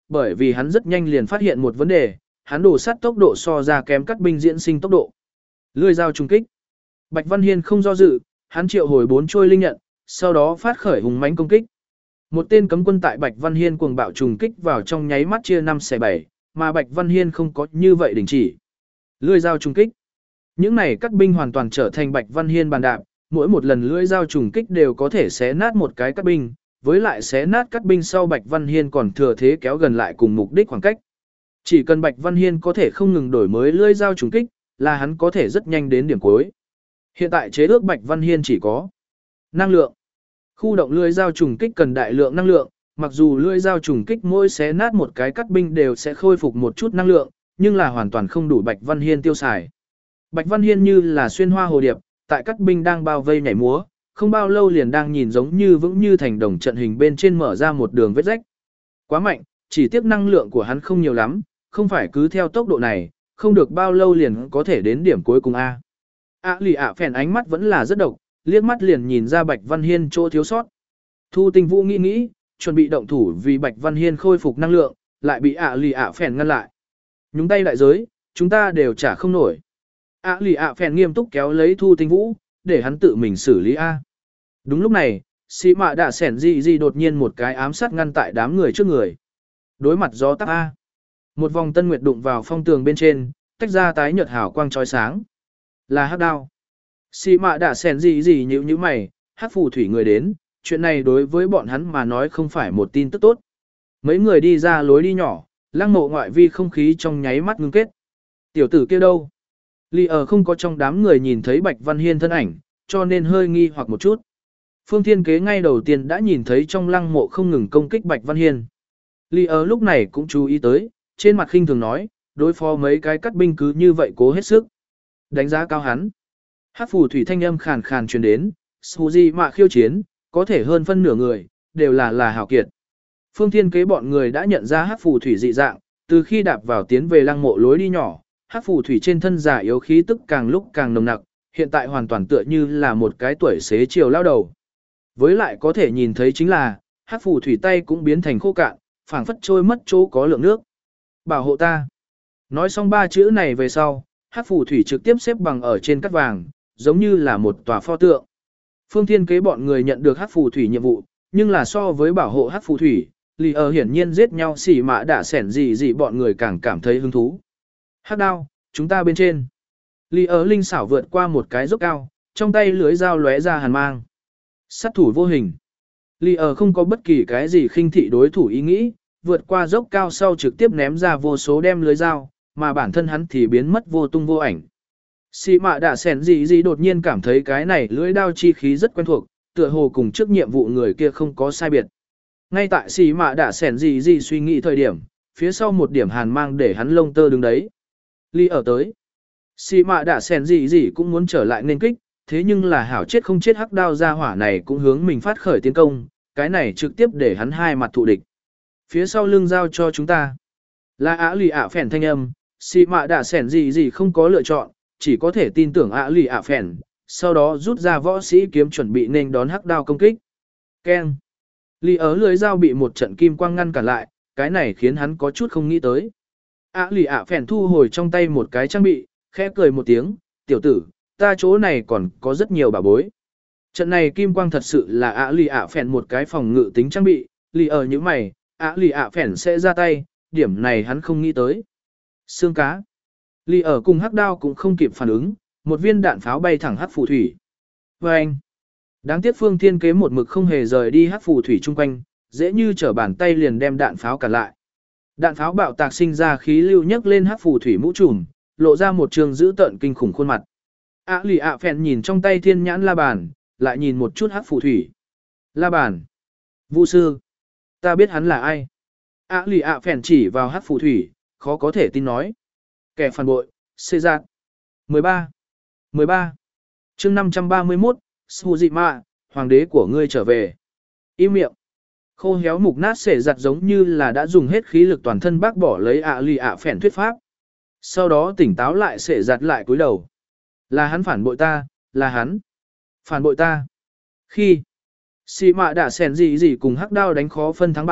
bởi vì hắn rất nhanh liền phát hiện một vấn đề, hắn đổ sát tốc độ so ra kém cắt binh diễn sinh tốc độ. Lưỡi dao trùng kích. Bạch Văn Hiên không do dự, hắn triệu hồi bốn trôi linh nhận, sau đó phát khởi hùng mãnh công kích. Một tên cấm quân tại Bạch Văn Hiên cuồng bạo trùng kích vào trong nháy mắt chia năm xẻ bảy, mà Bạch Văn Hiên không có như vậy đình chỉ. Lưỡi dao trùng kích. Những này cắt binh hoàn toàn trở thành Bạch Văn Hiên bàn đạp, mỗi một lần lưỡi dao trùng kích đều có thể xé nát một cái cắt binh, với lại xé nát cắt binh sau Bạch Văn Hiên còn thừa thế kéo gần lại cùng mục đích khoảng cách. Chỉ cần Bạch Văn Hiên có thể không ngừng đổi mới lưỡi dao trùng kích, là hắn có thể rất nhanh đến điểm cuối. Hiện tại chế ước Bạch Văn Hiên chỉ có năng lượng. Khu động lưỡi dao trùng kích cần đại lượng năng lượng, mặc dù lưỡi dao trùng kích mỗi xé nát một cái cắt binh đều sẽ khôi phục một chút năng lượng, nhưng là hoàn toàn không đủ Bạch Văn Hiên tiêu xài. Bạch Văn Hiên như là xuyên hoa hồ điệp, tại cắt binh đang bao vây nhảy múa, không bao lâu liền đang nhìn giống như vững như thành đồng trận hình bên trên mở ra một đường vết rách. Quá mạnh, chỉ tiếc năng lượng của hắn không nhiều lắm, không phải cứ theo tốc độ này, không được bao lâu liền có thể đến điểm cuối cùng A. A lì ạ phèn ánh mắt vẫn là rất độc, liếc mắt liền nhìn ra Bạch Văn Hiên chỗ thiếu sót. Thu Tinh Vũ nghĩ nghĩ, chuẩn bị động thủ vì Bạch Văn Hiên khôi phục năng lượng, lại bị A lì ạ phèn ngăn lại. Nhúng tay đại giới, chúng ta đều trả không nổi. A lì ạ phèn nghiêm túc kéo lấy Thu Tinh Vũ, để hắn tự mình xử lý A. Đúng lúc này, xì mạ đã sẻn gì gì đột nhiên một cái ám sát ngăn tại đám người trước người. Đối mặt gió táp A. Một vòng tân nguyệt đụng vào phong tường bên trên, tách ra tái nhợt hào quang chói sáng. Là hắc đao. Xì mạ đã sẻn gì gì nhíu nhíu mày, hắc phù thủy người đến, chuyện này đối với bọn hắn mà nói không phải một tin tức tốt. Mấy người đi ra lối đi nhỏ, lăng mộ ngoại vi không khí trong nháy mắt ngưng kết. Tiểu tử kia đâu? Ly ở không có trong đám người nhìn thấy Bạch Văn Hiên thân ảnh, cho nên hơi nghi hoặc một chút. Phương Thiên Kế ngay đầu tiên đã nhìn thấy trong lăng mộ không ngừng công kích Bạch Văn Hiên. Ly ở lúc này cũng chú ý tới, trên mặt khinh thường nói, đối phó mấy cái cắt binh cứ như vậy cố hết sức. Đánh giá cao hắn. Hắc phù thủy thanh âm khàn khàn truyền đến, Suzy mạ khiêu chiến, có thể hơn phân nửa người, đều là là hảo kiệt. Phương Thiên Kế bọn người đã nhận ra hắc phù thủy dị dạng, từ khi đạp vào tiến về lăng mộ lối đi nhỏ, hắc phù thủy trên thân giả yếu khí tức càng lúc càng nồng nặc, hiện tại hoàn toàn tựa như là một cái tuổi xế chiều lao đầu. Với lại có thể nhìn thấy chính là, hắc phù thủy tay cũng biến thành khô cạn, phảng phất trôi mất chỗ có lượng nước. Bảo hộ ta. Nói xong ba chữ này về sau, hắc phù thủy trực tiếp xếp bằng ở trên cát vàng, giống như là một tòa pho tượng. Phương Thiên Kế bọn người nhận được hắc phù thủy nhiệm vụ, nhưng là so với bảo hộ hắc phù thủy, lì ở hiển nhiên giết nhau xỉ mã đã xẻn gì gì bọn người càng cảm thấy hứng thú. Hắc đao, chúng ta bên trên. Lì ở linh xảo vượt qua một cái dốc cao, trong tay lưới dao lóe ra hàn mang. Sát thủ vô hình. Lì ở không có bất kỳ cái gì khinh thị đối thủ ý nghĩ, vượt qua dốc cao sau trực tiếp ném ra vô số đem lưới dao, mà bản thân hắn thì biến mất vô tung vô ảnh. Xì mạ đã xẻn gì gì đột nhiên cảm thấy cái này lưỡi đao chi khí rất quen thuộc, tựa hồ cùng trước nhiệm vụ người kia không có sai biệt. Ngay tại xì mạ đã xẻn gì gì suy nghĩ thời điểm, phía sau một điểm hàn mang để hắn lông tơ đứng đấy. Ly ở tới. Xì mạ đã xẻn gì gì cũng muốn trở lại nên kích, thế nhưng là hảo chết không chết hắc đao ra hỏa này cũng hướng mình phát khởi tiến công, cái này trực tiếp để hắn hai mặt thụ địch. Phía sau lưng giao cho chúng ta. Là ả lì ạ phèn thanh âm, xì mạ đã xẻn gì gì không có lựa chọn, chỉ có thể tin tưởng ả lì ạ phèn, sau đó rút ra võ sĩ kiếm chuẩn bị nên đón hắc đao công kích. Keng. Lì ở lưới dao bị một trận kim quang ngăn cản lại, cái này khiến hắn có chút không nghĩ tới. Ả lì ạ phèn thu hồi trong tay một cái trang bị, khẽ cười một tiếng, tiểu tử, ta chỗ này còn có rất nhiều bảo bối. Trận này kim quang thật sự là ả lì ạ phèn một cái phòng ngự tính trang bị, lì ở những mày, ả lì ạ phèn sẽ ra tay, điểm này hắn không nghĩ tới. Xương cá. Lì ở cùng hắc đao cũng không kịp phản ứng, một viên đạn pháo bay thẳng hắc phù thủy. Và anh. Đáng tiếc Phương Thiên Kế một mực không hề rời đi hắc phù thủy chung quanh, dễ như trở bàn tay liền đem đạn pháo cản lại. Đạn pháo bạo tạc sinh ra khí lưu nhấc lên hắc phù thủy mũ trùm, lộ ra một trường dữ tợn kinh khủng khuôn mặt. Ả lì ạ phèn nhìn trong tay thiên nhãn la bàn, lại nhìn một chút hắc phù thủy. La bàn. Vũ sư. Ta biết hắn là ai. Ả lì ạ phèn chỉ vào hắc phù thủy, khó có thể tin nói. Kẻ phản bội, xê giạt. mười ba. mười ba. chương năm trăm ba mươi mốt, Suzima, hoàng đế của ngươi trở về. Im miệng. Khô héo mục nát xể giặt giống như là đã dùng hết khí lực toàn thân bác bỏ lấy ạ lì ạ phèn thuyết pháp. Sau đó tỉnh táo lại xể giặt lại cúi đầu. Là hắn phản bội ta, là hắn. Phản bội ta. Khi xì mạ đã xèn gì gì cùng hắc đao đánh khó phân thắng bại,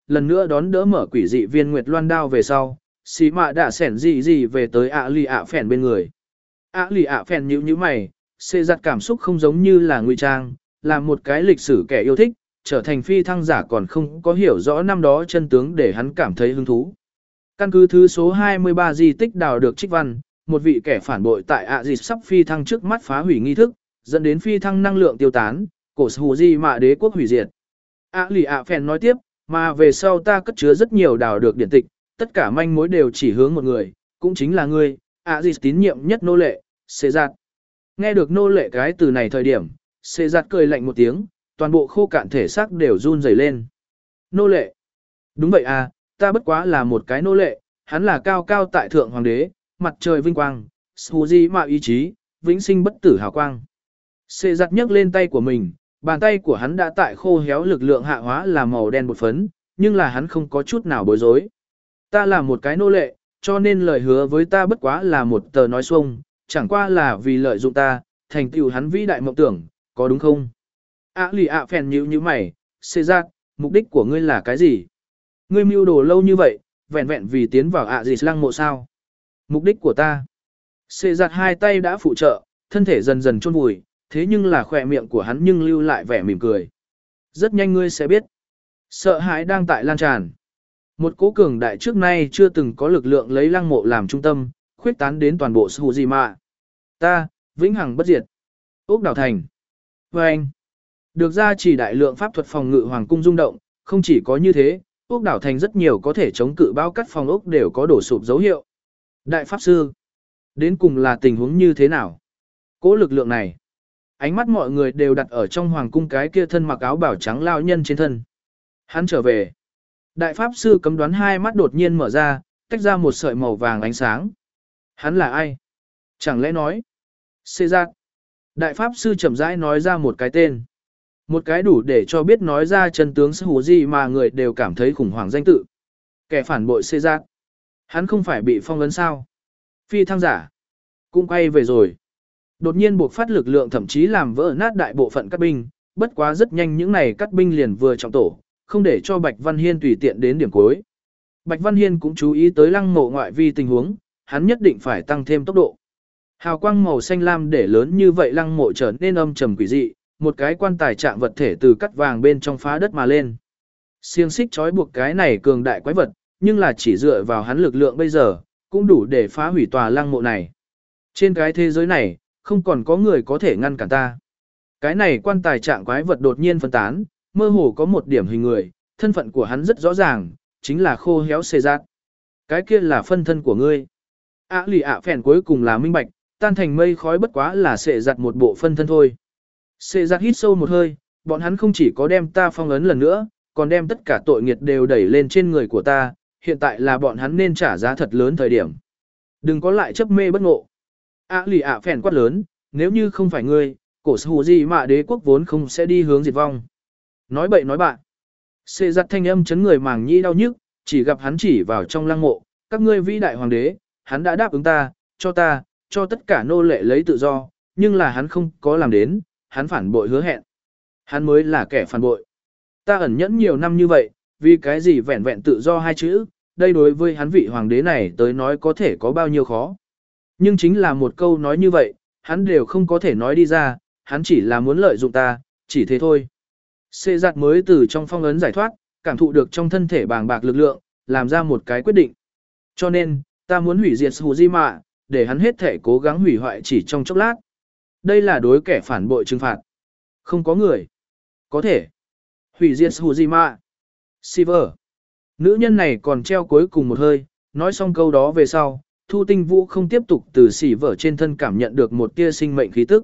lần nữa đón đỡ mở quỷ dị viên nguyệt loan đao về sau, xì mạ đã sẻn gì gì về tới ạ lì ạ phèn bên người. ạ lì ạ phèn nhíu nhíu mày, xê giặt cảm xúc không giống như là ngụy trang, là một cái lịch sử kẻ yêu thích, trở thành phi thăng giả còn không có hiểu rõ năm đó chân tướng để hắn cảm thấy hứng thú. Căn cứ thứ số hai mươi ba di tích đào được trích văn, một vị kẻ phản bội tại ạ dịt sắp phi thăng trước mắt phá hủy nghi thức, dẫn đến phi thăng năng lượng tiêu tán, cổ hù di mạ đế quốc hủy diệt. ạ lì ạ phèn nói tiếp, mà về sau ta cất chứa rất nhiều đào được điển tịch, tất cả manh mối đều chỉ hướng một người, cũng chính là ngươi, ạ dịt tín nhiệm nhất nô lệ, xê giặt. Nghe được nô lệ cái từ này thời điểm, xê giặt cười lạnh một tiếng, toàn bộ khô cạn thể xác đều run rẩy lên. Nô lệ. Đúng vậy à, ta bất quá là một cái nô lệ, hắn là cao cao tại thượng hoàng đế, mặt trời vinh quang, Suzy mạo ý chí, vĩnh sinh bất tử hào quang. Xê giặt nhấc lên tay của mình, bàn tay của hắn đã tại khô héo lực lượng hạ hóa là màu đen bột phấn, nhưng là hắn không có chút nào bối rối. Ta là một cái nô lệ, cho nên lời hứa với ta bất quá là một tờ nói xuông, chẳng qua là vì lợi dụng ta, thành tựu hắn vĩ đại mộng tưởng, có đúng không? ạ lì ạ phèn nhíu nhíu mày, xê giặt, mục đích của ngươi là cái gì? Ngươi mưu đồ lâu như vậy, vẹn vẹn vì tiến vào ạ dịt lăng mộ sao? Mục đích của ta. Xê giặt hai tay đã phụ trợ, thân thể dần dần chôn vùi, thế nhưng là khỏe miệng của hắn nhưng lưu lại vẻ mỉm cười. Rất nhanh ngươi sẽ biết. Sợ hãi đang tại lan tràn. Một cố cường đại trước nay chưa từng có lực lượng lấy lăng mộ làm trung tâm, khuyết tán đến toàn bộ Sujima. Ta, vĩnh hằng bất diệt. Úc đảo thành. Và anh. Được ra chỉ đại lượng pháp thuật phòng ngự hoàng cung rung động, không chỉ có như thế, Úc đảo thành rất nhiều có thể chống cự bao cắt phòng ốc đều có đổ sụp dấu hiệu. Đại pháp sư. Đến cùng là tình huống như thế nào? Cố lực lượng này. Ánh mắt mọi người đều đặt ở trong hoàng cung cái kia thân mặc áo bảo trắng lao nhân trên thân. Hắn trở về. Đại pháp sư cấm đoán hai mắt đột nhiên mở ra, tách ra một sợi màu vàng ánh sáng. Hắn là ai? Chẳng lẽ nói? Caesar. Đại pháp sư chậm rãi nói ra một cái tên. Một cái đủ để cho biết nói ra chân tướng sự hù gì mà người đều cảm thấy khủng hoảng danh tự. Kẻ phản bội Caesar. Hắn không phải bị phong ấn sao? Phi thăng giả. Cũng quay về rồi. Đột nhiên buộc phát lực lượng thậm chí làm vỡ nát đại bộ phận cát binh, bất quá rất nhanh những này cát binh liền vừa trọng tổ, không để cho Bạch Văn Hiên tùy tiện đến điểm cuối. Bạch Văn Hiên cũng chú ý tới lăng mộ ngoại vi tình huống, hắn nhất định phải tăng thêm tốc độ. Hào quang màu xanh lam để lớn như vậy lăng mộ trở nên âm trầm quỷ dị, một cái quan tài trạng vật thể từ cắt vàng bên trong phá đất mà lên. Xiềng xích trói buộc cái này cường đại quái vật, nhưng là chỉ dựa vào hắn lực lượng bây giờ, cũng đủ để phá hủy tòa lăng mộ này. Trên cái thế giới này, không còn có người có thể ngăn cản ta. Cái này quan tài trạng quái vật đột nhiên phân tán, mơ hồ có một điểm hình người, thân phận của hắn rất rõ ràng, chính là khô héo xê giác. Cái kia là phân thân của ngươi. ạ lì ạ phèn cuối cùng là minh bạch, tan thành mây khói bất quá là xệ giặt một bộ phân thân thôi. Xệ giặt hít sâu một hơi, bọn hắn không chỉ có đem ta phong ấn lần nữa, còn đem tất cả tội nghiệt đều đẩy lên trên người của ta, hiện tại là bọn hắn nên trả giá thật lớn thời điểm. Đừng có lại chấp mê bất ngộ. ạ lì ạ phèn quát lớn, nếu như không phải ngươi, cổ hù gì mà đế quốc vốn không sẽ đi hướng diệt vong. Nói bậy nói bạn. Xê giặt thanh âm chấn người màng nhĩ đau nhức, chỉ gặp hắn chỉ vào trong lăng mộ, các ngươi vĩ đại hoàng đế, hắn đã đáp ứng ta, cho ta, cho tất cả nô lệ lấy tự do, nhưng là hắn không có làm đến, hắn phản bội hứa hẹn. Hắn mới là kẻ phản bội. Ta ẩn nhẫn nhiều năm như vậy, vì cái gì vẹn vẹn tự do hai chữ, đây đối với hắn vị hoàng đế này tới nói có thể có bao nhiêu khó. Nhưng chính là một câu nói như vậy, hắn đều không có thể nói đi ra, hắn chỉ là muốn lợi dụng ta, chỉ thế thôi. Xê giặt mới từ trong phong ấn giải thoát, cảm thụ được trong thân thể bàng bạc lực lượng, làm ra một cái quyết định. Cho nên, ta muốn hủy diệt Sujima, để hắn hết thể cố gắng hủy hoại chỉ trong chốc lát. Đây là đối kẻ phản bội trừng phạt. Không có người. Có thể. Hủy diệt Sujima. Silver. Nữ nhân này còn treo cuối cùng một hơi, nói xong câu đó về sau, Thu Tinh Vũ không tiếp tục từ xỉ vở trên thân cảm nhận được một tia sinh mệnh khí tức.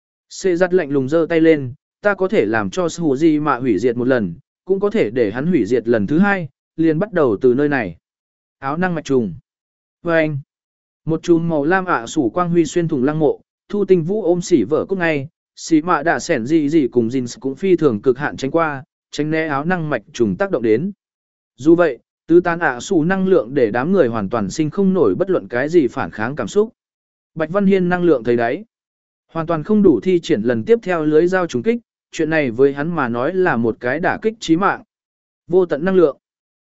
Xê giặt lạnh lùng giơ tay lên, ta có thể làm cho Sujima hủy diệt một lần, cũng có thể để hắn hủy diệt lần thứ hai, liền bắt đầu từ nơi này. Áo năng mạch trùng. Và anh. Một chùm màu lam ạ sủ quang huy xuyên thủng lăng mộ, Thu Tinh Vũ ôm xỉ vở cúc ngay, xỉ mạ đã sẻn gì gì cùng Jin cũng phi thường cực hạn tránh qua, tránh né áo năng mạch trùng tác động đến. Dù vậy, tứ tán ạ sủ năng lượng để đám người hoàn toàn sinh không nổi bất luận cái gì phản kháng cảm xúc. Bạch Văn Hiên năng lượng thấy đấy. Hoàn toàn không đủ thi triển lần tiếp theo lưới dao trùng kích, chuyện này với hắn mà nói là một cái đả kích chí mạng. Vô tận năng lượng.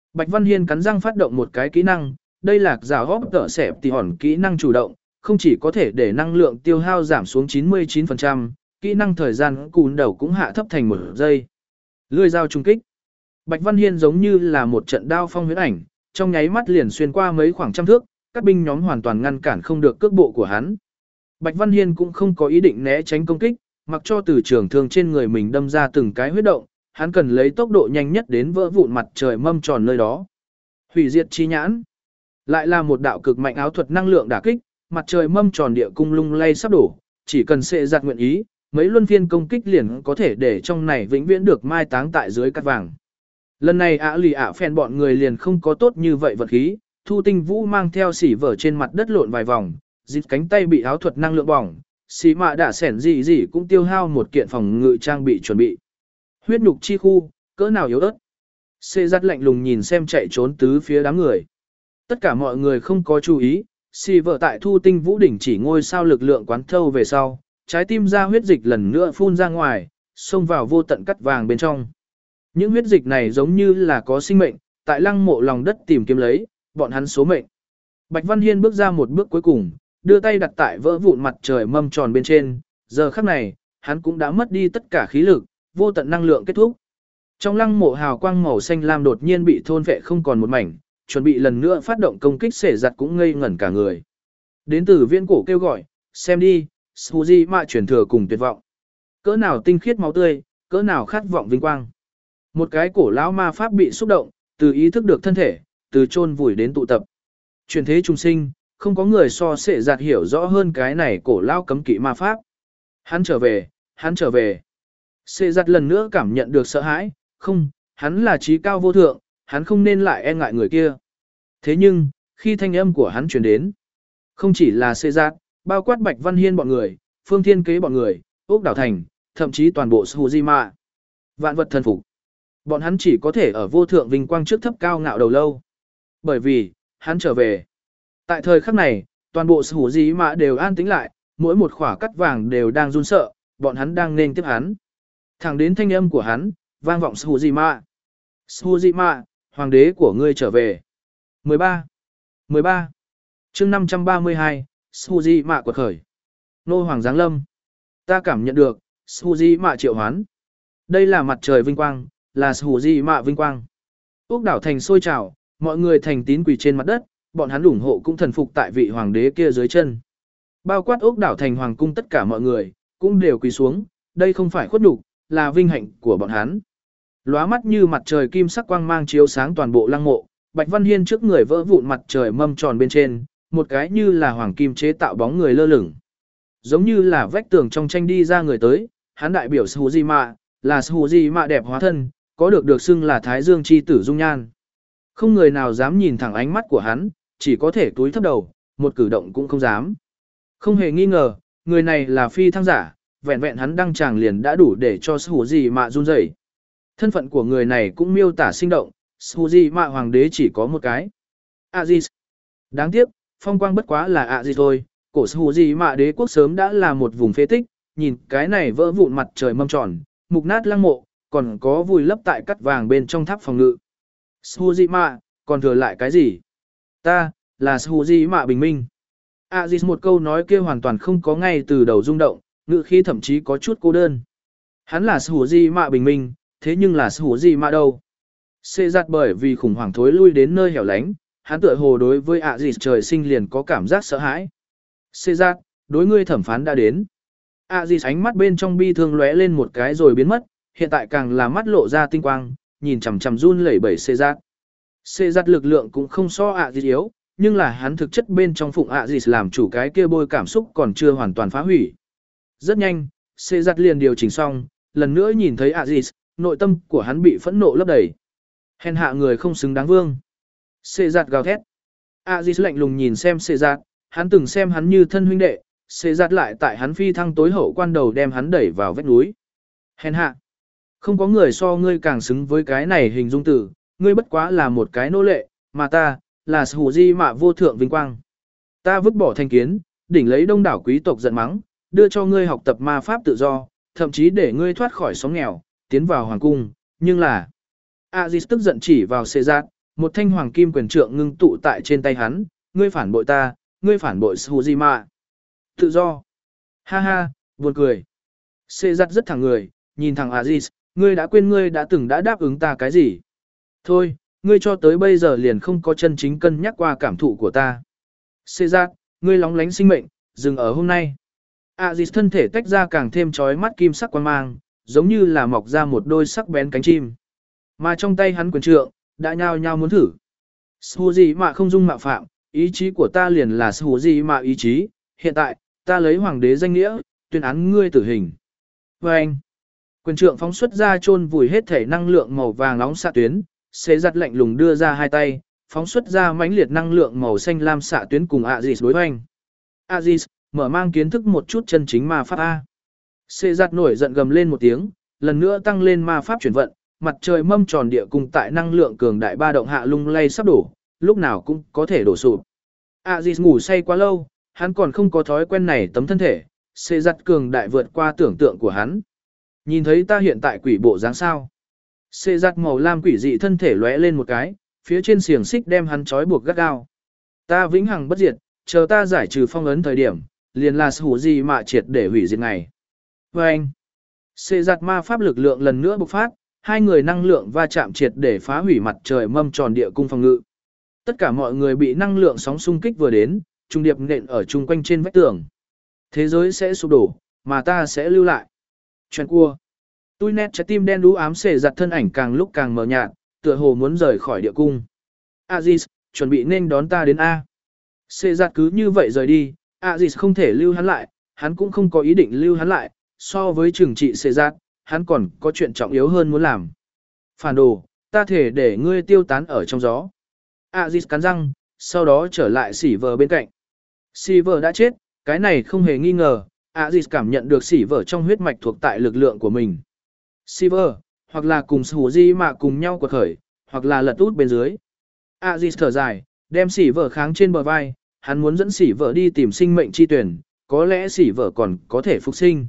Bạch Văn Hiên cắn răng phát động một cái kỹ năng, đây là giả hóp tở xẹp tỉ hòn kỹ năng chủ động, không chỉ có thể để năng lượng tiêu hao giảm xuống chín mươi chín phần trăm, kỹ năng thời gian cùn đầu cũng hạ thấp thành một giây. Lưỡi dao trung kích. Bạch Văn Hiên giống như là một trận đao phong huyễn ảnh, trong nháy mắt liền xuyên qua mấy khoảng trăm thước, các binh nhóm hoàn toàn ngăn cản không được cước bộ của hắn. Bạch Văn Hiên cũng không có ý định né tránh công kích, mặc cho từ trường thương trên người mình đâm ra từng cái huyết động, hắn cần lấy tốc độ nhanh nhất đến vỡ vụn mặt trời mâm tròn nơi đó. Hủy diệt chi nhãn. Lại là một đạo cực mạnh áo thuật năng lượng đả kích, mặt trời mâm tròn địa cung lung lay sắp đổ, chỉ cần sẽ giặt nguyện ý, mấy luân phiên công kích liền có thể để trong này vĩnh viễn được mai táng tại dưới cát vàng. Lần này ạ lì ạ phèn bọn người liền không có tốt như vậy vật khí, Thu Tinh Vũ mang theo xỉ vở trên mặt đất lộn vài vòng, dịt cánh tay bị áo thuật năng lượng bỏng, xỉ mạ đã sẻn gì gì cũng tiêu hao một kiện phòng ngự trang bị chuẩn bị. Huyết nhục chi khu, cỡ nào yếu ớt. Xê giặt lạnh lùng nhìn xem chạy trốn tứ phía đám người. Tất cả mọi người không có chú ý, xỉ vở tại Thu Tinh Vũ đỉnh chỉ ngôi sao lực lượng quán thâu về sau, trái tim ra huyết dịch lần nữa phun ra ngoài, xông vào vô tận cắt vàng bên trong. Những huyết dịch này giống như là có sinh mệnh, tại lăng mộ lòng đất tìm kiếm lấy, bọn hắn số mệnh. Bạch Văn Hiên bước ra một bước cuối cùng, đưa tay đặt tại vỡ vụn mặt trời mâm tròn bên trên, giờ khắc này, hắn cũng đã mất đi tất cả khí lực, vô tận năng lượng kết thúc. Trong lăng mộ hào quang màu xanh lam đột nhiên bị thôn vệ không còn một mảnh, chuẩn bị lần nữa phát động công kích xể giặt cũng ngây ngẩn cả người. Đến từ viễn cổ kêu gọi, xem đi, Suzy mạ chuyển thừa cùng tuyệt vọng. Cỡ nào tinh khiết máu tươi, cỡ nào khát vọng vinh quang. Một cái cổ lão ma pháp bị xúc động, từ ý thức được thân thể, từ chôn vùi đến tụ tập. Chuyển thế trung sinh, không có người so sẽ giạt hiểu rõ hơn cái này cổ lão cấm kỵ ma pháp. Hắn trở về, hắn trở về. Sẽ giặt lần nữa cảm nhận được sợ hãi, không, hắn là trí cao vô thượng, hắn không nên lại e ngại người kia. Thế nhưng, khi thanh âm của hắn truyền đến, không chỉ là sẽ giặt, bao quát Bạch Văn Hiên bọn người, Phương Thiên Kế bọn người, Úc Đảo Thành, thậm chí toàn bộ Sujima. Vạn vật thần phục. Bọn hắn chỉ có thể ở vô thượng vinh quang trước thấp cao ngạo đầu lâu. Bởi vì, hắn trở về. Tại thời khắc này, toàn bộ Sujima đều an tĩnh lại, mỗi một khỏa cắt vàng đều đang run sợ, bọn hắn đang nên tiếp hắn. Thẳng đến thanh âm của hắn, vang vọng Sujima. Sujima, hoàng đế của ngươi trở về. mười ba. mười ba. Chương năm trăm ba mươi hai, Sujima quật khởi. Nô hoàng giáng lâm. Ta cảm nhận được, Sujima triệu hoán. Đây là mặt trời vinh quang, là Sujima vinh quang. Úc đảo thành sôi trào, mọi người thành tín quỳ trên mặt đất, bọn hắn ủng hộ cũng thần phục tại vị hoàng đế kia dưới chân. Bao quát Úc đảo thành hoàng cung tất cả mọi người, cũng đều quỳ xuống, đây không phải khuất nhục, là vinh hạnh của bọn hắn. Lóa mắt như mặt trời kim sắc quang mang chiếu sáng toàn bộ lăng mộ, Bạch Văn Hiên trước người vỡ vụn mặt trời mâm tròn bên trên, một cái như là hoàng kim chế tạo bóng người lơ lửng. Giống như là vách tường trong tranh đi ra người tới, hắn đại biểu Sujima, là Sujima đẹp hóa thân, có được được xưng là Thái Dương chi tử dung nhan. Không người nào dám nhìn thẳng ánh mắt của hắn, chỉ có thể túi thấp đầu, một cử động cũng không dám. Không hề nghi ngờ, người này là phi thăng giả, vẹn vẹn hắn đăng tràng liền đã đủ để cho Sujima run rẩy. Thân phận của người này cũng miêu tả sinh động, Sujima hoàng đế chỉ có một cái. Aziz. Đáng tiếc, phong quang bất quá là Aziz thôi, cổ Sujima đế quốc sớm đã là một vùng phế tích, nhìn cái này vỡ vụn mặt trời mâm tròn, mục nát lăng mộ, còn có vùi lấp tại cắt vàng bên trong tháp phòng ngự. Sujima, còn thừa lại cái gì? Ta, là Sujima bình minh. Aziz một câu nói kia hoàn toàn không có ngay từ đầu rung động, ngữ khí thậm chí có chút cô đơn. Hắn là Sujima bình minh, thế nhưng là Sujima đâu? Xê giặt bởi vì khủng hoảng thối lui đến nơi hẻo lánh, hắn tựa hồ đối với Aziz trời sinh liền có cảm giác sợ hãi. Xê giặt, đối ngươi thẩm phán đã đến. Aziz ánh mắt bên trong bi thương lóe lên một cái rồi biến mất, hiện tại càng là mắt lộ ra tinh quang, nhìn chằm chằm run lẩy bẩy Xê giặt. Xê giặt lực lượng cũng không so Aziz yếu, nhưng là hắn thực chất bên trong phụng Aziz làm chủ cái kia bôi cảm xúc còn chưa hoàn toàn phá hủy. Rất nhanh, Xê giặt liền điều chỉnh xong, lần nữa nhìn thấy Aziz, nội tâm của hắn bị phẫn nộ lấp đầy. Hèn hạ người không xứng đáng vương. Xê giặt gào thét. Aziz lạnh lùng nhìn xem Xê giặt, hắn từng xem hắn như thân huynh đệ, Xê giặt lại tại hắn phi thăng tối hậu quan đầu đem hắn đẩy vào vách núi. Hèn hạ. Không có người so ngươi càng xứng với cái này hình dung tử, ngươi bất quá là một cái nô lệ, mà ta, là Sujima vô thượng vinh quang. Ta vứt bỏ thành kiến, đỉnh lấy đông đảo quý tộc giận mắng, đưa cho ngươi học tập ma pháp tự do, thậm chí để ngươi thoát khỏi xóm nghèo, tiến vào hoàng cung, nhưng là... Aziz tức giận chỉ vào Xê giặt, Một thanh hoàng kim quyền trượng ngưng tụ tại trên tay hắn, ngươi phản bội ta, ngươi phản bội Sujima. Tự do. Ha ha, buồn cười. Xê giặt rất thẳng người, nhìn thằng Aziz, ngươi đã quên ngươi đã từng đã đáp ứng ta cái gì. Thôi, ngươi cho tới bây giờ liền không có chân chính cân nhắc qua cảm thụ của ta. Xê giặt, ngươi lóng lánh sinh mệnh, dừng ở hôm nay. Aziz thân thể tách ra càng thêm chói mắt kim sắc quang mang, giống như là mọc ra một đôi sắc bén cánh chim. Mà trong tay hắn quyền trượng, đã nhao nhao muốn thử. Sujima không dung mạo phạm, ý chí của ta liền là Sujima ý chí, hiện tại, ta lấy hoàng đế danh nghĩa, tuyên án ngươi tử hình. Và anh, quyền trượng phóng xuất ra chôn vùi hết thể năng lượng màu vàng nóng xạ tuyến, xế giặt lạnh lùng đưa ra hai tay, phóng xuất ra mãnh liệt năng lượng màu xanh lam xạ tuyến cùng Aziz đối hoành. Aziz, mở mang kiến thức một chút chân chính ma pháp A. Xế giặt nổi giận gầm lên một tiếng, lần nữa tăng lên ma pháp chuyển vận, mặt trời mâm tròn địa cung tại năng lượng cường đại ba động hạ lung lay sắp đổ, lúc nào cũng có thể đổ sụp. Aziz ngủ say quá lâu, hắn còn không có thói quen này tấm thân thể, xê giặt cường đại vượt qua tưởng tượng của hắn. Nhìn thấy ta hiện tại quỷ bộ dáng sao? Xê giặt màu lam quỷ dị thân thể lóe lên một cái, phía trên xiềng xích đem hắn trói buộc gắt gao. Ta vĩnh hằng bất diệt, chờ ta giải trừ phong ấn thời điểm, liền là hủ gì mà triệt để hủy diệt ngày. Và anh, xê giặt ma pháp lực lượng lần nữa bộc phát, hai người năng lượng va chạm triệt để phá hủy mặt trời mâm tròn địa cung phòng ngự. Tất cả mọi người bị năng lượng sóng xung kích vừa đến, trung điệp nện ở chung quanh trên vách tường. Thế giới sẽ sụp đổ, mà ta sẽ lưu lại. Chuyện cua. Tui nét trái tim đen đú ám xề giặt thân ảnh càng lúc càng mờ nhạt, tựa hồ muốn rời khỏi địa cung. Aziz, chuẩn bị nên đón ta đến A. Xề giặt cứ như vậy rời đi, Aziz không thể lưu hắn lại, hắn cũng không có ý định lưu hắn lại, so với trừng trị xề giặt, hắn còn có chuyện trọng yếu hơn muốn làm. Phản đồ, ta thể để ngươi tiêu tán ở trong gió. Aziz cắn răng, sau đó trở lại xỉ vờ bên cạnh. Xỉ vờ đã chết, cái này không hề nghi ngờ, Aziz cảm nhận được xỉ vờ trong huyết mạch thuộc tại lực lượng của mình. Xỉ vờ, hoặc là cùng Suzy mà cùng nhau quật khởi, hoặc là lật út bên dưới. Aziz thở dài, đem xỉ vờ kháng trên bờ vai, hắn muốn dẫn xỉ vờ đi tìm sinh mệnh chi tuyển, có lẽ xỉ vờ còn có thể phục sinh.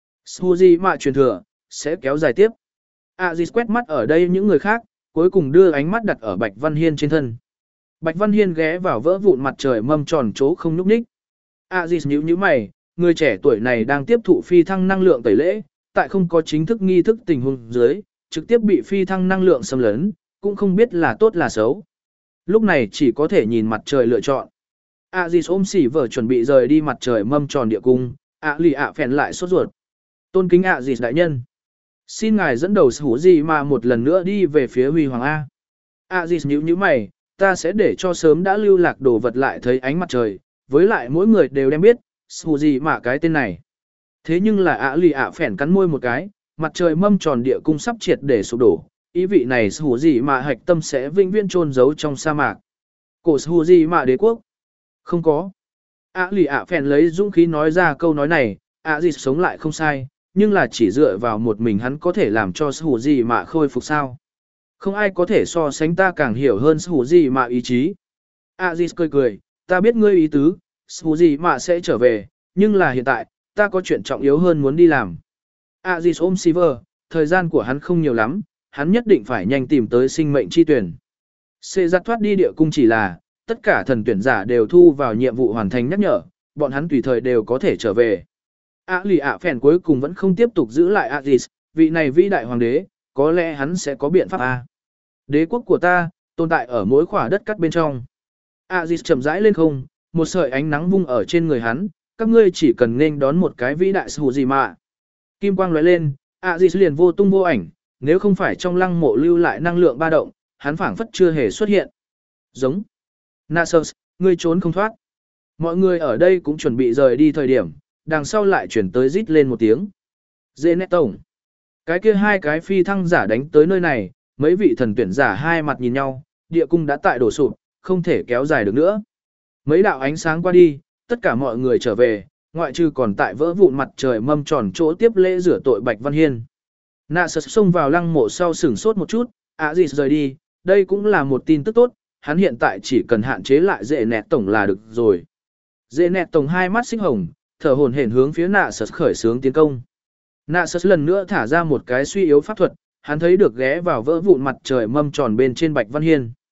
Suzy mà truyền thừa, sẽ kéo dài tiếp. Aziz quét mắt ở đây những người khác, cuối cùng đưa ánh mắt đặt ở Bạch Văn Hiên trên thân. Bạch Văn Hiên ghé vào vỡ vụn mặt trời mâm tròn chỗ không nhúc nhích. Aziz nhíu nhíu mày, người trẻ tuổi này đang tiếp thụ phi thăng năng lượng tẩy lễ, tại không có chính thức nghi thức tình huống dưới, trực tiếp bị phi thăng năng lượng xâm lấn, cũng không biết là tốt là xấu. Lúc này chỉ có thể nhìn mặt trời lựa chọn. Aziz ôm xỉ vở chuẩn bị rời đi mặt trời mâm tròn địa cung, ạ lì ạ phèn lại sốt ruột. Tôn kính Aziz đại nhân. Xin ngài dẫn đầu hủ gì mà một lần nữa đi về phía Huy Hoàng A. Aziz nhíu nhíu mày, ta sẽ để cho sớm đã lưu lạc đồ vật lại thấy ánh mặt trời, với lại mỗi người đều đem biết, hủ gì mà cái tên này. Thế nhưng là ạ lì ạ phèn cắn môi một cái, mặt trời mâm tròn địa cung sắp triệt để sụp đổ, ý vị này hủ gì mà hạch tâm sẽ vinh viễn chôn giấu trong sa mạc. Cổ hủ gì mà đế quốc? Không có. ạ lì ạ phèn lấy dũng khí nói ra câu nói này, Aziz sống lại không sai. Nhưng là chỉ dựa vào một mình hắn có thể làm cho hủ gì mà khôi phục sao. Không ai có thể so sánh ta càng hiểu hơn hủ gì mà ý chí. Aziz cười cười, ta biết ngươi ý tứ, hủ gì mà sẽ trở về, nhưng là hiện tại, ta có chuyện trọng yếu hơn muốn đi làm. Aziz ôm Silver, thời gian của hắn không nhiều lắm, hắn nhất định phải nhanh tìm tới sinh mệnh chi tuyển. Xê giặt thoát đi địa cung chỉ là, tất cả thần tuyển giả đều thu vào nhiệm vụ hoàn thành nhắc nhở, bọn hắn tùy thời đều có thể trở về. ạ lì ạ phèn cuối cùng vẫn không tiếp tục giữ lại Aziz, vị này vĩ đại hoàng đế, có lẽ hắn sẽ có biện pháp A. Đế quốc của ta, tồn tại ở mỗi khỏa đất cắt bên trong. Aziz chậm rãi lên không, một sợi ánh nắng vung ở trên người hắn, các ngươi chỉ cần nên đón một cái vĩ đại sù gì mà. Kim quang lóe lên, Aziz liền vô tung vô ảnh, nếu không phải trong lăng mộ lưu lại năng lượng ba động, hắn phảng phất chưa hề xuất hiện. Giống. Nasus, ngươi trốn không thoát. Mọi người ở đây cũng chuẩn bị rời đi thời điểm, đằng sau lại chuyển tới rít lên một tiếng. Dê nét tổng. Cái kia hai cái phi thăng giả đánh tới nơi này, mấy vị thần tuyển giả hai mặt nhìn nhau, địa cung đã tại đổ sụp, không thể kéo dài được nữa. Mấy đạo ánh sáng qua đi, tất cả mọi người trở về, ngoại trừ còn tại vỡ vụn mặt trời mâm tròn chỗ tiếp lễ rửa tội Bạch Văn Hiên. Nạ sật xông vào lăng mộ sau sửng sốt một chút, Aziz rời đi, đây cũng là một tin tức tốt, hắn hiện tại chỉ cần hạn chế lại dễ nẹt tổng là được rồi. Dễ nẹt tổng hai mắt xích hồng, thở hổn hển hướng phía nạ sật khởi xướng tiến công. Nạ sật lần nữa thả ra một cái suy yếu pháp thuật, hắn thấy được ghé vào vỡ vụn mặt trời mâm tròn bên trên Bạch Văn Hiên.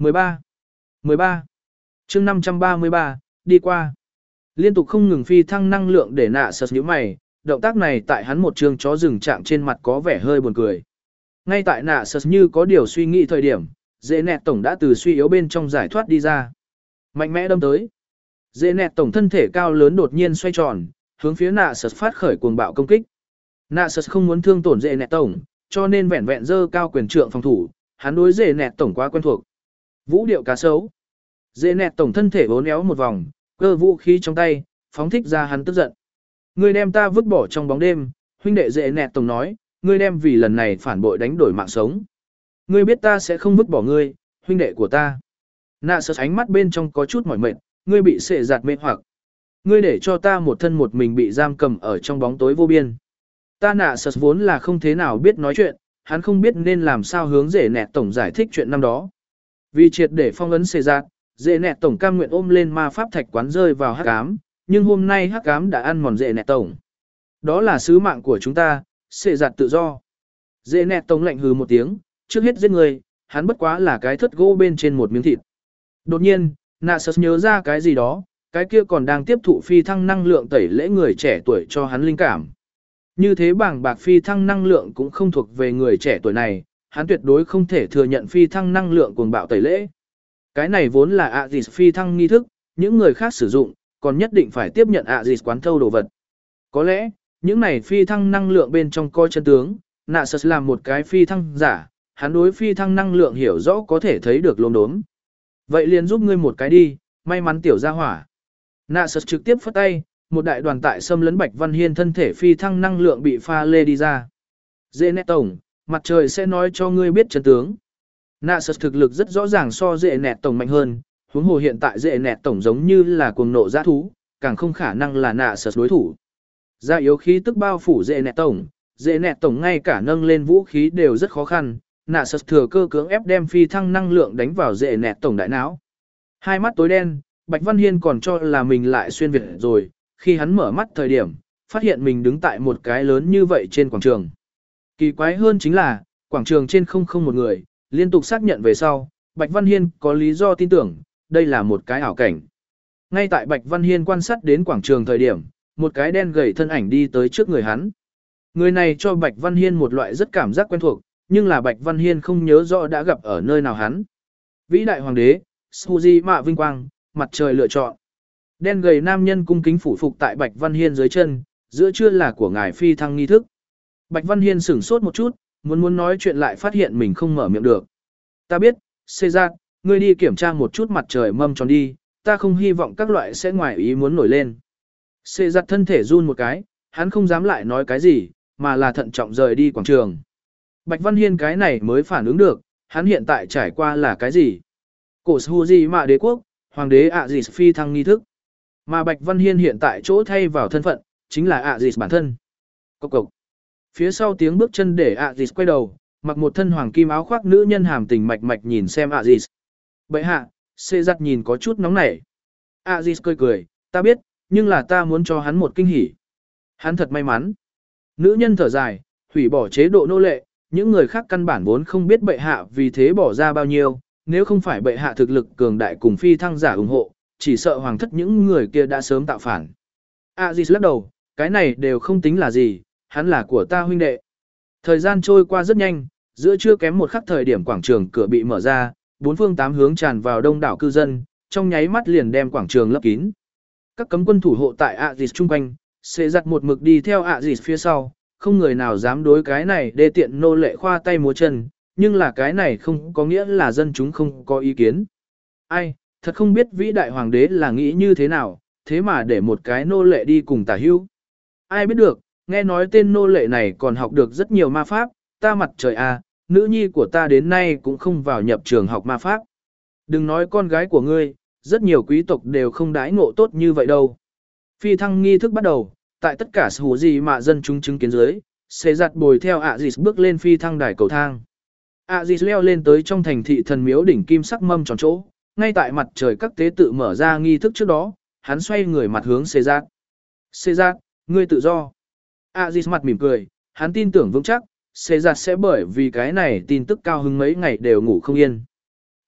mười ba. mười ba. chương năm trăm ba mươi ba, đi qua. Liên tục không ngừng phi thăng năng lượng để nạ sật nhíu mày, động tác này tại hắn một trường chó rừng trạng trên mặt có vẻ hơi buồn cười. Ngay tại nạ sật như có điều suy nghĩ thời điểm, dễ nẹt tổng đã từ suy yếu bên trong giải thoát đi ra. Mạnh mẽ đâm tới. Dễ nẹt tổng thân thể cao lớn đột nhiên xoay tròn, hướng phía nạ sật phát khởi cuồng bạo công kích. Nạ sật không muốn thương tổn dễ nẹt tổng, cho nên vẹn vẹn dơ cao quyền trượng phòng thủ, hắn đối dễ nẹt tổng quá quen thuộc. Vũ điệu cá sấu. Dễ nẹt tổng thân thể uốn éo một vòng, cơ vũ khí trong tay, phóng thích ra hắn tức giận. Ngươi đem ta vứt bỏ trong bóng đêm, huynh đệ dễ nẹt tổng nói, ngươi đem vì lần này phản bội đánh đổi mạng sống. Ngươi biết ta sẽ không vứt bỏ ngươi, huynh đệ của ta. Nạ sật ánh mắt bên trong có chút mỏi mệt, ngươi bị sệ giạt mê hoặc. Ngươi để cho ta một thân một mình bị giam cầm ở trong bóng tối vô biên. Ta nạ sật vốn là không thế nào biết nói chuyện, hắn không biết nên làm sao hướng dễ nẹt tổng giải thích chuyện năm đó. Vì triệt để phong ấn sệ giạt, dễ nẹt tổng cam nguyện ôm lên ma pháp thạch quán rơi vào hắc ám, nhưng hôm nay hắc ám đã ăn mòn dễ nẹt tổng. Đó là sứ mạng của chúng ta, sệ giạt tự do. Dễ nẹt tổng lạnh hừ một tiếng, trước hết giết người, hắn bất quá là cái thất gỗ bên trên một miếng thịt. Đột nhiên, Nasus nhớ ra cái gì đó, cái kia còn đang tiếp thụ phi thăng năng lượng tẩy lễ người trẻ tuổi cho hắn linh cảm. Như thế bảng bạc phi thăng năng lượng cũng không thuộc về người trẻ tuổi này, hắn tuyệt đối không thể thừa nhận phi thăng năng lượng cuồng bạo tẩy lễ. Cái này vốn là Aziz phi thăng nghi thức, những người khác sử dụng, còn nhất định phải tiếp nhận Aziz quán thâu đồ vật. Có lẽ, những này phi thăng năng lượng bên trong coi chân tướng, Nasus làm một cái phi thăng giả, hắn đối phi thăng năng lượng hiểu rõ có thể thấy được lốm đốm. Vậy liền giúp ngươi một cái đi, may mắn tiểu gia hỏa. Nasus trực tiếp phất tay, một đại đoàn tại xâm lấn Bạch Văn Hiên thân thể phi thăng năng lượng bị pha lê đi ra. Dễ nẹt tổng, mặt trời sẽ nói cho ngươi biết chân tướng. Nasus thực lực rất rõ ràng so dễ nẹt tổng mạnh hơn, huống hồ hiện tại dễ nẹt tổng giống như là cuồng nộ dã thú, càng không khả năng là Nasus đối thủ. Ra yếu khí tức bao phủ dễ nẹt tổng, dễ nẹt tổng ngay cả nâng lên vũ khí đều rất khó khăn. Nasus thừa cơ cưỡng ép đem phi thăng năng lượng đánh vào dễ nẹt tổng đại não. Hai mắt tối đen, Bạch Văn Hiên còn cho là mình lại xuyên việt rồi, khi hắn mở mắt thời điểm, phát hiện mình đứng tại một cái lớn như vậy trên quảng trường. Kỳ quái hơn chính là, quảng trường trên không không một người, liên tục xác nhận về sau, Bạch Văn Hiên có lý do tin tưởng, đây là một cái ảo cảnh. Ngay tại Bạch Văn Hiên quan sát đến quảng trường thời điểm, một cái đen gầy thân ảnh đi tới trước người hắn. Người này cho Bạch Văn Hiên một loại rất cảm giác quen thuộc, nhưng là Bạch Văn Hiên không nhớ rõ đã gặp ở nơi nào hắn. Vĩ đại hoàng đế, Suzy Mạ vinh quang, mặt trời lựa chọn. Đen gầy nam nhân cung kính phủ phục tại Bạch Văn Hiên dưới chân, giữa trưa là của ngài phi thăng nghi thức. Bạch Văn Hiên sửng sốt một chút, muốn muốn nói chuyện lại phát hiện mình không mở miệng được. Ta biết, Cesar, ngươi đi kiểm tra một chút mặt trời mâm tròn đi, ta không hy vọng các loại sẽ ngoài ý muốn nổi lên. Cesar thân thể run một cái, hắn không dám lại nói cái gì, mà là thận trọng rời đi quảng trường. Bạch Văn Hiên cái này mới phản ứng được, hắn hiện tại trải qua là cái gì? Cổ Suzy Mạ đế quốc, hoàng đế Aziz phi thăng nghi thức. Mà Bạch Văn Hiên hiện tại chỗ thay vào thân phận, chính là Aziz bản thân. Cộc cộc. Phía sau tiếng bước chân để Aziz quay đầu, mặc một thân hoàng kim áo khoác nữ nhân hàm tình mạch mạch nhìn xem Aziz. Bệ hạ, xê giặt nhìn có chút nóng nảy. Aziz cười cười, ta biết, nhưng là ta muốn cho hắn một kinh hỉ. Hắn thật may mắn. Nữ nhân thở dài, hủy bỏ chế độ nô lệ, những người khác căn bản vốn không biết bệ hạ vì thế bỏ ra bao nhiêu, nếu không phải bệ hạ thực lực cường đại cùng phi thăng giả ủng hộ, chỉ sợ hoàng thất những người kia đã sớm tạo phản. Aziz lắc đầu, cái này đều không tính là gì, hắn là của ta huynh đệ. Thời gian trôi qua rất nhanh, giữa trưa kém một khắc thời điểm quảng trường cửa bị mở ra, bốn phương tám hướng tràn vào đông đảo cư dân, trong nháy mắt liền đem quảng trường lấp kín. Các cấm quân thủ hộ tại Aziz chung quanh, sẽ giặt một mực đi theo Aziz phía sau, không người nào dám đối cái này đê tiện nô lệ khoa tay múa chân, nhưng là cái này không có nghĩa là dân chúng không có ý kiến. Ai, thật không biết vĩ đại hoàng đế là nghĩ như thế nào, thế mà để một cái nô lệ đi cùng tả hữu. Ai biết được, nghe nói tên nô lệ này còn học được rất nhiều ma pháp, ta mặt trời à, nữ nhi của ta đến nay cũng không vào nhập trường học ma pháp. Đừng nói con gái của ngươi, rất nhiều quý tộc đều không đãi ngộ tốt như vậy đâu. Phi thăng nghi thức bắt đầu, tại tất cả hủ gì mà dân chúng chứng kiến dưới, sẽ giặt bồi theo Aziz bước lên phi thăng đài cầu thang. Aziz leo lên tới trong thành thị thần miếu đỉnh kim sắc mâm tròn chỗ, ngay tại mặt trời các tế tự mở ra nghi thức trước đó, hắn xoay người mặt hướng Cesar. Cesar, ngươi tự do. Aziz mặt mỉm cười, hắn tin tưởng vững chắc, Cesar sẽ bởi vì cái này tin tức cao hứng mấy ngày đều ngủ không yên.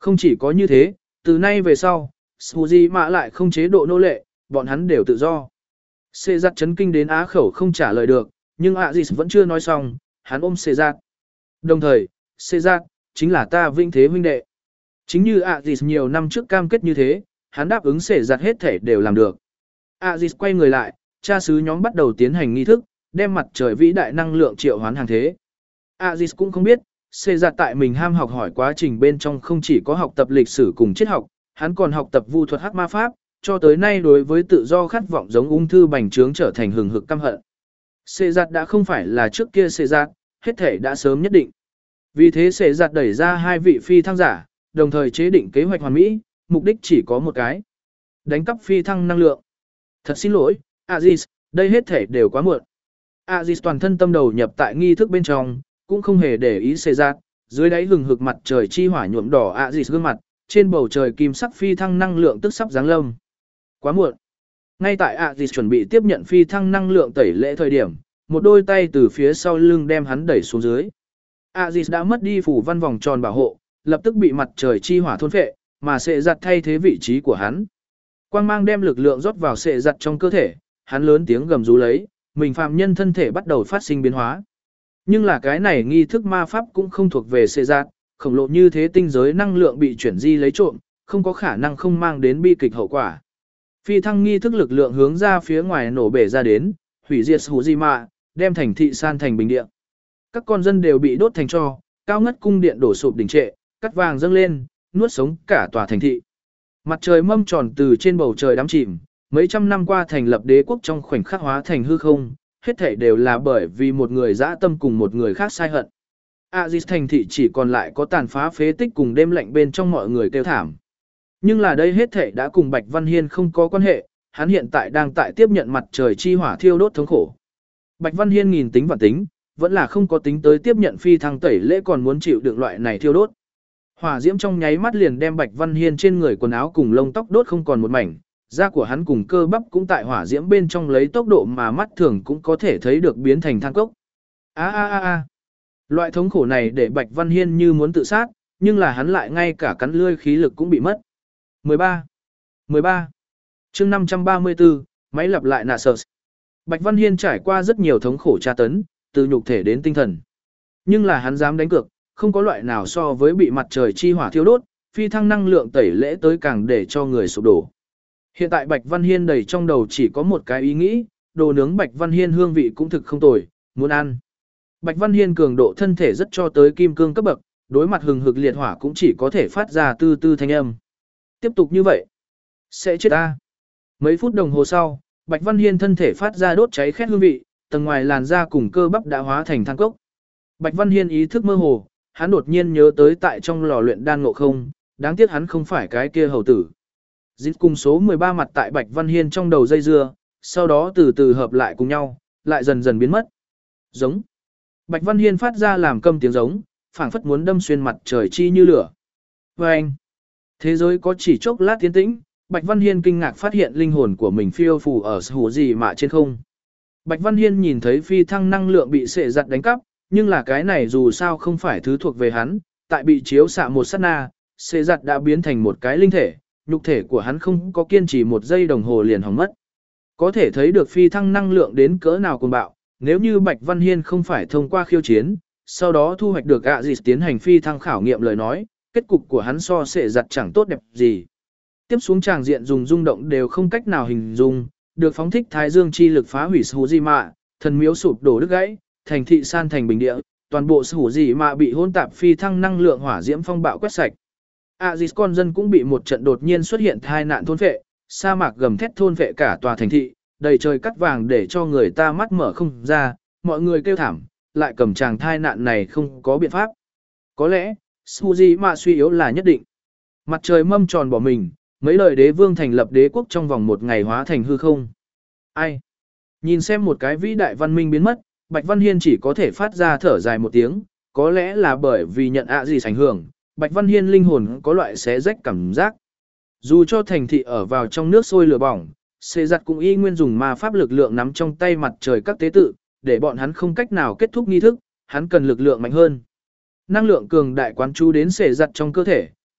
Không chỉ có như thế, từ nay về sau, Suzy mạ lại không chế độ nô lệ, bọn hắn đều tự do. Xê giặt chấn kinh đến á khẩu không trả lời được, nhưng Aziz vẫn chưa nói xong, hắn ôm Xê giặt. Đồng thời, Xê giặt, chính là ta vinh thế huynh đệ. Chính như Aziz nhiều năm trước cam kết như thế, hắn đáp ứng Xê giặt hết thể đều làm được. Aziz quay người lại, cha xứ nhóm bắt đầu tiến hành nghi thức, đem mặt trời vĩ đại năng lượng triệu hoán hàng thế. Aziz cũng không biết, Xê giặt tại mình ham học hỏi quá trình bên trong không chỉ có học tập lịch sử cùng triết học, hắn còn học tập vu thuật hắc ma pháp, cho tới nay đối với tự do khát vọng giống ung thư bành trướng trở thành hừng hực căm hận. Xê giặt đã không phải là trước kia Xê giặt, hết thể đã sớm nhất định. Vì thế Xê giặt đẩy ra hai vị phi thăng giả, đồng thời chế định kế hoạch hoàn mỹ, mục đích chỉ có một cái: đánh cắp phi thăng năng lượng. Thật xin lỗi, Aziz, đây hết thể đều quá muộn. Aziz toàn thân tâm đầu nhập tại nghi thức bên trong, cũng không hề để ý Xê giặt. Dưới đáy hừng hực mặt trời chi hỏa nhuộm đỏ Aziz gương mặt, trên bầu trời kim sắc phi thăng năng lượng tức sắp giáng lâm. Quá muộn. Ngay tại Aziz chuẩn bị tiếp nhận phi thăng năng lượng tẩy lễ thời điểm, một đôi tay từ phía sau lưng đem hắn đẩy xuống dưới. Aziz đã mất đi phủ văn vòng tròn bảo hộ, lập tức bị mặt trời chi hỏa thôn phệ, mà Xê giặt thay thế vị trí của hắn. Quang mang đem lực lượng rót vào Xê giặt trong cơ thể, hắn lớn tiếng gầm rú lấy, mình phàm nhân thân thể bắt đầu phát sinh biến hóa. Nhưng là cái này nghi thức ma pháp cũng không thuộc về Xê giặt, khổng lồ như thế tinh giới năng lượng bị chuyển di lấy trộm, không có khả năng không mang đến bi kịch hậu quả. Phi thăng nghi thức lực lượng hướng ra phía ngoài nổ bể ra đến, hủy diệt Hujima, đem thành thị san thành bình địa. Các con dân đều bị đốt thành tro, cao ngất cung điện đổ sụp đình trệ, cắt vàng dâng lên, nuốt sống cả tòa thành thị. Mặt trời mâm tròn từ trên bầu trời đắm chìm, mấy trăm năm qua thành lập đế quốc trong khoảnh khắc hóa thành hư không, hết thảy đều là bởi vì một người dã tâm cùng một người khác sai hận. Aziz thành thị chỉ còn lại có tàn phá phế tích cùng đêm lạnh bên trong mọi người kêu thảm. Nhưng là đây hết thảy đã cùng Bạch Văn Hiên không có quan hệ, hắn hiện tại đang tại tiếp nhận mặt trời chi hỏa thiêu đốt thống khổ. Bạch Văn Hiên nghìn tính và tính, vẫn là không có tính tới tiếp nhận phi thăng tẩy lễ còn muốn chịu đựng loại này thiêu đốt. Hỏa diễm trong nháy mắt liền đem Bạch Văn Hiên trên người quần áo cùng lông tóc đốt không còn một mảnh, da của hắn cùng cơ bắp cũng tại hỏa diễm bên trong lấy tốc độ mà mắt thường cũng có thể thấy được biến thành than cốc. A a a a. Loại thống khổ này để Bạch Văn Hiên như muốn tự sát, nhưng là hắn lại ngay cả cắn lươi khí lực cũng bị mất. mười ba. mười ba. Chương năm trăm ba mươi tư, máy lặp lại nạ sợ. Bạch Văn Hiên trải qua rất nhiều thống khổ tra tấn, từ nhục thể đến tinh thần. Nhưng là hắn dám đánh cược, không có loại nào so với bị mặt trời chi hỏa thiêu đốt, phi thăng năng lượng tẩy lễ tới càng để cho người sụp đổ. Hiện tại Bạch Văn Hiên đầy trong đầu chỉ có một cái ý nghĩ, đồ nướng Bạch Văn Hiên hương vị cũng thực không tồi, muốn ăn. Bạch Văn Hiên cường độ thân thể rất cho tới kim cương cấp bậc, đối mặt hừng hực liệt hỏa cũng chỉ có thể phát ra tư tư thanh âm. Tiếp tục như vậy, sẽ chết ta. Mấy phút đồng hồ sau, Bạch Văn Hiên thân thể phát ra đốt cháy khét hương vị, tầng ngoài làn da cùng cơ bắp đã hóa thành than cốc. Bạch Văn Hiên ý thức mơ hồ, hắn đột nhiên nhớ tới tại trong lò luyện đan ngộ không, đáng tiếc hắn không phải cái kia hầu tử. Dịch cùng số mười ba mặt tại Bạch Văn Hiên trong đầu dây dưa, sau đó từ từ hợp lại cùng nhau, lại dần dần biến mất. Giống. Bạch Văn Hiên phát ra làm câm tiếng giống, phảng phất muốn đâm xuyên mặt trời chi như lửa. Và anh. Thế giới có chỉ chốc lát tiến tĩnh, Bạch Văn Hiên kinh ngạc phát hiện linh hồn của mình phiêu phù ở hủ gì mà trên không. Bạch Văn Hiên nhìn thấy phi thăng năng lượng bị sệ giặt đánh cắp, nhưng là cái này dù sao không phải thứ thuộc về hắn, tại bị chiếu xạ một sát na, sệ giặt đã biến thành một cái linh thể, nhục thể của hắn không có kiên trì một giây đồng hồ liền hỏng mất. Có thể thấy được phi thăng năng lượng đến cỡ nào cuồng bạo, nếu như Bạch Văn Hiên không phải thông qua khiêu chiến, sau đó thu hoạch được ạ gì tiến hành phi thăng khảo nghiệm lời nói, kết cục của hắn so sệ giặt chẳng tốt đẹp gì. Tiếp xuống tràng diện dùng rung động đều không cách nào hình dung, được phóng thích thái dương chi lực phá hủy Hujima, thần miếu sụp đổ đứt gãy, thành thị san thành bình địa, toàn bộ Hujima bị hỗn tạp phi thăng năng lượng hỏa diễm phong bạo quét sạch. Aziz con dân cũng bị một trận đột nhiên xuất hiện tai nạn thôn phệ, sa mạc gầm thét thôn phệ cả tòa thành thị, đầy trời cắt vàng để cho người ta mắt mở không ra, mọi người kêu thảm, lại cầm chàng tai nạn này không có biện pháp. Có lẽ, Hujima suy yếu là nhất định. Mặt trời mâm tròn bỏ mình, mấy lời đế vương thành lập đế quốc trong vòng một ngày hóa thành hư không. Ai? Nhìn xem một cái vĩ đại văn minh biến mất, Bạch Văn Hiên chỉ có thể phát ra thở dài một tiếng, có lẽ là bởi vì nhận ạ gì ảnh hưởng, Bạch Văn Hiên linh hồn có loại xé rách cảm giác. Dù cho thành thị ở vào trong nước sôi lửa bỏng, Xê giặt cũng y nguyên dùng ma pháp lực lượng nắm trong tay mặt trời các tế tự, để bọn hắn không cách nào kết thúc nghi thức, hắn cần lực lượng mạnh hơn. Năng lượng cường đại quán chú đến Xê giặt trong cơ thể,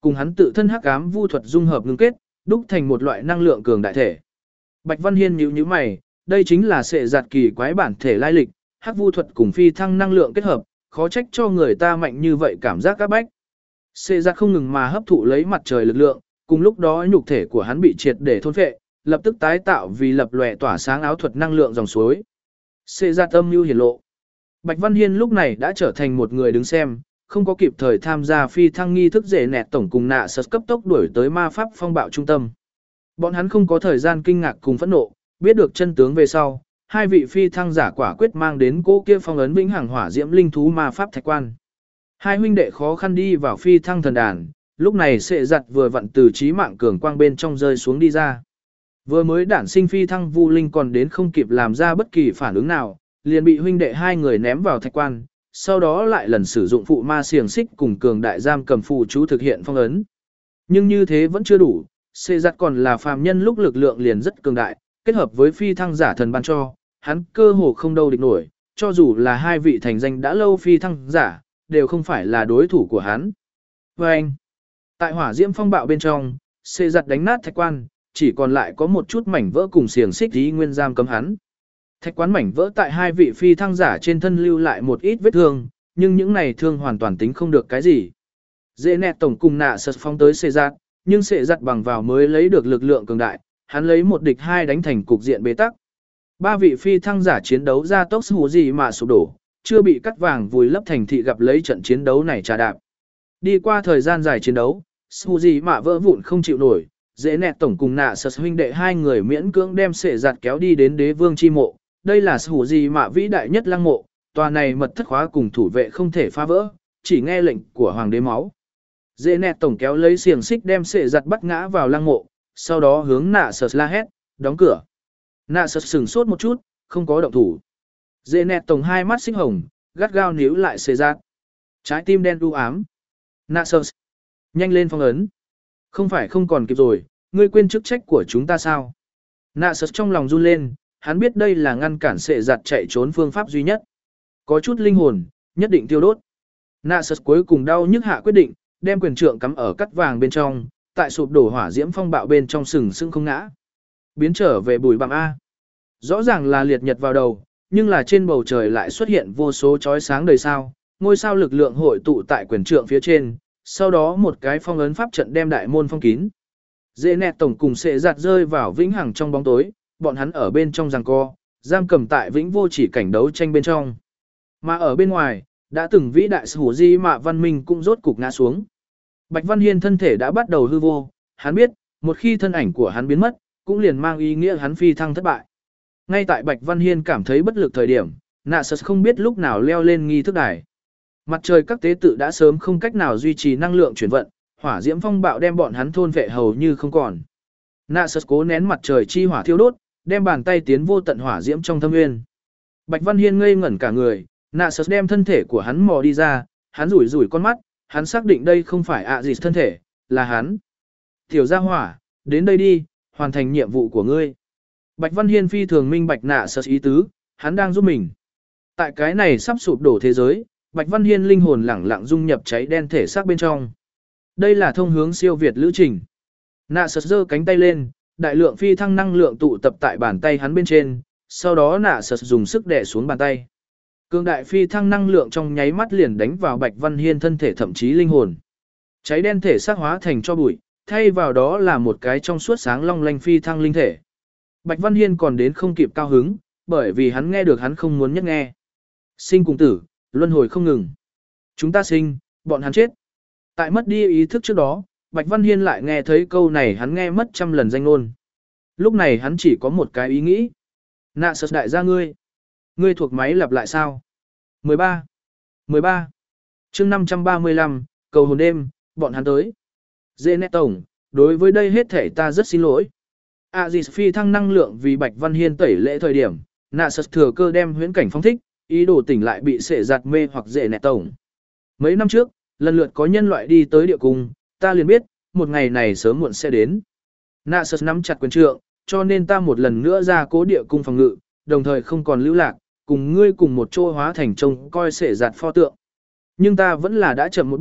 cùng hắn tự thân hắc ám vu thuật dung hợp ngưng kết, đúc thành một loại năng lượng cường đại thể. Bạch Văn Hiên nhíu nhíu mày, đây chính là sệ giặt kỳ quái bản thể lai lịch, hắc vu thuật cùng phi thăng năng lượng kết hợp, khó trách cho người ta mạnh như vậy cảm giác các bách. Sệ giặt không ngừng mà hấp thụ lấy mặt trời lực lượng, cùng lúc đó nhục thể của hắn bị triệt để thôn phệ, lập tức tái tạo vì lập lòe tỏa sáng áo thuật năng lượng dòng suối. Sệ giặt âm mưu hiển lộ. Bạch Văn Hiên lúc này đã trở thành một người đứng xem, không có kịp thời tham gia phi thăng nghi thức rể nẹt tổng cùng nạ sật cấp tốc đuổi tới ma pháp phong bạo trung tâm. Bọn hắn không có thời gian kinh ngạc cùng phẫn nộ, biết được chân tướng về sau, hai vị phi thăng giả quả quyết mang đến cô kia phong ấn vĩnh hằng hỏa diễm linh thú ma pháp thạch quan. Hai huynh đệ khó khăn đi vào phi thăng thần đàn, lúc này sệ giặt vừa vặn từ trí mạng cường quang bên trong rơi xuống đi ra. Vừa mới đản sinh phi thăng vu linh còn đến không kịp làm ra bất kỳ phản ứng nào, liền bị huynh đệ hai người ném vào thạch quan, sau đó lại lần sử dụng phụ ma xiềng xích cùng cường đại giam cầm phù chú thực hiện phong ấn. Nhưng như thế vẫn chưa đủ, sệ giặt còn là phàm nhân lúc lực lượng liền rất cường đại, kết hợp với phi thăng giả thần ban cho, hắn cơ hồ không đâu địch nổi, cho dù là hai vị thành danh đã lâu phi thăng giả, đều không phải là đối thủ của hắn. Và anh, tại hỏa diễm phong bạo bên trong, sệ giặt đánh nát thạch quan, chỉ còn lại có một chút mảnh vỡ cùng xiềng xích ý nguyên giam cấm hắn. Thạch quán mảnh vỡ tại hai vị phi thăng giả trên thân lưu lại một ít vết thương, nhưng những này thương hoàn toàn tính không được cái gì. Dễ nẹt tổng cùng nạ sật phong tới sệ giặt, nhưng sệ giặt bằng vào mới lấy được lực lượng cường đại, hắn lấy một địch hai đánh thành cục diện bế tắc. Ba vị phi thăng giả chiến đấu ra tốc hù gì mà sụp đổ, chưa bị cắt vàng vùi lấp thành thị gặp lấy trận chiến đấu này trà đạp. Đi qua thời gian dài chiến đấu, hù gì mà vỡ vụn không chịu nổi, dễ nẹt tổng cùng nạ sật huynh đệ hai người miễn cưỡng đem sệ giặt kéo đi đến đế vương chi mộ. Đây là hù gì mà vĩ đại nhất lăng mộ, tòa này mật thất khóa cùng thủ vệ không thể phá vỡ, chỉ nghe lệnh của hoàng đế máu. Dễ nẹt tổng kéo lấy xiềng xích đem sệ giặt bắt ngã vào lăng mộ, sau đó hướng nạ sật la hét, đóng cửa. Nạ sật sửng sốt một chút, không có động thủ. Dễ nẹt tổng hai mắt xích hồng, gắt gao níu lại sệ giặt. Trái tim đen u ám. Nạ sật, nhanh lên phong ấn. Không phải không còn kịp rồi, ngươi quên chức trách của chúng ta sao? Nạ sật trong lòng run lên, hắn biết đây là ngăn cản sệ giặt chạy trốn phương pháp duy nhất. Có chút linh hồn, nhất định tiêu đốt. Nạ sật cuối cùng đau nhức hạ quyết định, đem quyền trượng cắm ở cắt vàng bên trong, tại sụp đổ hỏa diễm phong bạo bên trong sừng sững không ngã. Biến trở về bùi bặm A. Rõ ràng là liệt nhật vào đầu, nhưng là trên bầu trời lại xuất hiện vô số chói sáng đầy sao, ngôi sao lực lượng hội tụ tại quyền trượng phía trên, sau đó một cái phong ấn pháp trận đem đại môn phong kín. Dễ nẹt tổng cùng sệ giặt rơi vào vĩnh hằng trong bóng tối, bọn hắn ở bên trong giằng co, giam cầm tại vĩnh vô chỉ cảnh đấu tranh bên trong. Mà ở bên ngoài, đã từng vĩ đại hủ di mạ văn minh cũng rốt cục ngã xuống. Bạch Văn Hiên thân thể đã bắt đầu hư vô, hắn biết, một khi thân ảnh của hắn biến mất, cũng liền mang ý nghĩa hắn phi thăng thất bại. Ngay tại Bạch Văn Hiên cảm thấy bất lực thời điểm, nạ sật không biết lúc nào leo lên nghi thức đài. Mặt trời các tế tự đã sớm không cách nào duy trì năng lượng chuyển vận, hỏa diễm phong bạo đem bọn hắn thôn vệ hầu như không còn. Nạ sật cố nén mặt trời chi hỏa thiêu đốt, đem bàn tay tiến vô tận hỏa diễm trong thâm nguyên. Bạch Văn Hiên ngây ngẩn cả người, nạ sật đem thân thể của hắn mò đi ra, hắn rủi rủi con mắt, hắn xác định đây không phải ạ gì thân thể, là hắn. Tiểu gia hỏa, đến đây đi, hoàn thành nhiệm vụ của ngươi. Bạch Văn Hiên phi thường minh bạch nạ sật ý tứ, hắn đang giúp mình. Tại cái này sắp sụp đổ thế giới, Bạch Văn Hiên linh hồn lẳng lặng dung nhập cháy đen thể xác bên trong. Đây là thông hướng siêu việt lữ trình. Nạ sật giơ cánh tay lên, đại lượng phi thăng năng lượng tụ tập tại bàn tay hắn bên trên, sau đó nạ sật dùng sức đè xuống bàn tay. Cường đại phi thăng năng lượng trong nháy mắt liền đánh vào Bạch Văn Hiên thân thể thậm chí linh hồn. Cháy đen thể xác hóa thành cho bụi, thay vào đó là một cái trong suốt sáng long lanh phi thăng linh thể. Bạch Văn Hiên còn đến không kịp cao hứng, bởi vì hắn nghe được hắn không muốn nhất nghe. Sinh cùng tử, luân hồi không ngừng. Chúng ta sinh, bọn hắn chết. Tại mất đi ý thức trước đó, Bạch Văn Hiên lại nghe thấy câu này hắn nghe mất trăm lần danh ngôn. Lúc này hắn chỉ có một cái ý nghĩ. Nạ sật đại gia ngươi. Ngươi thuộc máy lặp lại sao? mười ba. mười ba. chương năm trăm ba mươi lăm, cầu hồn đêm, bọn hắn tới. Dê nét tổng, đối với đây hết thể ta rất xin lỗi. À gì phi thăng năng lượng vì Bạch Văn Hiên tẩy lễ thời điểm, nạ sật thừa cơ đem huyễn cảnh phong thích, ý đồ tỉnh lại bị sệ giặt mê hoặc dễ nét tổng. Mấy năm trước, lần lượt có nhân loại đi tới địa cung, ta liền biết, một ngày này sớm muộn sẽ đến. Nạ sật nắm chặt quyền trượng, cho nên ta một lần nữa ra cố địa cung phòng ngự, đồng thời không còn lưu lạc, cùng ngươi cùng một chỗ hóa thành trông coi sệ giặt pho tượng. Nhưng ta vẫn là đã chậm một bước,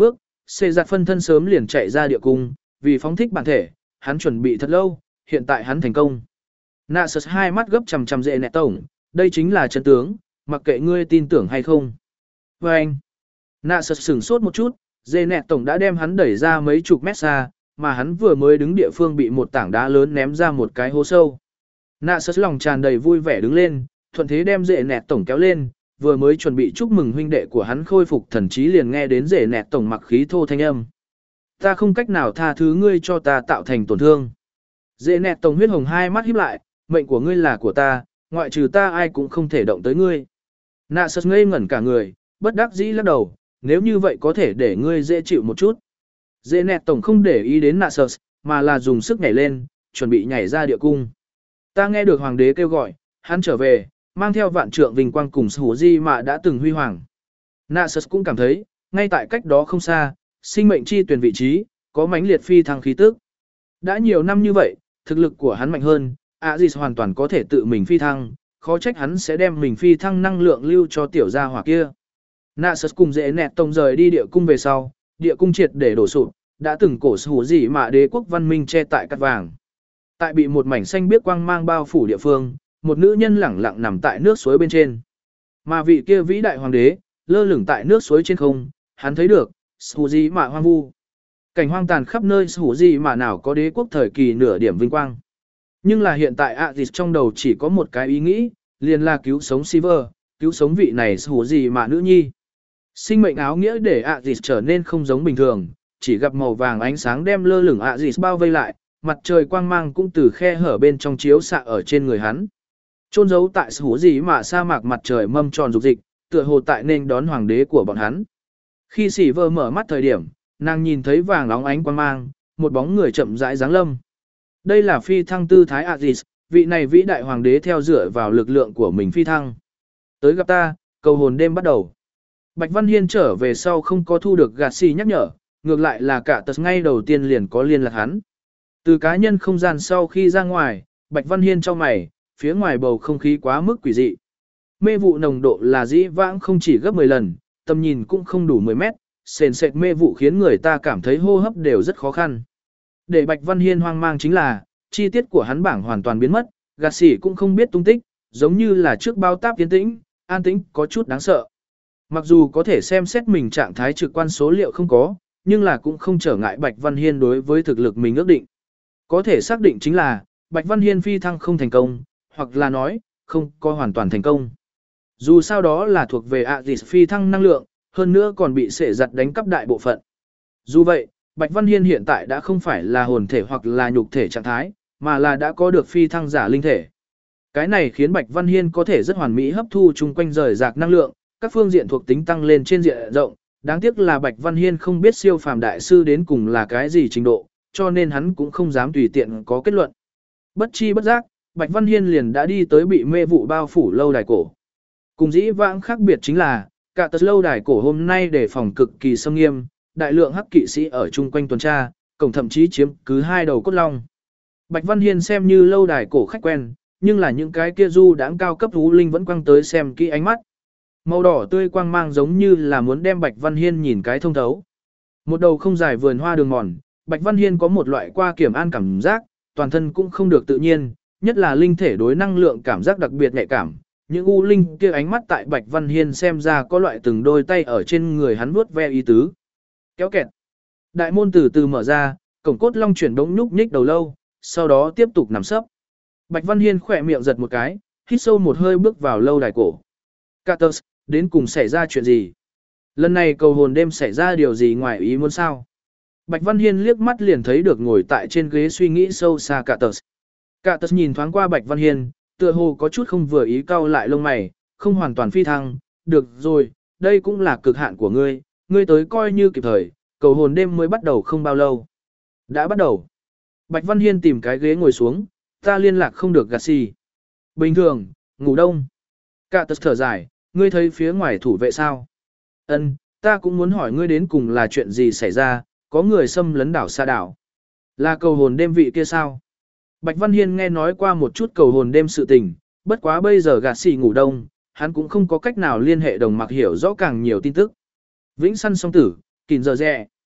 Xê giặt phân thân sớm liền chạy ra địa cung, vì phóng thích bản thể, hắn chuẩn bị thật lâu, hiện tại hắn thành công. Nasus hai mắt gấp chằm chằm dễ nẹt tổng, đây chính là chân tướng, mặc kệ ngươi tin tưởng hay không. Và anh, Nasus sửng sốt một chút, dễ nẹt tổng đã đem hắn đẩy ra mấy chục mét xa, mà hắn vừa mới đứng địa phương bị một tảng đá lớn ném ra một cái hố sâu. Nasus lòng tràn đầy vui vẻ đứng lên, thuận thế đem dễ nẹt tổng kéo lên, vừa mới chuẩn bị chúc mừng huynh đệ của hắn khôi phục thần trí liền nghe đến dễ nẹt tổng mặc khí thô thanh âm. Ta không cách nào tha thứ ngươi cho ta tạo thành tổn thương. Dễ nẹt tổng huyết hồng hai mắt híp lại, mệnh của ngươi là của ta, ngoại trừ ta ai cũng không thể động tới ngươi. Nasus ngây ngẩn cả người, bất đắc dĩ lắc đầu, nếu như vậy có thể để ngươi dễ chịu một chút. Dễ nẹt tổng không để ý đến Nasus, mà là dùng sức nhảy lên, chuẩn bị nhảy ra địa cung. Ta nghe được hoàng đế kêu gọi, hắn trở về, mang theo vạn trượng vinh quang cùng Hủ Di mà đã từng huy hoàng. Nasus cũng cảm thấy, ngay tại cách đó không xa, sinh mệnh chi tuyển vị trí, có mãnh liệt phi thăng khí tức. Đã nhiều năm như vậy, thực lực của hắn mạnh hơn, Aziz hoàn toàn có thể tự mình phi thăng, khó trách hắn sẽ đem mình phi thăng năng lượng lưu cho tiểu gia hỏa kia. Nasus cùng dễ nẹt tông rời đi địa cung về sau, địa cung triệt để đổ sụp, đã từng cổ Hủ Di mà đế quốc văn minh che tại cát vàng. Tại bị một mảnh xanh biếc quang mang bao phủ địa phương, một nữ nhân lẳng lặng nằm tại nước suối bên trên. Mà vị kia vĩ đại hoàng đế, lơ lửng tại nước suối trên không, hắn thấy được, Hủ Di mà hoang vu. Cảnh hoang tàn khắp nơi Hủ Di mà nào có đế quốc thời kỳ nửa điểm vinh quang. Nhưng là hiện tại Aziz trong đầu chỉ có một cái ý nghĩ, liền là cứu sống Silver, cứu sống vị này Hủ Di mà nữ nhi. Sinh mệnh áo nghĩa để Aziz trở nên không giống bình thường, chỉ gặp màu vàng ánh sáng đem lơ lửng Aziz bao vây lại, mặt trời quang mang cũng từ khe hở bên trong chiếu xạ ở trên người hắn. Chôn giấu tại Hủ Di mà sa mạc mặt trời mâm tròn dục dịch, tựa hồ tại nên đón hoàng đế của bọn hắn. Khi Silver mở mắt thời điểm, nàng nhìn thấy vàng óng ánh quang mang, một bóng người chậm rãi giáng lâm. Đây là phi thăng tư thái Aziz, vị này vĩ đại hoàng đế theo dựa vào lực lượng của mình phi thăng. Tới gặp ta, cầu hồn đêm bắt đầu. Bạch Văn Hiên trở về sau không có thu được Garcia nhắc nhở, ngược lại là cả tật ngay đầu tiên liền có liên lạc hắn. Từ cá nhân không gian sau khi ra ngoài, Bạch Văn Hiên cho mày, phía ngoài bầu không khí quá mức quỷ dị. Mê vụ nồng độ là dĩ vãng không chỉ gấp mười lần, tầm nhìn cũng không đủ mười mét, sền sệt mê vụ khiến người ta cảm thấy hô hấp đều rất khó khăn. Để Bạch Văn Hiên hoang mang chính là, chi tiết của hắn bảng hoàn toàn biến mất, gạt xỉ cũng không biết tung tích, giống như là trước bao táp tiến tĩnh, an tĩnh có chút đáng sợ. Mặc dù có thể xem xét mình trạng thái trực quan số liệu không có, nhưng là cũng không trở ngại Bạch Văn Hiên đối với thực lực mình ước định. Có thể xác định chính là, Bạch Văn Hiên phi thăng không thành công, hoặc là nói, không có hoàn toàn thành công. Dù sao đó là thuộc về Aziz phi thăng năng lượng, hơn nữa còn bị sệ giặt đánh cắp đại bộ phận. Dù vậy, Bạch Văn Hiên hiện tại đã không phải là hồn thể hoặc là nhục thể trạng thái, mà là đã có được phi thăng giả linh thể. Cái này khiến Bạch Văn Hiên có thể rất hoàn mỹ hấp thu chung quanh rời rạc năng lượng, các phương diện thuộc tính tăng lên trên diện rộng. Đáng tiếc là Bạch Văn Hiên không biết siêu phàm đại sư đến cùng là cái gì trình độ, cho nên hắn cũng không dám tùy tiện có kết luận. Bất chi bất giác, Bạch Văn Hiên liền đã đi tới bị mê vụ bao phủ lâu đài cổ. Cùng dĩ vãng khác biệt chính là, cả tật lâu đài cổ hôm nay đề phòng cực kỳ xâm nghiêm, đại lượng hắc kỵ sĩ ở chung quanh tuần tra, cổng thậm chí chiếm cứ hai đầu cốt long. Bạch Văn Hiên xem như lâu đài cổ khách quen, nhưng là những cái kia du đãng cao cấp thú linh vẫn quăng tới xem kỹ ánh mắt. Màu đỏ tươi quang mang giống như là muốn đem Bạch Văn Hiên nhìn cái thông thấu. Một đầu không dài vườn hoa đường mòn, Bạch Văn Hiên có một loại qua kiểm an cảm giác, toàn thân cũng không được tự nhiên, nhất là linh thể đối năng lượng cảm giác đặc biệt nhạy cảm. Những u linh kia ánh mắt tại Bạch Văn Hiên xem ra có loại từng đôi tay ở trên người hắn vuốt ve ý tứ. Kéo kẹt. Đại môn từ từ mở ra, cổng cốt long chuyển đống nhúc nhích đầu lâu, sau đó tiếp tục nằm sấp. Bạch Văn Hiên khỏe miệng giật một cái, hít sâu một hơi bước vào lâu đài cổ. Cartus, đến cùng xảy ra chuyện gì? Lần này cầu hồn đêm xảy ra điều gì ngoài ý muốn sao? Bạch Văn Hiên liếc mắt liền thấy được ngồi tại trên ghế suy nghĩ sâu xa Cartus. Cartus nhìn thoáng qua Bạch Văn Hiên, tựa hồ có chút không vừa ý cau lại lông mày, không hoàn toàn phi thăng, được rồi, đây cũng là cực hạn của ngươi, ngươi tới coi như kịp thời, cầu hồn đêm mới bắt đầu không bao lâu. Đã bắt đầu. Bạch Văn Hiên tìm cái ghế ngồi xuống, ta liên lạc không được gạt xì. Bình thường, ngủ đông. Cả tật thở dài, ngươi thấy phía ngoài thủ vệ sao? Ân, ta cũng muốn hỏi ngươi đến cùng là chuyện gì xảy ra, có người xâm lấn đảo xa đảo. Là cầu hồn đêm vị kia sao? Bạch Văn Hiên nghe nói qua một chút cầu hồn đêm sự tình, bất quá bây giờ gạt xì ngủ đông, hắn cũng không có cách nào liên hệ đồng mặc hiểu rõ càng nhiều tin tức. Vĩnh săn song tử, kìn giờ rẻ.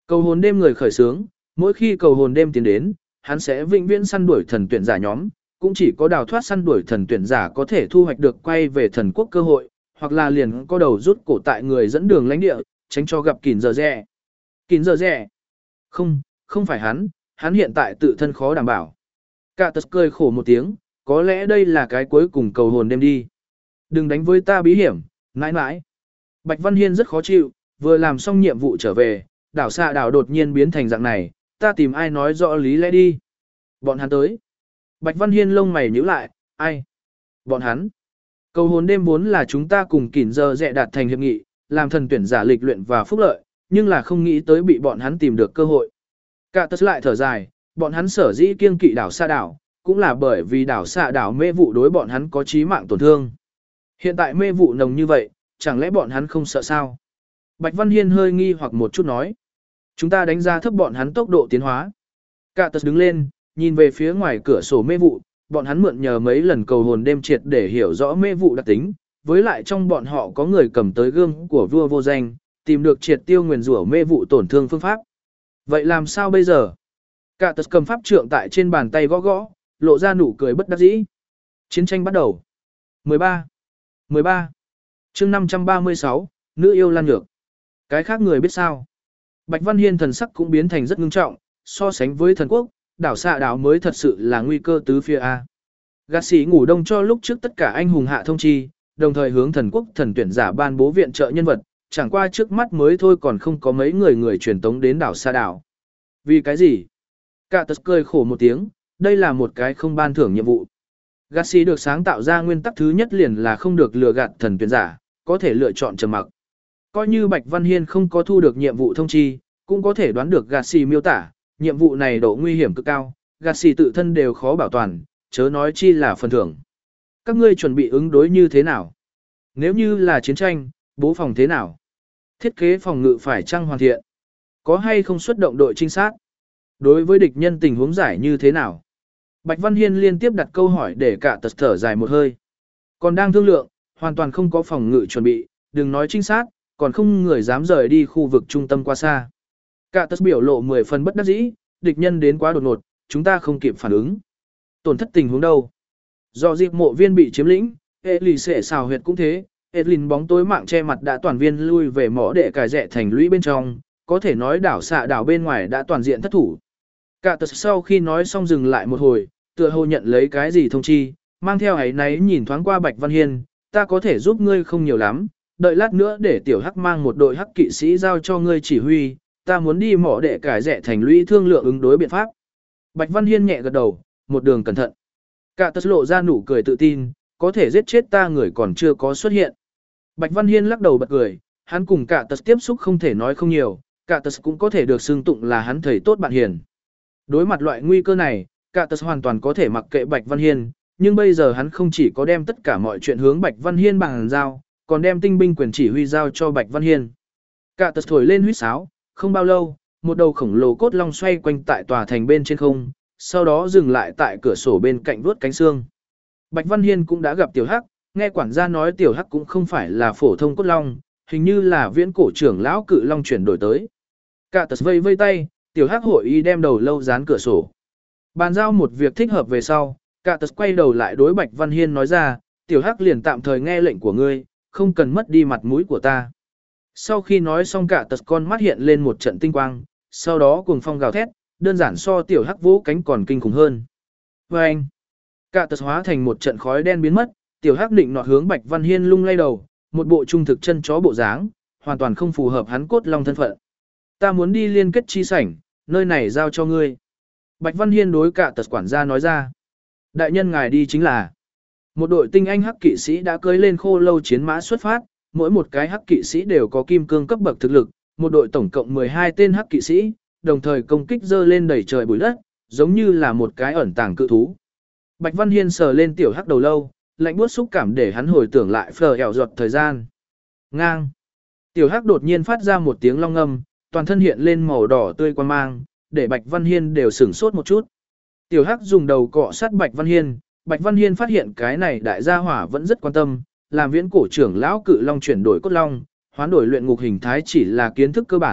Cầu hồn đêm người khởi sướng, mỗi khi cầu hồn đêm tiến đến, hắn sẽ vĩnh viễn săn đuổi thần tuyển giả nhóm, cũng chỉ có đào thoát săn đuổi thần tuyển giả có thể thu hoạch được quay về thần quốc cơ hội, hoặc là liền có đầu rút cổ tại người dẫn đường lãnh địa, tránh cho gặp kỉn giờ rẻ. Kỉn giờ rẻ? Không, không phải hắn, hắn hiện tại tự thân khó đảm bảo. Cả tật cười khổ một tiếng, có lẽ đây là cái cuối cùng cầu hồn đêm đi. Đừng đánh với ta bí hiểm, mãi mãi. Bạch Văn Hiên rất khó chịu, vừa làm xong nhiệm vụ trở về, đảo xạ đảo đột nhiên biến thành dạng này, ta tìm ai nói rõ lý lẽ đi. Bọn hắn tới. Bạch Văn Hiên lông mày nhíu lại, ai? Bọn hắn. Cầu hồn đêm vốn là chúng ta cùng kỉn giờ dẹ đạt thành hiệp nghị, làm thần tuyển giả lịch luyện và phúc lợi, nhưng là không nghĩ tới bị bọn hắn tìm được cơ hội. Cả tất lại thở dài, bọn hắn sở dĩ kiêng kỵ đảo xạ đảo, cũng là bởi vì đảo xạ đảo mê vụ đối bọn hắn có chí mạng tổn thương. Hiện tại mê vụ nồng như vậy, chẳng lẽ bọn hắn không sợ sao? Bạch Văn Hiên hơi nghi hoặc một chút nói. Chúng ta đánh giá thấp bọn hắn tốc độ tiến hóa. Cả tật đứng lên, nhìn về phía ngoài cửa sổ mê vụ, bọn hắn mượn nhờ mấy lần cầu hồn đêm triệt để hiểu rõ mê vụ đặc tính, với lại trong bọn họ có người cầm tới gương của vua vô danh, tìm được triệt tiêu nguyền rủa mê vụ tổn thương phương pháp. Vậy làm sao bây giờ? Cả tật cầm pháp trượng tại trên bàn tay gõ gõ, lộ ra nụ cười bất đắc dĩ. Chiến tranh bắt đầu. mười ba. mười ba. Chương năm trăm ba mươi sáu, nữ yêu Lan Nhược. Cái khác người biết sao? Bạch Văn Hiên thần sắc cũng biến thành rất ngưng trọng, so sánh với thần quốc, đảo xạ đảo mới thật sự là nguy cơ tứ phía A. Gạt sĩ ngủ đông cho lúc trước tất cả anh hùng hạ thông chi, đồng thời hướng thần quốc thần tuyển giả ban bố viện trợ nhân vật, chẳng qua trước mắt mới thôi còn không có mấy người người truyền tống đến đảo xạ đảo. Vì cái gì? Cả tật cười khổ một tiếng, đây là một cái không ban thưởng nhiệm vụ. Gạt sĩ được sáng tạo ra nguyên tắc thứ nhất liền là không được lừa gạt thần tuyển giả, có thể lựa chọn trầm mặc. Coi như Bạch Văn Hiên không có thu được nhiệm vụ thông chi, cũng có thể đoán được gạt xì miêu tả, nhiệm vụ này độ nguy hiểm cực cao, gạt xì tự thân đều khó bảo toàn, chớ nói chi là phần thưởng. Các ngươi chuẩn bị ứng đối như thế nào? Nếu như là chiến tranh, bố phòng thế nào? Thiết kế phòng ngự phải chăng hoàn thiện? Có hay không xuất động đội trinh sát? Đối với địch nhân tình huống giải như thế nào? Bạch Văn Hiên liên tiếp đặt câu hỏi để cả tật thở dài một hơi. Còn đang thương lượng, hoàn toàn không có phòng ngự chuẩn bị, đừng nói trinh sát, còn không người dám rời đi khu vực trung tâm quá xa. Cả tật biểu lộ mười phần bất đắc dĩ, địch nhân đến quá đột ngột, chúng ta không kịp phản ứng. Tổn thất tình huống đâu? Do dịp mộ viên bị chiếm lĩnh, hệ lì xệ xào huyệt cũng thế, Edlin bóng tối mạng che mặt đã toàn viên lui về mỏ để cài rẽ thành lũy bên trong, có thể nói đảo xạ đảo bên ngoài đã toàn diện thất thủ. Cả tật sau khi nói xong dừng lại một hồi, tựa hồ nhận lấy cái gì thông chi, mang theo ấy náy nhìn thoáng qua Bạch Văn Hiên, ta có thể giúp ngươi không nhiều lắm, đợi lát nữa để tiểu hắc mang một đội hắc kỵ sĩ giao cho ngươi chỉ huy, ta muốn đi mỏ để cải rẽ thành lũy thương lượng ứng đối biện pháp. Bạch Văn Hiên nhẹ gật đầu, một đường cẩn thận. Cả tật lộ ra nụ cười tự tin, có thể giết chết ta người còn chưa có xuất hiện. Bạch Văn Hiên lắc đầu bật cười, hắn cùng cả tật tiếp xúc không thể nói không nhiều, cả tật cũng có thể được xưng tụng là hắn thầy tốt bạn hiền. Đối mặt loại nguy cơ này, cả tật hoàn toàn có thể mặc kệ Bạch Văn Hiên, nhưng bây giờ hắn không chỉ có đem tất cả mọi chuyện hướng Bạch Văn Hiên bằng giao, còn đem tinh binh quyền chỉ huy giao cho Bạch Văn Hiên. Cả tật thổi lên huýt sáo, không bao lâu, một đầu khổng lồ cốt long xoay quanh tại tòa thành bên trên không, sau đó dừng lại tại cửa sổ bên cạnh vuốt cánh xương. Bạch Văn Hiên cũng đã gặp Tiểu Hắc, nghe quản gia nói Tiểu Hắc cũng không phải là phổ thông cốt long, hình như là viễn cổ trưởng lão cự long chuyển đổi tới. Cả tật vây vây tay, Tiểu Hắc hội ý đem đầu lâu dán cửa sổ. Bàn giao một việc thích hợp về sau, cả tật quay đầu lại đối Bạch Văn Hiên nói ra, Tiểu Hắc liền tạm thời nghe lệnh của ngươi, không cần mất đi mặt mũi của ta. Sau khi nói xong cả tật con mắt hiện lên một trận tinh quang, sau đó cuồng phong gào thét, đơn giản so Tiểu Hắc vỗ cánh còn kinh khủng hơn. Và anh, cả tật hóa thành một trận khói đen biến mất, Tiểu Hắc định nọt hướng Bạch Văn Hiên lung lay đầu, một bộ trung thực chân chó bộ dáng, hoàn toàn không phù hợp hắn cốt long thân phận. Ta muốn đi liên kết chi sảnh, nơi này giao cho ngươi. Bạch Văn Hiên đối cả tật quản gia nói ra. Đại nhân ngài đi chính là. Một đội tinh anh hắc kỵ sĩ đã cưỡi lên khô lâu chiến mã xuất phát, mỗi một cái hắc kỵ sĩ đều có kim cương cấp bậc thực lực, một đội tổng cộng mười hai tên hắc kỵ sĩ, đồng thời công kích dơ lên đẩy trời bụi đất, giống như là một cái ẩn tàng cự thú. Bạch Văn Hiên sờ lên tiểu hắc đầu lâu, lạnh buốt xúc cảm để hắn hồi tưởng lại phờ ẻo giọt thời gian. Ngang. Tiểu hắc đột nhiên phát ra một tiếng long ngâm, toàn thân hiện lên màu đỏ tươi quan mang, để Bạch Văn Hiên đều sửng sốt một chút. Tiểu hắc dùng đầu cọ sát Bạch Văn Hiên, Bạch Văn Hiên phát hiện cái này đại gia hỏa vẫn rất quan tâm, làm viễn cổ trưởng lão cự long chuyển đổi cốt long, hoán đổi luyện ngục hình thái chỉ là kiến thức cơ bản,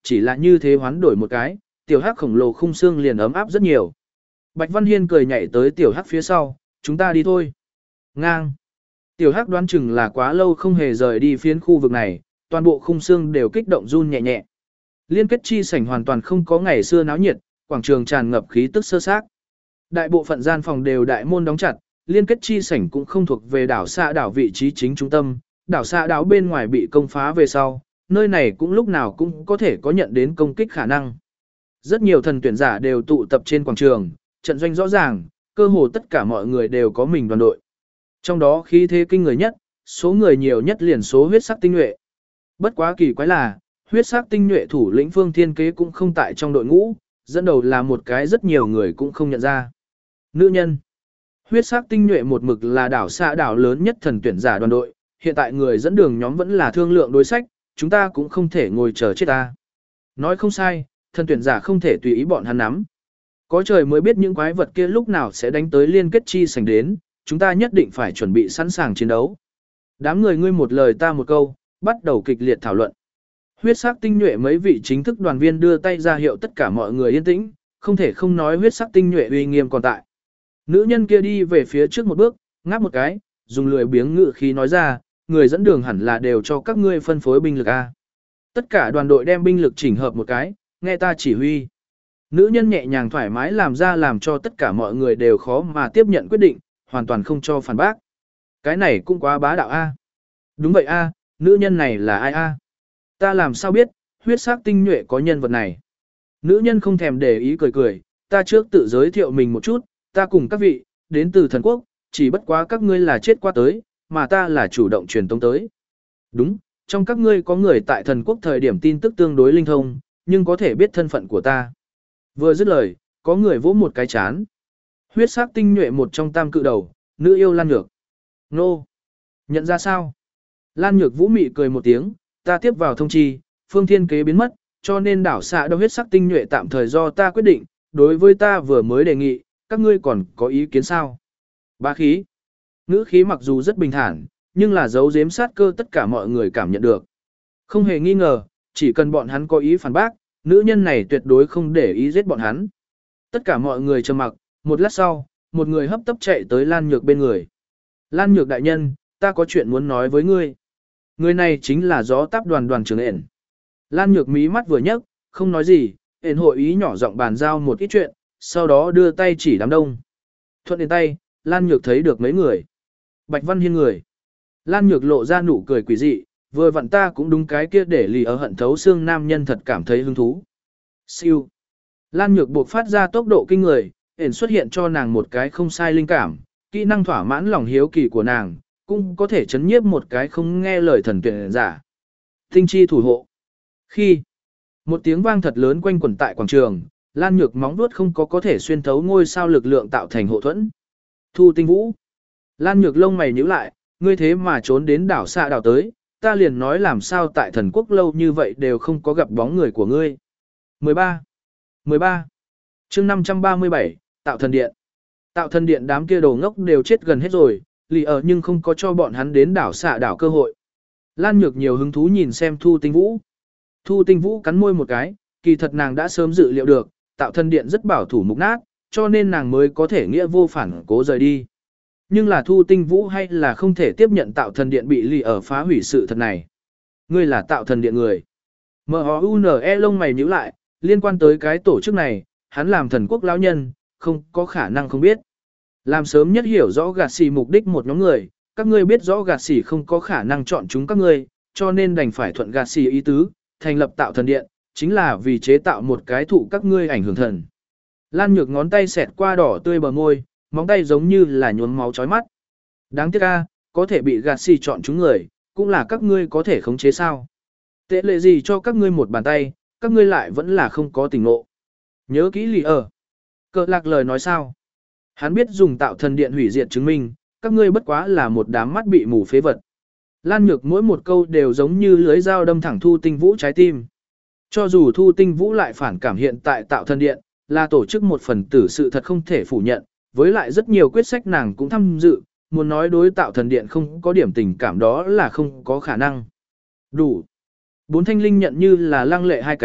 chỉ là như thế hoán đổi một cái, tiểu hắc khổng lồ khung xương liền ấm áp rất nhiều. Bạch Văn Hiên cười nhảy tới tiểu hắc phía sau, chúng ta đi thôi. Ngang. Tiểu hắc đoán chừng là quá lâu không hề rời đi phiến khu vực này, toàn bộ khung xương đều kích động run nhẹ nhẹ. Liên kết chi sảnh hoàn toàn không có ngày xưa náo nhiệt, quảng trường tràn ngập khí tức sơ xác. Đại bộ phận gian phòng đều đại môn đóng chặt, liên kết chi sảnh cũng không thuộc về đảo xa đảo vị trí chính trung tâm, đảo xa đảo bên ngoài bị công phá về sau, nơi này cũng lúc nào cũng có thể có nhận đến công kích khả năng. Rất nhiều thần tuyển giả đều tụ tập trên quảng trường, trận doanh rõ ràng, cơ hồ tất cả mọi người đều có mình đoàn đội. Trong đó khí thế kinh người nhất, số người nhiều nhất liền số huyết sắc tinh nhuệ. Bất quá kỳ quái là, huyết sắc tinh nhuệ thủ lĩnh Phương Thiên Kế cũng không tại trong đội ngũ, dẫn đầu là một cái rất nhiều người cũng không nhận ra. Nữ nhân. Huyết sắc tinh nhuệ một mực là đảo xạ đảo lớn nhất thần tuyển giả đoàn đội, hiện tại người dẫn đường nhóm vẫn là thương lượng đối sách, chúng ta cũng không thể ngồi chờ chết ta. Nói không sai, thần tuyển giả không thể tùy ý bọn hắn nắm. Có trời mới biết những quái vật kia lúc nào sẽ đánh tới liên kết chi sảnh đến, chúng ta nhất định phải chuẩn bị sẵn sàng chiến đấu. Đám người ngươi một lời ta một câu, bắt đầu kịch liệt thảo luận. Huyết sắc tinh nhuệ mấy vị chính thức đoàn viên đưa tay ra hiệu tất cả mọi người yên tĩnh, không thể không nói huyết sắc tinh nhuệ uy nghiêm còn tại. Nữ nhân kia đi về phía trước một bước, ngáp một cái, dùng lười biếng ngự khí nói ra, người dẫn đường hẳn là đều cho các ngươi phân phối binh lực A. Tất cả đoàn đội đem binh lực chỉnh hợp một cái, nghe ta chỉ huy. Nữ nhân nhẹ nhàng thoải mái làm ra làm cho tất cả mọi người đều khó mà tiếp nhận quyết định, hoàn toàn không cho phản bác. Cái này cũng quá bá đạo A. Đúng vậy A, nữ nhân này là ai A? Ta làm sao biết, huyết sắc tinh nhuệ có nhân vật này. Nữ nhân không thèm để ý cười cười, ta trước tự giới thiệu mình một chút, ta cùng các vị, đến từ thần quốc, chỉ bất quá các ngươi là chết qua tới, mà ta là chủ động truyền tống tới. Đúng, trong các ngươi có người tại thần quốc thời điểm tin tức tương đối linh thông, nhưng có thể biết thân phận của ta. Vừa dứt lời, có người vỗ một cái chán. Huyết sắc tinh nhuệ một trong tam cự đầu, nữ yêu Lan Nhược. Nô! Nhận ra sao? Lan Nhược vũ mị cười một tiếng, ta tiếp vào thông chi, Phương Thiên Kế biến mất, cho nên đảo xạ đâu huyết sắc tinh nhuệ tạm thời do ta quyết định, đối với ta vừa mới đề nghị, các ngươi còn có ý kiến sao? Bá khí. Ngữ khí mặc dù rất bình thản, nhưng là dấu giếm sát cơ tất cả mọi người cảm nhận được. Không hề nghi ngờ, chỉ cần bọn hắn có ý phản bác, nữ nhân này tuyệt đối không để ý giết bọn hắn. Tất cả mọi người trầm mặc, một lát sau, một người hấp tấp chạy tới Lan Nhược bên người. Lan Nhược đại nhân, ta có chuyện muốn nói với ngươi. Người này chính là gió táp đoàn đoàn trưởng ển. Lan Nhược mí mắt vừa nhấc, không nói gì, ển hội ý nhỏ giọng bàn giao một ít chuyện, sau đó đưa tay chỉ đám đông. Thuận đến tay, Lan Nhược thấy được mấy người. Bạch Văn Hiên người. Lan Nhược lộ ra nụ cười quỷ dị, vừa vặn ta cũng đúng cái kia để lì ở hận thấu xương nam nhân thật cảm thấy hứng thú. Siêu. Lan Nhược buộc phát ra tốc độ kinh người, ển xuất hiện cho nàng một cái không sai linh cảm, kỹ năng thỏa mãn lòng hiếu kỳ của nàng, cũng có thể chấn nhiếp một cái không nghe lời thần tuyển giả. Tinh chi thủ hộ. Khi một tiếng vang thật lớn quanh quẩn tại quảng trường, Lan Nhược móng vuốt không có có thể xuyên thấu ngôi sao lực lượng tạo thành hộ thuẫn. Thu Tinh Vũ. Lan Nhược lông mày nhíu lại, ngươi thế mà trốn đến đảo xạ đảo tới, ta liền nói làm sao tại thần quốc lâu như vậy đều không có gặp bóng người của ngươi. mười ba. mười ba. Chương năm trăm ba mươi bảy, Tạo Thần Điện. Tạo Thần Điện đám kia đồ ngốc đều chết gần hết rồi, lì ở nhưng không có cho bọn hắn đến đảo xạ đảo cơ hội. Lan Nhược nhiều hứng thú nhìn xem Thu Tinh Vũ. Thu Tinh Vũ cắn môi một cái, kỳ thật nàng đã sớm dự liệu được, Tạo Thần Điện rất bảo thủ mục nát, cho nên nàng mới có thể nghĩa vô phản cố rời đi. Nhưng là Thu Tinh Vũ hay là không thể tiếp nhận Tạo Thần Điện bị lì ở phá hủy sự thật này. Ngươi là Tạo Thần Điện người. M-O-U-N-E lông mày nhíu lại, liên quan tới cái tổ chức này, hắn làm thần quốc lão nhân, không có khả năng không biết. Làm sớm nhất hiểu rõ gạt xì mục đích một nhóm người, các ngươi biết rõ gạt xì không có khả năng chọn chúng các ngươi, cho nên đành phải thuận gạt xì ý tứ, thành lập Tạo Thần Điện, chính là vì chế tạo một cái thụ các ngươi ảnh hưởng thần. Lan Nhược ngón tay xẹt qua đỏ tươi bờ môi, móng tay giống như là nhuốm máu chói mắt. Đáng tiếc a, có thể bị gạt xì chọn chúng người, cũng là các ngươi có thể khống chế sao? Tệ lệ gì cho các ngươi một bàn tay, các ngươi lại vẫn là không có tình ngộ. Nhớ kỹ lì ở. Cờ lạc lời nói sao? Hắn biết dùng Tạo Thần Điện hủy diệt chứng minh, các ngươi bất quá là một đám mắt bị mù phế vật. Lan Nhược mỗi một câu đều giống như lưới dao đâm thẳng Thu Tinh Vũ trái tim. Cho dù Thu Tinh Vũ lại phản cảm hiện tại Tạo Thần Điện, là tổ chức một phần tử sự thật không thể phủ nhận, với lại rất nhiều quyết sách nàng cũng tham dự, muốn nói đối Tạo Thần Điện không có điểm tình cảm đó là không có khả năng. Đủ. Bốn thanh linh nhận như là lăng lệ hai cánh,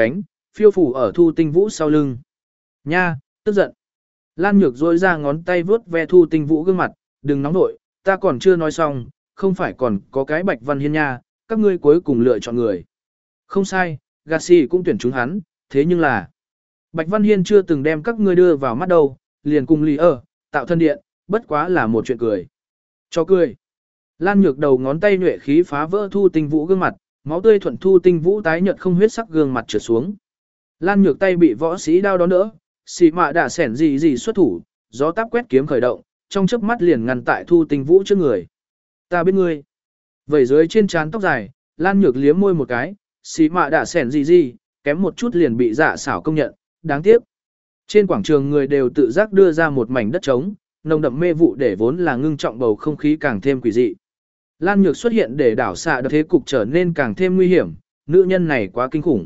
phiêu phủ ở Thu Tinh Vũ sau lưng. Nha, tức giận. Lan Nhược rỗi ra ngón tay vuốt ve Thu Tinh Vũ gương mặt, đừng nóng nội, ta còn chưa nói xong, không phải còn có cái Bạch Văn Hiên nha, các ngươi cuối cùng lựa chọn người. Không sai, Garcia cũng tuyển chúng hắn, thế nhưng là Bạch Văn Hiên chưa từng đem các ngươi đưa vào mắt đâu, liền cùng lì ở, tạo thân điện, bất quá là một chuyện cười. Cho cười. Lan Nhược đầu ngón tay nhuệ khí phá vỡ Thu Tinh Vũ gương mặt, máu tươi thuận Thu Tinh Vũ tái nhợt không huyết sắc gương mặt trượt xuống. Lan Nhược tay bị võ sĩ đao đón đỡ, xì mạ đã sẻn gì gì xuất thủ, gió táp quét kiếm khởi động, trong chớp mắt liền ngăn tại Thu Tinh Vũ trước người. Ta biết ngươi. Vẩy dưới trên trán tóc dài, Lan Nhược liếm môi một cái, xì mạ đã sẻn gì gì, kém một chút liền bị dạ xảo công nhận, đáng tiếc. Trên quảng trường người đều tự giác đưa ra một mảnh đất trống, nồng đậm mê vụ để vốn là ngưng trọng bầu không khí càng thêm quỷ dị. Lan Nhược xuất hiện để đảo xạ thế cục trở nên càng thêm nguy hiểm, nữ nhân này quá kinh khủng.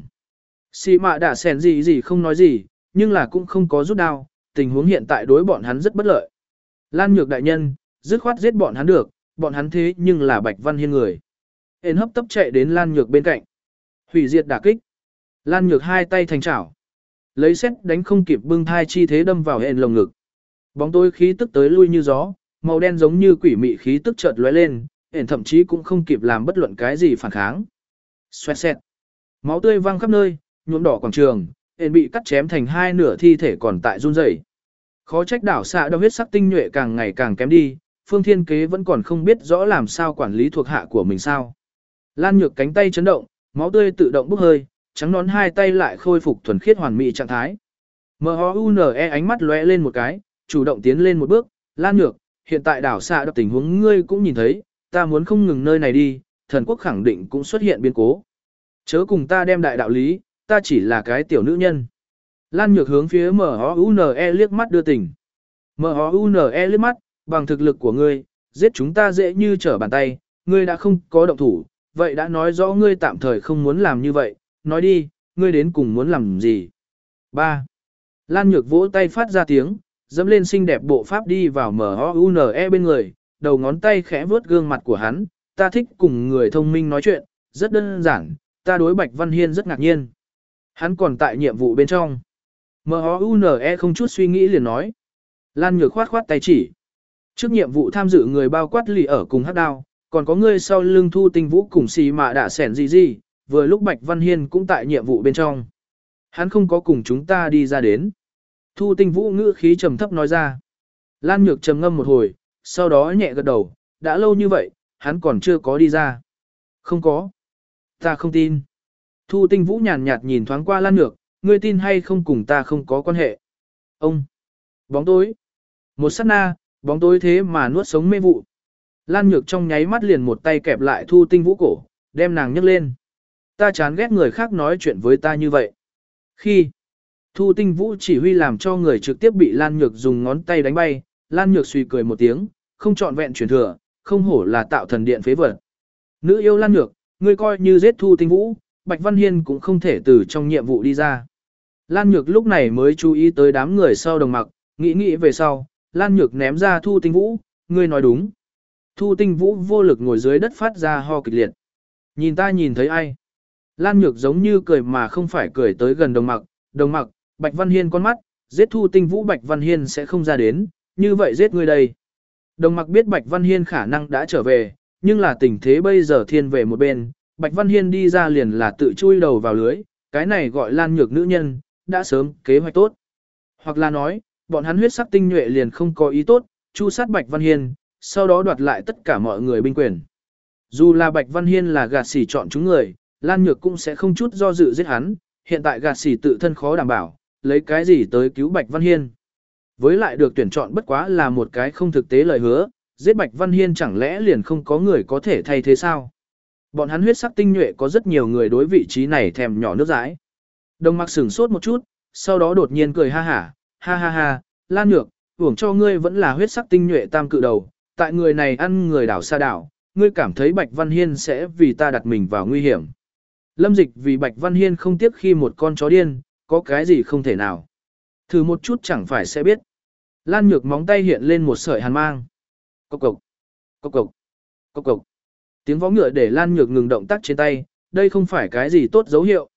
Xì mạ đã sẻn gì gì không nói gì, nhưng là cũng không có rút đao, tình huống hiện tại đối bọn hắn rất bất lợi. Lan Nhược đại nhân, dứt khoát giết bọn hắn được, bọn hắn thế nhưng là Bạch Văn Hiên người. Hên hấp tấp chạy đến Lan Nhược bên cạnh. Hủy diệt đả kích. Lan Nhược hai tay thành chảo. Lấy xét đánh không kịp bưng thai chi thế đâm vào hên lồng ngực. Bóng tối khí tức tới lui như gió, màu đen giống như quỷ mị khí tức chợt lóe lên, hên thậm chí cũng không kịp làm bất luận cái gì phản kháng. Xoẹt xẹt. Máu tươi văng khắp nơi, nhuộm đỏ quảng trường, hên bị cắt chém thành hai nửa thi thể còn tại run rẩy. Khó trách đảo xạ đau huyết sắc tinh nhuệ càng ngày càng kém đi, Phương Thiên Kế vẫn còn không biết rõ làm sao quản lý thuộc hạ của mình sao. Lan Nhược cánh tay chấn động, máu tươi tự động bốc hơi, trắng nón hai tay lại khôi phục thuần khiết hoàn mỹ trạng thái. M H U N E ánh mắt lóe lên một cái, chủ động tiến lên một bước, Lan Nhược, hiện tại đảo xạ đập tình huống ngươi cũng nhìn thấy, ta muốn không ngừng nơi này đi, thần quốc khẳng định cũng xuất hiện biến cố. Chớ cùng ta đem đại đạo lý, ta chỉ là cái tiểu nữ nhân. Lan Nhược hướng phía M H U N E liếc mắt đưa tình. M H U N E liếc mắt, bằng thực lực của ngươi, giết chúng ta dễ như trở bàn tay, ngươi đã không có động thủ, vậy đã nói rõ ngươi tạm thời không muốn làm như vậy, nói đi, ngươi đến cùng muốn làm gì? ba. Lan Nhược vỗ tay phát ra tiếng, dẫm lên xinh đẹp bộ pháp đi vào M H U N E bên người, đầu ngón tay khẽ vuốt gương mặt của hắn, ta thích cùng người thông minh nói chuyện, rất đơn giản, ta đối Bạch Văn Hiên rất ngạc nhiên. Hắn còn tại nhiệm vụ bên trong. M H U N E không chút suy nghĩ liền nói. Lan Nhược khoát khoát tay chỉ. Trước nhiệm vụ tham dự người bao quát lì ở cùng hắc đao, còn có người sau lưng Thu Tinh Vũ cùng xì mạ đã sẻn gì gì, vừa lúc Bạch Văn Hiên cũng tại nhiệm vụ bên trong. Hắn không có cùng chúng ta đi ra đến. Thu Tinh Vũ ngữ khí trầm thấp nói ra. Lan Nhược trầm ngâm một hồi, sau đó nhẹ gật đầu, đã lâu như vậy, hắn còn chưa có đi ra. Không có. Ta không tin. Thu Tinh Vũ nhàn nhạt nhìn thoáng qua Lan Nhược, ngươi tin hay không cùng ta không có quan hệ. Ông. Bóng tối. Một sát na, bóng tối thế mà nuốt sống mê vụ. Lan Nhược trong nháy mắt liền một tay kẹp lại Thu Tinh Vũ cổ, đem nàng nhấc lên. Ta chán ghét người khác nói chuyện với ta như vậy. Khi Thu Tinh Vũ chỉ huy làm cho người trực tiếp bị Lan Nhược dùng ngón tay đánh bay, Lan Nhược suy cười một tiếng, không trọn vẹn truyền thừa, không hổ là tạo thần điện phế vật. Nữ yêu Lan Nhược, ngươi coi như giết Thu Tinh Vũ, Bạch Văn Hiên cũng không thể từ trong nhiệm vụ đi ra. Lan Nhược lúc này mới chú ý tới đám người sau đồng mặc, nghĩ nghĩ về sau, Lan Nhược ném ra Thu Tinh Vũ, ngươi nói đúng. Thu Tinh Vũ vô lực ngồi dưới đất phát ra ho kịch liệt. Nhìn ta nhìn thấy ai? Lan Nhược giống như cười mà không phải cười tới gần đồng mặc, đồng mặc, Bạch Văn Hiên con mắt, giết Thu Tinh Vũ Bạch Văn Hiên sẽ không ra đến, như vậy giết ngươi đây. Đồng mặc biết Bạch Văn Hiên khả năng đã trở về, nhưng là tình thế bây giờ thiên về một bên, Bạch Văn Hiên đi ra liền là tự chui đầu vào lưới, cái này gọi Lan Nhược nữ nhân, đã sớm kế hoạch tốt. Hoặc là nói, bọn hắn huyết sắc tinh nhuệ liền không có ý tốt, chu sát Bạch Văn Hiên, sau đó đoạt lại tất cả mọi người binh quyền. Dù là Bạch Văn Hiên là gạt xỉ chọn chúng người, Lan Nhược cũng sẽ không chút do dự giết hắn, hiện tại gạt xỉ tự thân khó đảm bảo, lấy cái gì tới cứu Bạch Văn Hiên. Với lại được tuyển chọn bất quá là một cái không thực tế lời hứa, giết Bạch Văn Hiên chẳng lẽ liền không có người có thể thay thế sao? Bọn hắn huyết sắc tinh nhuệ có rất nhiều người đối vị trí này thèm nhỏ nước dãi. Đồng mặc sửng sốt một chút, sau đó đột nhiên cười ha hả, ha ha ha, Lan Nhược, hưởng cho ngươi vẫn là huyết sắc tinh nhuệ tam cự đầu, tại người này ăn người đảo xa đảo, ngươi cảm thấy Bạch Văn Hiên sẽ vì ta đặt mình vào nguy hiểm. Lâm Dịch vì Bạch Văn Hiên không tiếc khi một con chó điên, có cái gì không thể nào. Thử một chút chẳng phải sẽ biết. Lan Nhược móng tay hiện lên một sợi hàn mang. Cộc cộc, cộc cộc, cộc cộc. Tiếng vó ngựa để Lan Nhược ngừng động tác trên tay, đây không phải cái gì tốt dấu hiệu.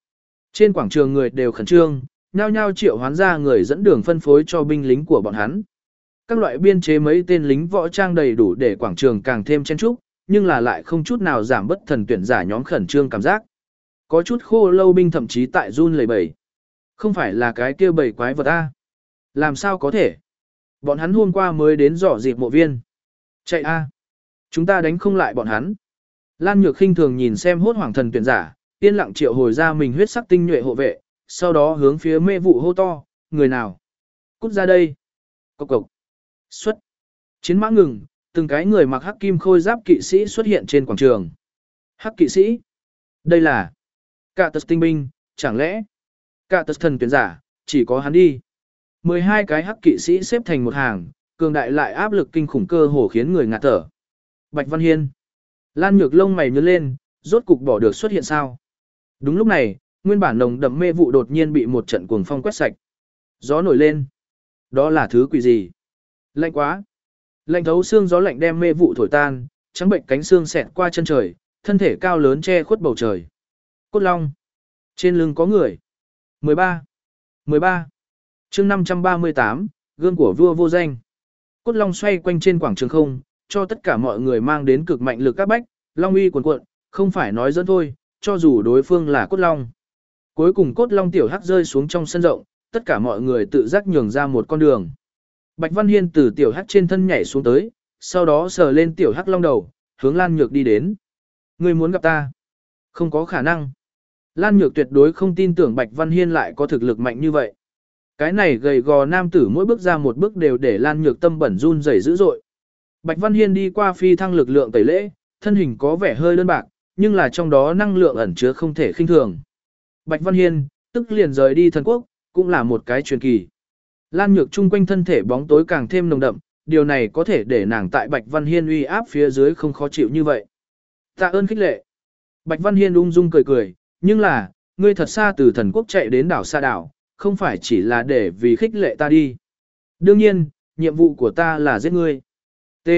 Trên quảng trường người đều khẩn trương, nhao nhao triệu hoán ra người dẫn đường phân phối cho binh lính của bọn hắn. Các loại biên chế mấy tên lính võ trang đầy đủ để quảng trường càng thêm chen trúc, nhưng là lại không chút nào giảm bất thần tuyển giả nhóm khẩn trương cảm giác. Có chút khô lâu binh thậm chí tại run lẩy bẩy. Không phải là cái kia bầy quái vật a? Làm sao có thể? Bọn hắn hôm qua mới đến dò dịp mộ viên. Chạy a! Chúng ta đánh không lại bọn hắn. Lan Nhược khinh thường nhìn xem hốt hoảng thần tuyển giả, yên lặng triệu hồi ra mình huyết sắc tinh nhuệ hộ vệ, sau đó hướng phía mê vụ hô to, người nào? Cút ra đây! Cộc cộc! Xuất! Chiến mã ngừng, từng cái người mặc hắc kim khôi giáp kỵ sĩ xuất hiện trên quảng trường. Hắc kỵ sĩ? Đây là cả tật tinh binh, chẳng lẽ cả tật thần tuyển giả, chỉ có hắn đi. mười hai cái hắc kỵ sĩ xếp thành một hàng, cường đại lại áp lực kinh khủng cơ hồ khiến người ngạt thở. Bạch Văn Hiên. Lan Nhược lông mày nhướng lên, rốt cục bỏ được xuất hiện sao. Đúng lúc này, nguyên bản nồng đậm mê vụ đột nhiên bị một trận cuồng phong quét sạch. Gió nổi lên. Đó là thứ quỷ gì? Lạnh quá. Lạnh thấu xương gió lạnh đem mê vụ thổi tan, trắng bệnh cánh xương xẹt qua chân trời, thân thể cao lớn che khuất bầu trời. Cốt Long. Trên lưng có người. mười ba. mười ba. Chương năm trăm ba mươi tám, gương của vua vô danh. Cốt Long xoay quanh trên quảng trường không, cho tất cả mọi người mang đến cực mạnh lực các bách, long uy cuồn cuộn, không phải nói dẫn thôi, cho dù đối phương là Cốt Long. Cuối cùng Cốt Long tiểu hắc rơi xuống trong sân rộng, tất cả mọi người tự giác nhường ra một con đường. Bạch Văn Hiên từ tiểu hắc trên thân nhảy xuống tới, sau đó sờ lên tiểu hắc long đầu, hướng Lan Nhược đi đến. Ngươi muốn gặp ta? Không có khả năng. Lan Nhược tuyệt đối không tin tưởng Bạch Văn Hiên lại có thực lực mạnh như vậy. Cái này gầy gò nam tử mỗi bước ra một bước đều để Lan Nhược tâm bẩn run rẩy dữ dội. Bạch Văn Hiên đi qua phi thăng lực lượng tẩy lễ, thân hình có vẻ hơi đơn bạc, nhưng là trong đó năng lượng ẩn chứa không thể khinh thường. Bạch Văn Hiên, tức liền rời đi thần quốc, cũng là một cái truyền kỳ. Lan Nhược chung quanh thân thể bóng tối càng thêm nồng đậm, điều này có thể để nàng tại Bạch Văn Hiên uy áp phía dưới không khó chịu như vậy. Tạ ơn khích lệ. Bạch Văn Hiên ung dung cười cười, nhưng là, ngươi thật xa từ thần quốc chạy đến đảo xa đảo, không phải chỉ là để vì khích lệ ta đi. Đương nhiên, nhiệm vụ của ta là giết ngươi. T.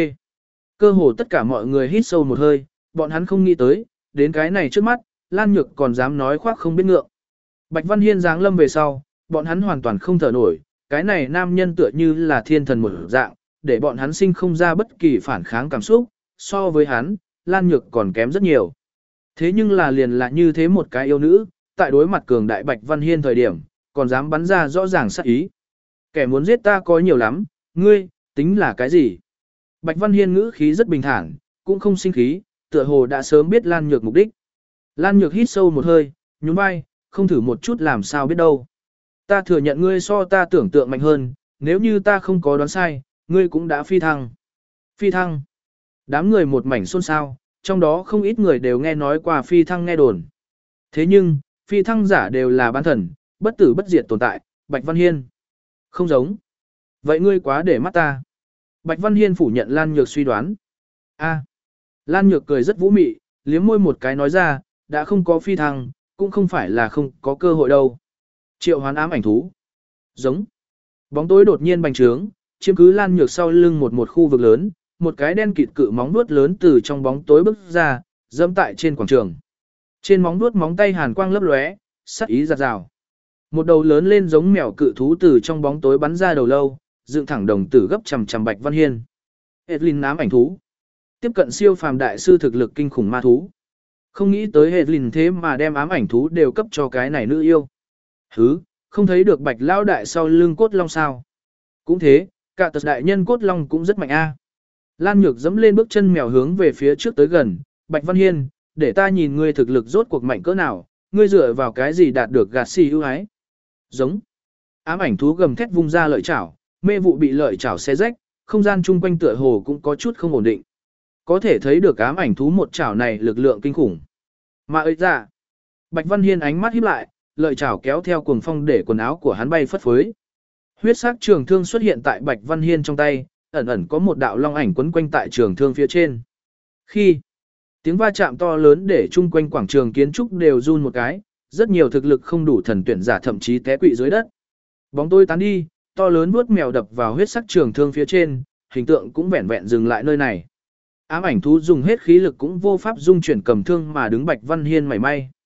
Cơ hồ tất cả mọi người hít sâu một hơi, bọn hắn không nghĩ tới, đến cái này trước mắt, Lan Nhược còn dám nói khoác không biết ngượng. Bạch Văn Hiên giáng lâm về sau, bọn hắn hoàn toàn không thở nổi, cái này nam nhân tựa như là thiên thần một dạng, để bọn hắn sinh không ra bất kỳ phản kháng cảm xúc, so với hắn, Lan Nhược còn kém rất nhiều. Thế nhưng là liền là như thế một cái yêu nữ, tại đối mặt cường đại Bạch Văn Hiên thời điểm, còn dám bắn ra rõ ràng sát ý. Kẻ muốn giết ta có nhiều lắm, ngươi, tính là cái gì? Bạch Văn Hiên ngữ khí rất bình thản, cũng không sinh khí, tựa hồ đã sớm biết Lan Nhược mục đích. Lan Nhược hít sâu một hơi, nhún vai, không thử một chút làm sao biết đâu. Ta thừa nhận ngươi so ta tưởng tượng mạnh hơn, nếu như ta không có đoán sai, ngươi cũng đã phi thăng. Phi thăng. Đám người một mảnh xôn xao, trong đó không ít người đều nghe nói qua phi thăng nghe đồn. Thế nhưng, phi thăng giả đều là bán thần, bất tử bất diệt tồn tại, Bạch Văn Hiên. Không giống. Vậy ngươi quá để mắt ta. Bạch Văn Hiên phủ nhận Lan Nhược suy đoán. A. Lan Nhược cười rất vũ mị, liếm môi một cái nói ra, đã không có phi thăng, cũng không phải là không có cơ hội đâu. Triệu hoán ám ảnh thú. Giống. Bóng tối đột nhiên bành trướng, chiếm cứ Lan Nhược sau lưng một một khu vực lớn, một cái đen kịt cự móng vuốt lớn từ trong bóng tối bước ra, dẫm tại trên quảng trường. Trên móng vuốt móng tay hàn quang lấp lóe, sắc ý giạt rào. Một đầu lớn lên giống mèo cự thú từ trong bóng tối bắn ra đầu lâu, dựng thẳng đồng tử gấp chằm chằm Bạch Văn Hiên. Hedlin ám ảnh thú. Tiếp cận siêu phàm đại sư thực lực kinh khủng ma thú. Không nghĩ tới Hedlin thế mà đem ám ảnh thú đều cấp cho cái này nữ yêu. Hứ, không thấy được Bạch lão đại sau lưng cốt long sao? Cũng thế, cả tật đại nhân cốt long cũng rất mạnh a. Lan Nhược dẫm lên bước chân mèo hướng về phía trước tới gần, Bạch Văn Hiên, để ta nhìn ngươi thực lực rốt cuộc mạnh cỡ nào, ngươi dựa vào cái gì đạt được gạt xì ưu ái. Giống. Ám ảnh thú gầm thét vung ra lợi chảo, mê vụ bị lợi chảo xé rách, không gian chung quanh tựa hồ cũng có chút không ổn định. Có thể thấy được ám ảnh thú một chảo này lực lượng kinh khủng. Mà ơi ra. Bạch Văn Hiên ánh mắt híp lại, lợi chảo kéo theo cuồng phong để quần áo của hắn bay phất phới. Huyết sắc trường thương xuất hiện tại Bạch Văn Hiên trong tay, ẩn ẩn có một đạo long ảnh quấn quanh tại trường thương phía trên. Khi tiếng va chạm to lớn để chung quanh quảng trường kiến trúc đều run một cái, rất nhiều thực lực không đủ thần tuyển giả thậm chí té quỵ dưới đất. Bóng tối tán đi, to lớn vuốt mèo đập vào huyết sắc trường thương phía trên, hình tượng cũng vẹn vẹn dừng lại nơi này. Ám ảnh thú dùng hết khí lực cũng vô pháp dung chuyển cầm thương mà đứng Bạch Văn Hiên mảy may.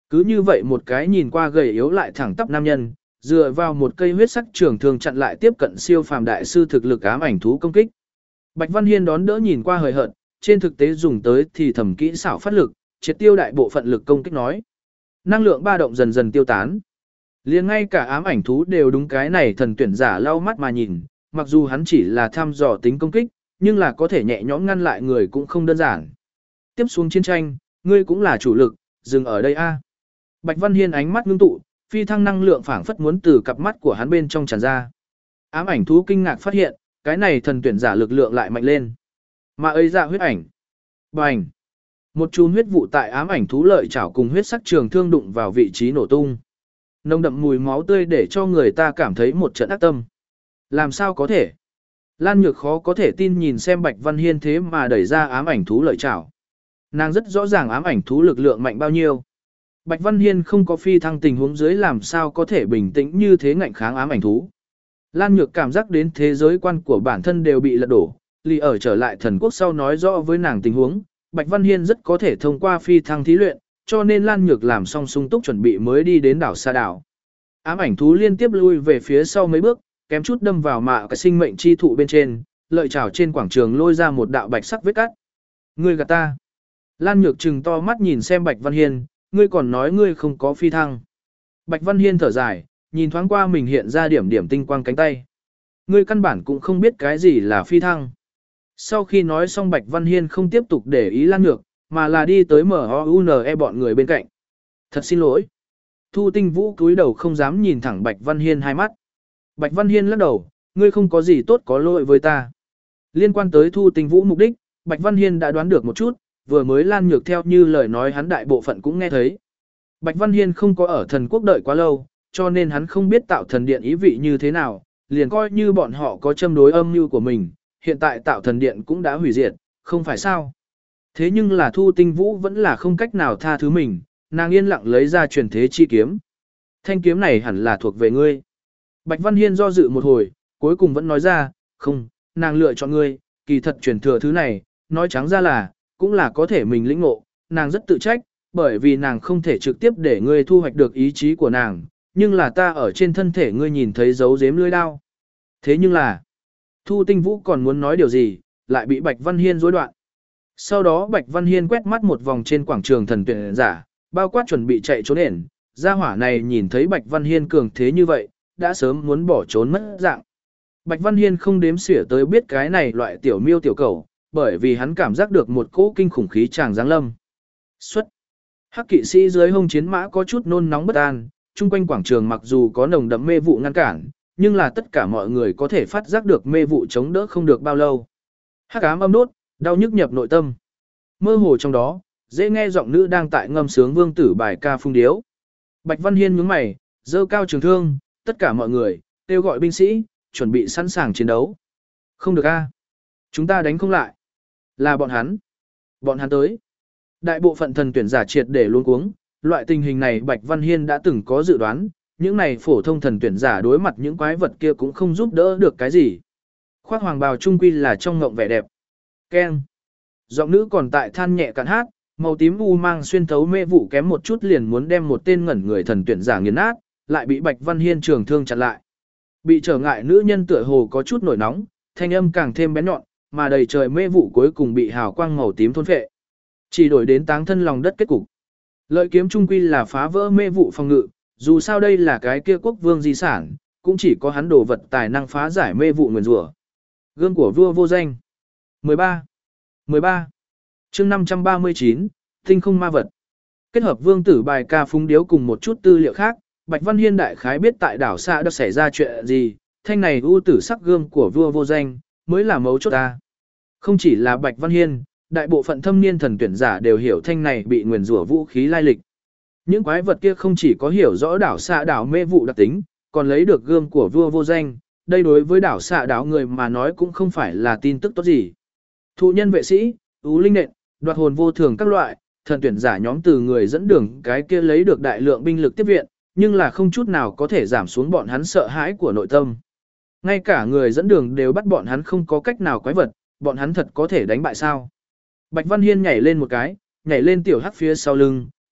Cứ như vậy một cái nhìn qua gầy yếu lại thẳng tắp nam nhân, dựa vào một cây huyết sắc trường thường chặn lại tiếp cận siêu phàm đại sư thực lực ám ảnh thú công kích. Bạch Văn Hiên đón đỡ nhìn qua hời hợt, trên thực tế dùng tới thì thẩm kỹ xảo phát lực, triệt tiêu đại bộ phận lực công kích nói. Năng lượng ba động dần dần tiêu tán. Liền ngay cả ám ảnh thú đều đúng cái này thần tuyển giả lau mắt mà nhìn, mặc dù hắn chỉ là thăm dò tính công kích, nhưng là có thể nhẹ nhõm ngăn lại người cũng không đơn giản. Tiếp xuống chiến tranh, ngươi cũng là chủ lực, dừng ở đây a. Bạch Văn Hiên ánh mắt ngưng tụ, phi thăng năng lượng phảng phất muốn từ cặp mắt của hắn bên trong tràn ra. Ám ảnh thú kinh ngạc phát hiện, cái này thần tuyển giả lực lượng lại mạnh lên. Mà ấy ra huyết ảnh. Bành. Một chùm huyết vụ tại ám ảnh thú lợi chảo cùng huyết sắc trường thương đụng vào vị trí nổ tung. Nồng đậm mùi máu tươi để cho người ta cảm thấy một trận ác tâm. Làm sao có thể? Lan Nhược khó có thể tin nhìn xem Bạch Văn Hiên thế mà đẩy ra ám ảnh thú lợi chảo. Nàng rất rõ ràng ám ảnh thú lực lượng mạnh bao nhiêu. Bạch Văn Hiên không có phi thăng tình huống dưới làm sao có thể bình tĩnh như thế ngạnh kháng ám ảnh thú. Lan Nhược cảm giác đến thế giới quan của bản thân đều bị lật đổ, lì ở trở lại thần quốc sau nói rõ với nàng tình huống, Bạch Văn Hiên rất có thể thông qua phi thăng thí luyện, cho nên Lan Nhược làm xong sung túc chuẩn bị mới đi đến đảo Sa đảo. Ám ảnh thú liên tiếp lui về phía sau mấy bước, kém chút đâm vào mạ cái sinh mệnh chi thụ bên trên, lợi chảo trên quảng trường lôi ra một đạo bạch sắc vết cắt. Ngươi gạt ta. Lan Nhược trừng to mắt nhìn xem Bạch Văn Hiên, ngươi còn nói ngươi không có phi thăng. Bạch Văn Hiên thở dài, nhìn thoáng qua mình hiện ra điểm điểm tinh quang cánh tay. Ngươi căn bản cũng không biết cái gì là phi thăng. Sau khi nói xong Bạch Văn Hiên không tiếp tục để ý Lan Nhược, mà là đi tới M O U N E bọn người bên cạnh. Thật xin lỗi. Thu Tinh Vũ cúi đầu không dám nhìn thẳng Bạch Văn Hiên hai mắt. Bạch Văn Hiên lắc đầu, ngươi không có gì tốt có lỗi với ta. Liên quan tới Thu Tinh Vũ mục đích, Bạch Văn Hiên đã đoán được một chút, vừa mới Lan Nhược theo như lời nói hắn đại bộ phận cũng nghe thấy. Bạch Văn Hiên không có ở thần quốc đợi quá lâu, cho nên hắn không biết tạo thần điện ý vị như thế nào, liền coi như bọn họ có châm đối âm mưu của mình, hiện tại tạo thần điện cũng đã hủy diệt, không phải sao. Thế nhưng là Thu Tinh Vũ vẫn là không cách nào tha thứ mình, nàng yên lặng lấy ra truyền thế chi kiếm. Thanh kiếm này hẳn là thuộc về ngươi. Bạch Văn Hiên do dự một hồi, cuối cùng vẫn nói ra, không, nàng lựa chọn ngươi, kỳ thật truyền thừa thứ này, nói trắng ra là, cũng là có thể mình lĩnh ngộ, nàng rất tự trách, bởi vì nàng không thể trực tiếp để ngươi thu hoạch được ý chí của nàng, nhưng là ta ở trên thân thể ngươi nhìn thấy dấu giếm lưỡi đao. Thế nhưng là, Thu Tinh Vũ còn muốn nói điều gì, lại bị Bạch Văn Hiên rối đoạn. Sau đó Bạch Văn Hiên quét mắt một vòng trên quảng trường thần tuyển giả, bao quát chuẩn bị chạy trốn ẻn, gia hỏa này nhìn thấy Bạch Văn Hiên cường thế như vậy, đã sớm muốn bỏ trốn mất dạng. Bạch Văn Hiên không đếm xỉa tới biết cái này loại tiểu miêu tiểu cầu, bởi vì hắn cảm giác được một cỗ kinh khủng khí tràng giáng lâm. Xuất. Hắc kỵ sĩ dưới hông chiến mã có chút nôn nóng bất an, chung quanh quảng trường mặc dù có nồng đậm mê vụ ngăn cản, nhưng là tất cả mọi người có thể phát giác được mê vụ chống đỡ không được bao lâu. Hắc ám âm đốt, đau nhức nhập nội tâm. Mơ hồ trong đó, dễ nghe giọng nữ đang tại ngâm sướng vương tử bài ca phung điếu. Bạch Văn Hiên nhướng mày, giơ cao trường thương, tất cả mọi người, kêu gọi binh sĩ, chuẩn bị sẵn sàng chiến đấu. Không được a, chúng ta đánh không lại. Là bọn hắn. Bọn hắn tới. Đại bộ phận thần tuyển giả triệt để luống cuống, loại tình hình này Bạch Văn Hiên đã từng có dự đoán, những này phổ thông thần tuyển giả đối mặt những quái vật kia cũng không giúp đỡ được cái gì. Khoác hoàng bào trung quy là trong ngộng vẻ đẹp. Keng. Giọng nữ còn tại than nhẹ cạn hát, màu tím u mang xuyên thấu mê vụ kém một chút liền muốn đem một tên ngẩn người thần tuyển giả nghiền nát, lại bị Bạch Văn Hiên trường thương chặn lại. Bị trở ngại nữ nhân tựa hồ có chút nổi nóng, thanh âm càng thêm bén nhọn, mà đầy trời mê vụ cuối cùng bị hào quang màu tím thôn phệ. Chỉ đổi đến táng thân lòng đất kết cục. Lợi kiếm trung quy là phá vỡ mê vụ phòng ngự, dù sao đây là cái kia quốc vương di sản, cũng chỉ có hắn đồ vật tài năng phá giải mê vụ nguyền rủa. Gương của vua vô danh. mười ba. mười ba. Chương năm trăm ba mươi chín, Tinh không ma vật. Kết hợp vương tử bài ca phúng điếu cùng một chút tư liệu khác, Bạch Văn Hiên đại khái biết tại đảo xa đã xảy ra chuyện gì, thanh này ưu tử sắc gươm của vua vô danh, mới là mấu chốt ta. Không chỉ là Bạch Văn Hiên, đại bộ phận thâm niên thần tuyển giả đều hiểu thanh này bị nguyền rủa vũ khí lai lịch. Những quái vật kia không chỉ có hiểu rõ đảo xạ đảo mê vụ đặc tính, còn lấy được gươm của vua vô danh, đây đối với đảo xạ đảo người mà nói cũng không phải là tin tức tốt gì. Thụ nhân vệ sĩ, ú linh nện, đoạt hồn vô thường các loại, thần tuyển giả nhóm từ người dẫn đường cái kia lấy được đại lượng binh lực tiếp viện, nhưng là không chút nào có thể giảm xuống bọn hắn sợ hãi của nội tâm. Ngay cả người dẫn đường đều bắt bọn hắn không có cách nào quái vật, bọn hắn thật có thể đánh bại sao. Bạch Văn Hiên nhảy lên một cái, nhảy lên tiểu hắc phía sau lưng,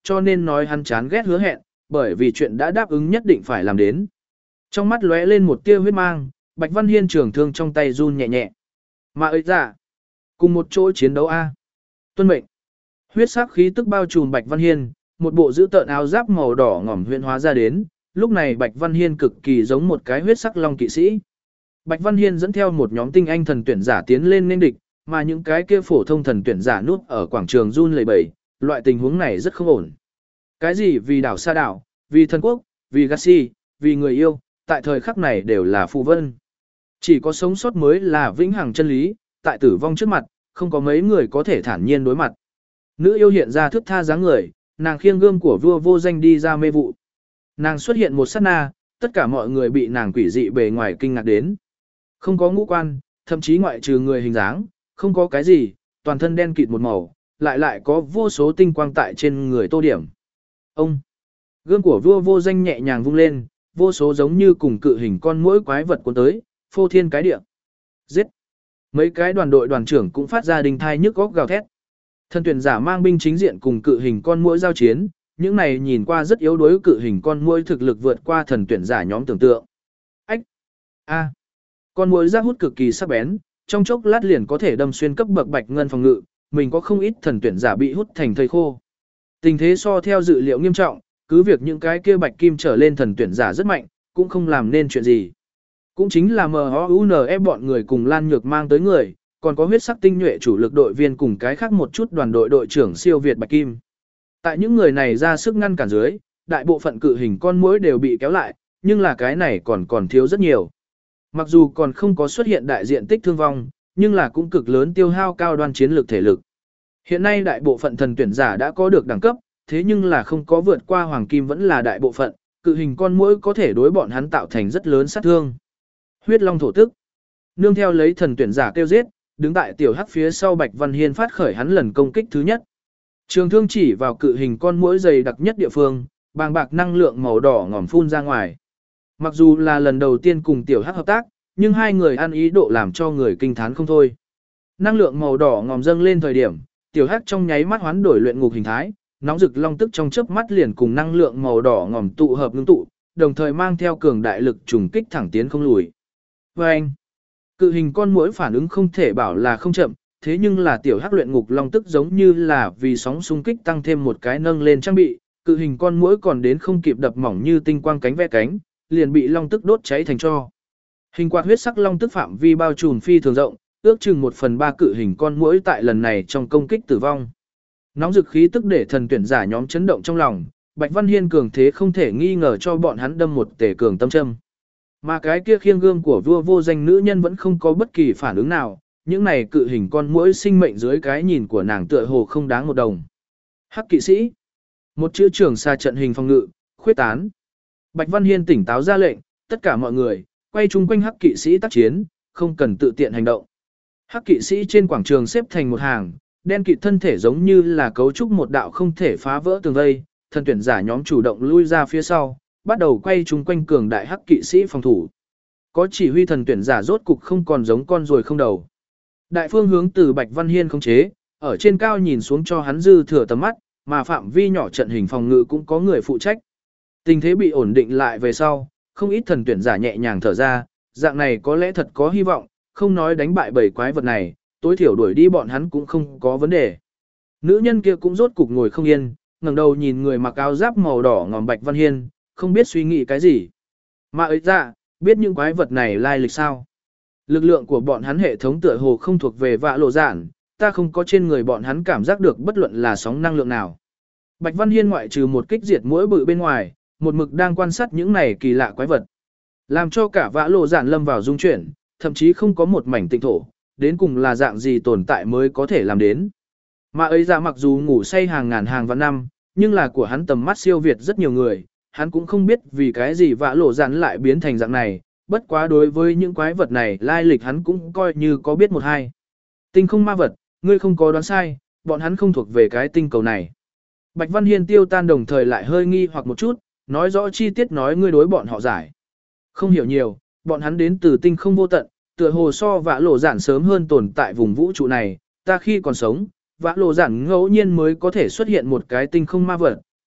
cho nên nói hắn chán ghét hứa hẹn, bởi vì chuyện đã đáp ứng nhất định phải làm đến. Trong mắt lóe lên một tia huyết mang, Bạch Văn Hiên trường thương trong tay run nhẹ nhẹ. Mà ơi dạ, cùng một chỗ chiến đấu A. Tuân mệnh. Huyết sắc khí tức bao trùm Bạch Văn Hiên, một bộ giữ tợn áo giáp màu đỏ ngỏm huyễn hóa ra đến, lúc này Bạch Văn Hiên cực kỳ giống một cái huyết sắc long kỵ sĩ. Bạch Văn Hiên dẫn theo một nhóm tinh anh thần tuyển giả tiến lên nên địch, mà những cái kia phổ thông thần tuyển giả núp ở quảng trường run lẩy bẩy, loại tình huống này rất không ổn. Cái gì vì đảo xa đảo, vì thần quốc, vì Gassi, vì người yêu, tại thời khắc này đều là phù vân. Chỉ có sống sót mới là vĩnh hằng chân lý, tại tử vong trước mặt, không có mấy người có thể thản nhiên đối mặt. Nữ yêu hiện ra thước tha dáng người, nàng khiêng gươm của vua vô danh đi ra mê vụ. Nàng xuất hiện một sát na, tất cả mọi người bị nàng quỷ dị bề ngoài kinh ngạc đến. Không có ngũ quan, thậm chí ngoại trừ người hình dáng, không có cái gì, toàn thân đen kịt một màu, lại lại có vô số tinh quang tại trên người tô điểm. Ông, gươm của vua vô danh nhẹ nhàng vung lên, vô số giống như cùng cự hình con muỗi quái vật cuốn tới, phô thiên cái địa. Giết! Mấy cái đoàn đội đoàn trưởng cũng phát ra đình thai nhức góc gào thét. Thần tuyển giả mang binh chính diện cùng cự hình con muỗi giao chiến, những này nhìn qua rất yếu đuối cự hình con muỗi thực lực vượt qua thần tuyển giả nhóm tưởng tượng. Ách! A! Con muỗi ra hút cực kỳ sắc bén, trong chốc lát liền có thể đâm xuyên cấp bậc bạch ngân phòng ngự, mình có không ít thần tuyển giả bị hút thành thây khô. Tình thế so theo dự liệu nghiêm trọng, cứ việc những cái kia bạch kim trở lên thần tuyển giả rất mạnh, cũng không làm nên chuyện gì. Cũng chính là em o u en ép bọn người cùng Lan Nhược mang tới người, còn có huyết sắc tinh nhuệ chủ lực đội viên cùng cái khác một chút đoàn đội đội trưởng siêu việt bạch kim. Tại những người này ra sức ngăn cản dưới, đại bộ phận cự hình con muỗi đều bị kéo lại, nhưng là cái này còn còn thiếu rất nhiều. Mặc dù còn không có xuất hiện đại diện tích thương vong, nhưng là cũng cực lớn tiêu hao cao đoan chiến lược thể lực. Hiện nay đại bộ phận thần tuyển giả đã có được đẳng cấp, thế nhưng là không có vượt qua hoàng kim vẫn là đại bộ phận, cự hình con muỗi có thể đối bọn hắn tạo thành rất lớn sát thương. Huyết long thổ tức. Nương theo lấy thần tuyển giả kêu giết, đứng tại tiểu hắc phía sau Bạch Văn Hiên phát khởi hắn lần công kích thứ nhất. Trường thương chỉ vào cự hình con muỗi dày đặc nhất địa phương, bàng bạc năng lượng màu đỏ ngòm phun ra ngoài. Mặc dù là lần đầu tiên cùng tiểu hắc hợp tác, nhưng hai người ăn ý độ làm cho người kinh thán không thôi. Năng lượng màu đỏ ngòm dâng lên thời điểm, tiểu hắc trong nháy mắt hoán đổi luyện ngục hình thái, nóng rực long tức trong chớp mắt liền cùng năng lượng màu đỏ ngòm tụ hợp ngưng tụ, đồng thời mang theo cường đại lực trùng kích thẳng tiến không lùi. Và anh, cự hình con muỗi phản ứng không thể bảo là không chậm, thế nhưng là tiểu hắc luyện ngục long tức giống như là vì sóng xung kích tăng thêm một cái nâng lên trang bị, cự hình con muỗi còn đến không kịp đập mỏng như tinh quang cánh ve cánh, liền bị long tức đốt cháy thành tro. Hình quạt huyết sắc long tức phạm vi bao trùm phi thường rộng, ước chừng một phần ba cự hình con muỗi tại lần này trong công kích tử vong. Nóng dực khí tức để thần tuyển giả nhóm chấn động trong lòng, Bạch Văn Hiên cường thế không thể nghi ngờ cho bọn hắn đâm một tể cường tâm châm. Mà cái kia khiêng gươm của vua vô danh nữ nhân vẫn không có bất kỳ phản ứng nào, những này cự hình con muỗi sinh mệnh dưới cái nhìn của nàng tựa hồ không đáng một đồng. Hắc kỵ sĩ. Một chữ trưởng xa trận hình phòng ngự, khuyết tán. Bạch Văn Hiên tỉnh táo ra lệnh, tất cả mọi người, quay chung quanh hắc kỵ sĩ tác chiến, không cần tự tiện hành động. Hắc kỵ sĩ trên quảng trường xếp thành một hàng, đen kịt thân thể giống như là cấu trúc một đạo không thể phá vỡ tường vây, thần tuyển giả nhóm chủ động lui ra phía sau, bắt đầu quay chung quanh cường đại hắc kỵ sĩ phòng thủ. Có chỉ huy thần tuyển giả rốt cục không còn giống con ruồi không đầu. Đại phương hướng từ Bạch Văn Hiên khống chế, ở trên cao nhìn xuống cho hắn dư thừa tầm mắt, mà phạm vi nhỏ trận hình phòng ngự cũng có người phụ trách. Tình thế bị ổn định lại về sau, không ít thần tuyển giả nhẹ nhàng thở ra, dạng này có lẽ thật có hy vọng, không nói đánh bại bảy quái vật này, tối thiểu đuổi đi bọn hắn cũng không có vấn đề. Nữ nhân kia cũng rốt cục ngồi không yên, ngẩng đầu nhìn người mặc áo giáp màu đỏ ngòm Bạch Văn Hiên, không biết suy nghĩ cái gì. Mà ấy ra, biết những quái vật này lai lịch sao? Lực lượng của bọn hắn hệ thống tựa hồ không thuộc về vạ lộ giản, ta không có trên người bọn hắn cảm giác được bất luận là sóng năng lượng nào. Bạch Văn Hiên ngoại trừ một kích diệt mũi bự bên ngoài, một mực đang quan sát những này kỳ lạ quái vật. Làm cho cả vã lộ giản lâm vào dung chuyển, thậm chí không có một mảnh tịnh thổ, đến cùng là dạng gì tồn tại mới có thể làm đến. Mà ấy ra mặc dù ngủ say hàng ngàn hàng vạn năm, nhưng là của hắn tầm mắt siêu việt rất nhiều người, hắn cũng không biết vì cái gì vã lộ giản lại biến thành dạng này, bất quá đối với những quái vật này lai lịch hắn cũng coi như có biết một hai. Tinh không ma vật, ngươi không có đoán sai, bọn hắn không thuộc về cái tinh cầu này. Bạch Văn Hiên tiêu tan đồng thời lại hơi nghi hoặc một chút, nói rõ chi tiết nói ngươi đối bọn họ giải. Không hiểu nhiều, bọn hắn đến từ tinh không vô tận, tựa hồ so vã lộ giản sớm hơn tồn tại vùng vũ trụ này, ta khi còn sống, vã lộ giản ngẫu nhiên mới có thể xuất hiện một cái tinh không ma vật,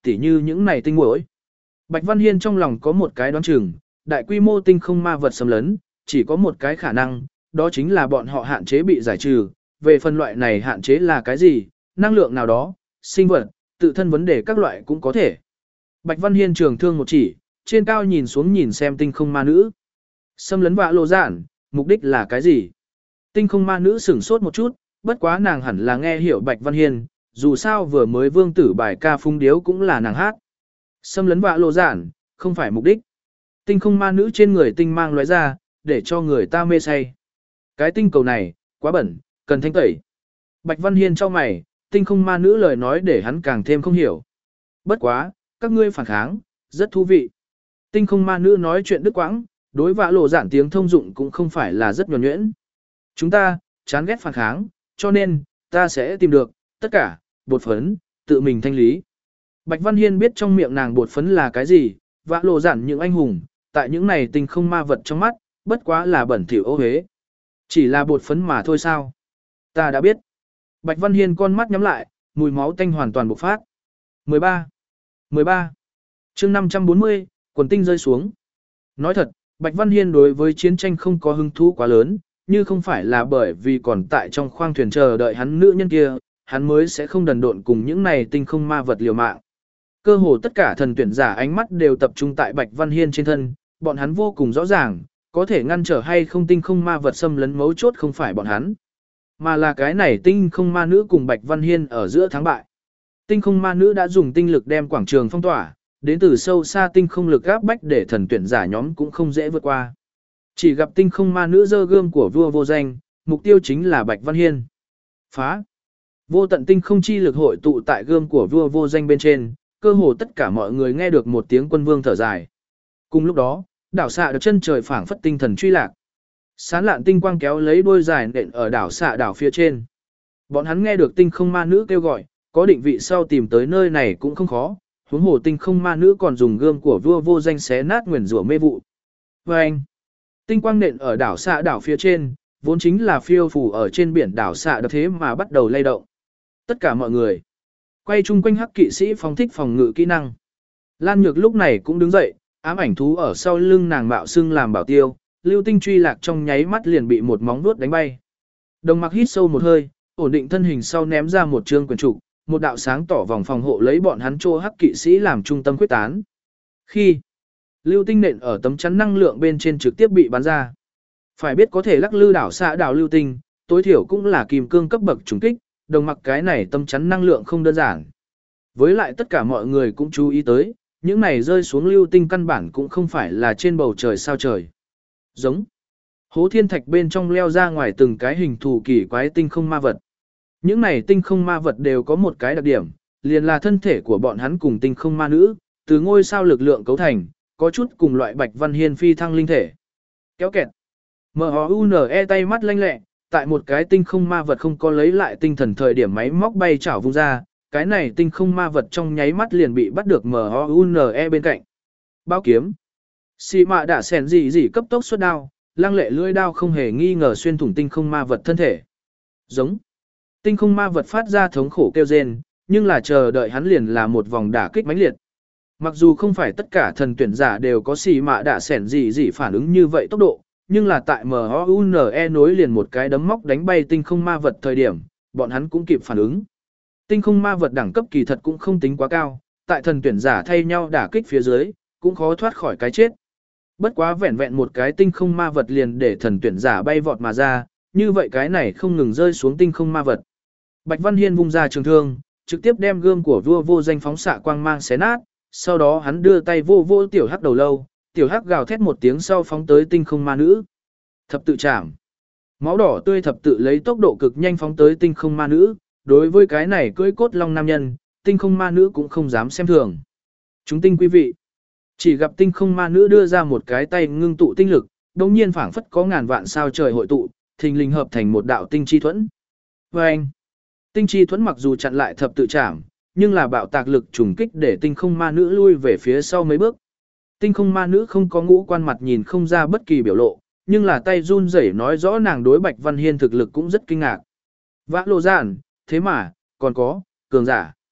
tỉ như những này tinh muỗi. Bạch Văn Hiên trong lòng có một cái đoán chừng, đại quy mô tinh không ma vật xâm lấn, chỉ có một cái khả năng, đó chính là bọn họ hạn chế bị giải trừ. Về phân loại này hạn chế là cái gì, năng lượng nào đó, sinh vật, tự thân vấn đề các loại cũng có thể. Bạch Văn Hiên trường thương một chỉ, trên cao nhìn xuống nhìn xem tinh không ma nữ. Xâm lấn vạ lộ giản, mục đích là cái gì? Tinh không ma nữ sửng sốt một chút, bất quá nàng hẳn là nghe hiểu Bạch Văn Hiên, dù sao vừa mới vương tử bài ca phung điếu cũng là nàng hát. Xâm lấn vạ lộ giản, không phải mục đích. Tinh không ma nữ trên người tinh mang lóe ra, để cho người ta mê say. Cái tinh cầu này, quá bẩn, cần thanh tẩy. Bạch Văn Hiên cho mày, tinh không ma nữ lời nói để hắn càng thêm không hiểu. Bất quá, các ngươi phản kháng, rất thú vị. Tinh không ma nữ nói chuyện đứt quãng, đối vạ lộ giản tiếng thông dụng cũng không phải là rất nhuần nhuyễn. Chúng ta, chán ghét phản kháng, cho nên, ta sẽ tìm được, tất cả, bột phấn, tự mình thanh lý. Bạch Văn Hiên biết trong miệng nàng bột phấn là cái gì, vạ lộ giản những anh hùng, tại những này tinh không ma vật trong mắt, bất quá là bẩn thỉu ô hế. Chỉ là bột phấn mà thôi sao? Ta đã biết. Bạch Văn Hiên con mắt nhắm lại, mùi máu tanh hoàn toàn bộc phát. mười ba. mười ba. chương năm trăm bốn mươi, quần tinh rơi xuống. Nói thật, Bạch Văn Hiên đối với chiến tranh không có hứng thú quá lớn, như không phải là bởi vì còn tại trong khoang thuyền chờ đợi hắn nữ nhân kia, hắn mới sẽ không đần độn cùng những này tinh không ma vật liều mạng. Cơ hồ tất cả thần tuyển giả ánh mắt đều tập trung tại Bạch Văn Hiên trên thân, bọn hắn vô cùng rõ ràng, có thể ngăn trở hay không tinh không ma vật xâm lấn mấu chốt không phải bọn hắn, mà là cái này tinh không ma nữ cùng Bạch Văn Hiên ở giữa thắng bại. Tinh không ma nữ đã dùng tinh lực đem quảng trường phong tỏa, đến từ sâu xa tinh không lực áp bách để thần tuyển giả nhóm cũng không dễ vượt qua. Chỉ gặp tinh không ma nữ giơ gươm của vua vô danh, mục tiêu chính là Bạch Văn Hiên. Phá! Vô tận tinh không chi lực hội tụ tại gươm của vua vô danh bên trên, cơ hồ tất cả mọi người nghe được một tiếng quân vương thở dài. Cùng lúc đó, đảo xạ được chân trời phảng phất tinh thần truy lạc. Sán lạn tinh quang kéo lấy đôi dài nện ở đảo xạ đảo phía trên. Bọn hắn nghe được tinh không ma nữ kêu gọi, có định vị sau tìm tới nơi này cũng không khó, huống hồ tinh không ma nữ còn dùng gươm của vua vô danh xé nát nguyền rủa mê vụ. Và anh, tinh quang nện ở đảo xạ đảo phía trên, vốn chính là phiêu phù ở trên biển đảo xạ đảo thế mà bắt đầu lay động. Tất cả mọi người quay chung quanh hắc kỵ sĩ phóng thích phòng ngự kỹ năng. Lan Nhược lúc này cũng đứng dậy, ám ảnh thú ở sau lưng nàng mạo xưng làm bảo tiêu, lưu tinh truy lạc trong nháy mắt liền bị một móng vuốt đánh bay. Đồng Mặc hít sâu một hơi, ổn định thân hình sau ném ra một trương quyền trục, một đạo sáng tỏ vòng phòng hộ lấy bọn hắn trô hắc kỵ sĩ làm trung tâm quyết tán. Khi lưu tinh nện ở tấm chắn năng lượng bên trên trực tiếp bị bắn ra. Phải biết có thể lắc lư đảo xạ đảo lưu tinh, tối thiểu cũng là kim cương cấp bậc trùng kích, Đồng Mặc cái này tấm chắn năng lượng không đơn giản. Với lại tất cả mọi người cũng chú ý tới, những này rơi xuống lưu tinh căn bản cũng không phải là trên bầu trời sao trời. Giống. Hố thiên thạch bên trong leo ra ngoài từng cái hình thù kỳ quái tinh không ma vật. Những này tinh không ma vật đều có một cái đặc điểm, liền là thân thể của bọn hắn cùng tinh không ma nữ, từ ngôi sao lực lượng cấu thành, có chút cùng loại Bạch Văn Hiên phi thăng linh thể. Kéo kẹt. M-O-U-N-E tay mắt lanh lẹ, tại một cái tinh không ma vật không có lấy lại tinh thần thời điểm máy móc bay chảo vung ra, cái này tinh không ma vật trong nháy mắt liền bị bắt được M-O-U-N-E bên cạnh. Bao kiếm. Xì mạ đã sèn gì gì cấp tốc xuất đao, lăng lệ lưỡi đao không hề nghi ngờ xuyên thủng tinh không ma vật thân thể. Giống. Tinh không ma vật phát ra thống khổ kêu rên, nhưng là chờ đợi hắn liền là một vòng đả kích mãnh liệt. Mặc dù không phải tất cả thần tuyển giả đều có xì mạ đã sèn gì gì phản ứng như vậy tốc độ, nhưng là tại M-O-U-N-E nối liền một cái đấm móc đánh bay tinh không ma vật thời điểm, bọn hắn cũng kịp phản ứng. Tinh không ma vật đẳng cấp kỳ thật cũng không tính quá cao, tại thần tuyển giả thay nhau đả kích phía dưới, cũng khó thoát khỏi cái chết. Bất quá vẹn vẹn một cái tinh không ma vật liền để thần tuyển giả bay vọt mà ra, như vậy cái này không ngừng rơi xuống tinh không ma vật. Bạch Văn Hiên vung ra trường thương, trực tiếp đem gươm của vua vô danh phóng xạ quang mang xé nát, sau đó hắn đưa tay vô vô tiểu hắc đầu lâu, tiểu hắc gào thét một tiếng sau phóng tới tinh không ma nữ. Thập tự chạm. Máu đỏ tươi thập tự lấy tốc độ cực nhanh phóng tới tinh không ma nữ, đối với cái này cưỡi cốt long nam nhân, tinh không ma nữ cũng không dám xem thường. Chúng tinh quý vị. Chỉ gặp tinh không ma nữ đưa ra một cái tay ngưng tụ tinh lực, đồng nhiên phảng phất có ngàn vạn sao trời hội tụ, thình lình hợp thành một đạo tinh chi thuẫn. Và anh, tinh chi thuẫn mặc dù chặn lại thập tự chạm, nhưng là bạo tạc lực trùng kích để tinh không ma nữ lui về phía sau mấy bước. Tinh không ma nữ không có ngũ quan mặt nhìn không ra bất kỳ biểu lộ, nhưng là tay run rẩy nói rõ nàng đối Bạch Văn Hiên thực lực cũng rất kinh ngạc. Vã lộ giản, thế mà, còn có, cường giả.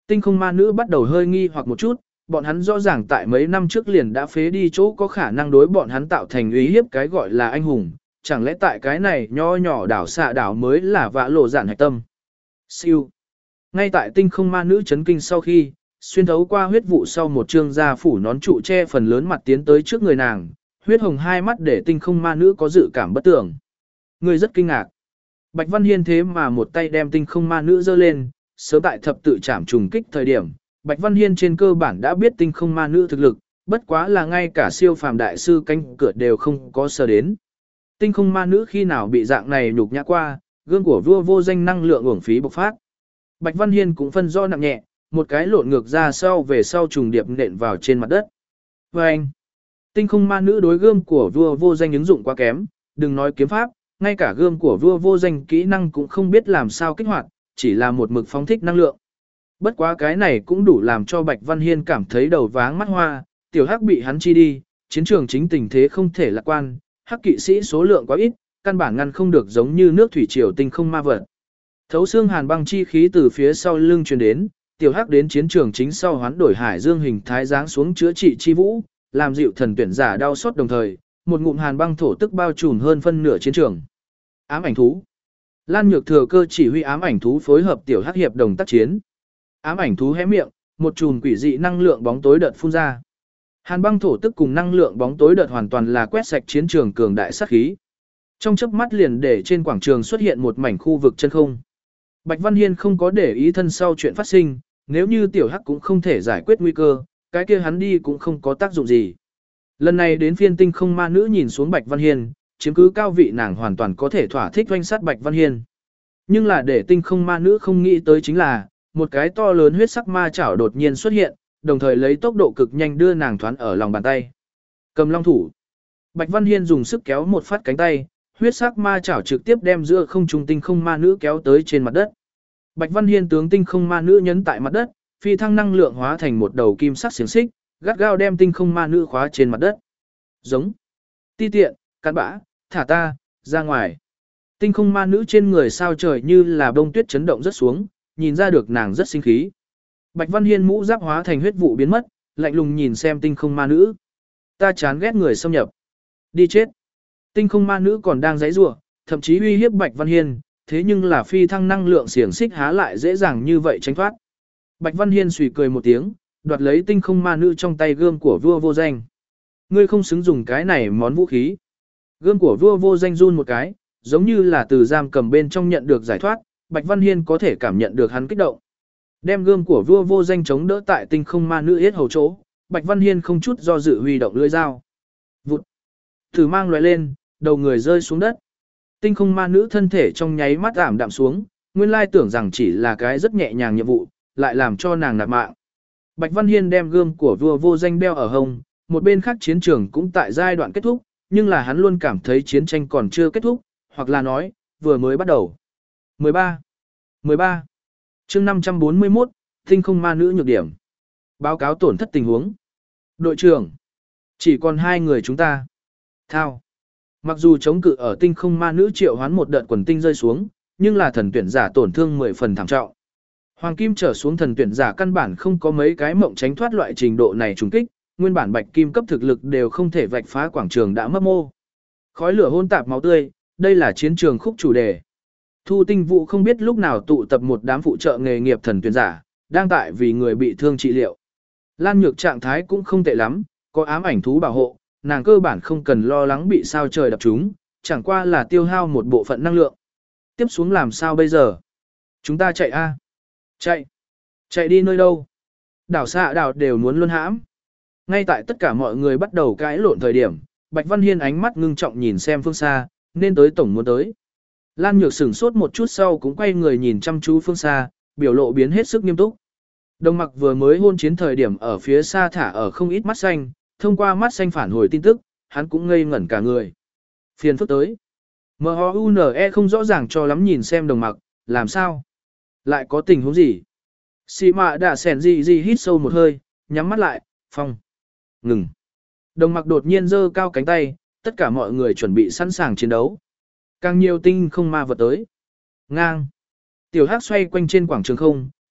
Tinh không ma nữ bắt đầu hơi nghi hoặc một chút, bọn hắn rõ ràng tại mấy năm trước liền đã phế đi chỗ có khả năng đối bọn hắn tạo thành uy hiếp cái gọi là anh hùng, chẳng lẽ tại cái này nho nhỏ đảo xạ đảo mới là vã lộ giản hạch tâm. Siêu. Ngay tại tinh không ma nữ chấn kinh sau khi, xuyên thấu qua huyết vụ sau một trương da phủ nón trụ che phần lớn mặt tiến tới trước người nàng, huyết hồng hai mắt để tinh không ma nữ có dự cảm bất tưởng. Người rất kinh ngạc. Bạch Văn Hiên thế mà một tay đem tinh không ma nữ giơ lên, sớm tại thập tự trảm trùng kích thời điểm, Bạch Văn Hiên trên cơ bản đã biết tinh không ma nữ thực lực, bất quá là ngay cả siêu phàm đại sư canh cửa đều không có sờ đến. Tinh không ma nữ khi nào bị dạng này nhục nhã qua, gương của vua vô danh năng lượng uổng phí bộc phát. Bạch Văn Hiên cũng phân do nặng nhẹ, một cái lộn ngược ra sau về sau trùng điệp nện vào trên mặt đất. Và anh, tinh không ma nữ đối gươm của vua vô danh ứng dụng quá kém, đừng nói kiếm pháp, ngay cả gươm của vua vô danh kỹ năng cũng không biết làm sao kích hoạt, chỉ là một mực phóng thích năng lượng. Bất quá cái này cũng đủ làm cho Bạch Văn Hiên cảm thấy đầu váng mắt hoa, tiểu hắc bị hắn chi đi, chiến trường chính tình thế không thể lạc quan, hắc kỵ sĩ số lượng quá ít, căn bản ngăn không được giống như nước thủy triều tinh không ma vật. Thấu xương hàn băng chi khí từ phía sau lưng truyền đến, tiểu hắc đến chiến trường chính sau hoán đổi hải dương hình thái dáng xuống chữa trị chi vũ, làm dịu thần tuyển giả đau xót đồng thời, một ngụm hàn băng thổ tức bao trùm hơn phân nửa chiến trường. Ám ảnh thú. Lan Nhược thừa cơ chỉ huy ám ảnh thú phối hợp tiểu hắc hiệp đồng tác chiến. Ám ảnh thú hé miệng, một chùm quỷ dị năng lượng bóng tối đợt phun ra. Hàn băng thổ tức cùng năng lượng bóng tối đợt hoàn toàn là quét sạch chiến trường cường đại sát khí. Trong chớp mắt liền để trên quảng trường xuất hiện một mảnh khu vực chân không. Bạch Văn Hiên không có để ý thân sau chuyện phát sinh, nếu như tiểu hắc cũng không thể giải quyết nguy cơ, cái kia hắn đi cũng không có tác dụng gì. Lần này đến phiên tinh không ma nữ nhìn xuống Bạch Văn Hiên, chiếm cứ cao vị nàng hoàn toàn có thể thỏa thích doanh sát Bạch Văn Hiên. Nhưng là để tinh không ma nữ không nghĩ tới chính là, một cái to lớn huyết sắc ma chảo đột nhiên xuất hiện, đồng thời lấy tốc độ cực nhanh đưa nàng thoán ở lòng bàn tay. Cầm long thủ. Bạch Văn Hiên dùng sức kéo một phát cánh tay, huyết sắc ma chảo trực tiếp đem giữa không trung tinh không ma nữ kéo tới trên mặt đất. Bạch Văn Hiên tướng tinh không ma nữ nhấn tại mặt đất, phi thăng năng lượng hóa thành một đầu kim sắc xiềng xích, gắt gao đem tinh không ma nữ khóa trên mặt đất. Giống. Ti tiện, cặn bã, thả ta, ra ngoài. Tinh không ma nữ trên người sao trời như là bông tuyết chấn động rất xuống, nhìn ra được nàng rất sinh khí. Bạch Văn Hiên mũ giáp hóa thành huyết vụ biến mất, lạnh lùng nhìn xem tinh không ma nữ. Ta chán ghét người xâm nhập. Đi chết. Tinh không ma nữ còn đang giãy giụa, thậm chí uy hiếp Bạch Văn Hiên, thế nhưng là phi thăng năng lượng xiềng xích há lại dễ dàng như vậy tránh thoát. Bạch Văn Hiên suy cười một tiếng, đoạt lấy tinh không ma nữ trong tay gươm của vua vô danh. Ngươi không xứng dùng cái này món vũ khí. Gươm của vua vô danh run một cái, giống như là từ giam cầm bên trong nhận được giải thoát, Bạch Văn Hiên có thể cảm nhận được hắn kích động. Đem gươm của vua vô danh chống đỡ tại tinh không ma nữ yết hầu chỗ, Bạch Văn Hiên không chút do dự huy động lưỡi dao. Vụt. Thử mang lóe lên, đầu người rơi xuống đất. Tinh không ma nữ thân thể trong nháy mắt ảm đạm xuống, nguyên lai tưởng rằng chỉ là cái rất nhẹ nhàng nhiệm vụ, lại làm cho nàng nạp mạng. Bạch Văn Hiên đem gươm của vua vô danh đeo ở hông, một bên khác chiến trường cũng tại giai đoạn kết thúc, nhưng là hắn luôn cảm thấy chiến tranh còn chưa kết thúc, hoặc là nói, vừa mới bắt đầu. mười ba. mười ba. Chương năm trăm bốn mươi mốt, tinh không ma nữ nhược điểm. Báo cáo tổn thất tình huống. Đội trưởng, chỉ còn hai người chúng ta. Thao. Mặc dù chống cự ở tinh không ma nữ triệu hoán một đợt quần tinh rơi xuống, nhưng là thần tuyển giả tổn thương mười phần thảm trọng. Hoàng kim trở xuống thần tuyển giả căn bản không có mấy cái mộng tránh thoát loại trình độ này trùng kích, nguyên bản bạch kim cấp thực lực đều không thể vạch phá quảng trường đã mất mô. Khói lửa hôn tạp máu tươi, đây là chiến trường khúc chủ đề. Thu Tinh Vụ không biết lúc nào tụ tập một đám phụ trợ nghề nghiệp thần tuyển giả, đang tại vì người bị thương trị liệu. Lan Nhược trạng thái cũng không tệ lắm, có ám ảnh thú bảo hộ, nàng cơ bản không cần lo lắng bị sao trời đập trúng, chẳng qua là tiêu hao một bộ phận năng lượng. Tiếp xuống làm sao bây giờ? Chúng ta chạy a? Chạy. Chạy đi nơi đâu? Đảo xạ đảo đều muốn luân hãm. Ngay tại tất cả mọi người bắt đầu cãi lộn thời điểm, Bạch Văn Hiên ánh mắt ngưng trọng nhìn xem phương xa, nên tới tổng muốn tới. Lan Nhược sửng sốt một chút sau cũng quay người nhìn chăm chú phương xa, biểu lộ biến hết sức nghiêm túc. Đồng Mặc vừa mới hôn chiến thời điểm ở phía xa thả ở không ít mắt xanh, thông qua mắt xanh phản hồi tin tức, hắn cũng ngây ngẩn cả người. Phiền phức tới. em o u en e không rõ ràng cho lắm nhìn xem Đồng Mặc, làm sao? Lại có tình huống gì? Xì mạ đã sẻn gì gì hít sâu một hơi, nhắm mắt lại, phong. Ngừng. Đồng Mặc đột nhiên giơ cao cánh tay, tất cả mọi người chuẩn bị sẵn sàng chiến đấu. Càng nhiều tinh không ma vật tới. Ngang. Tiểu Hắc xoay quanh trên quảng trường không,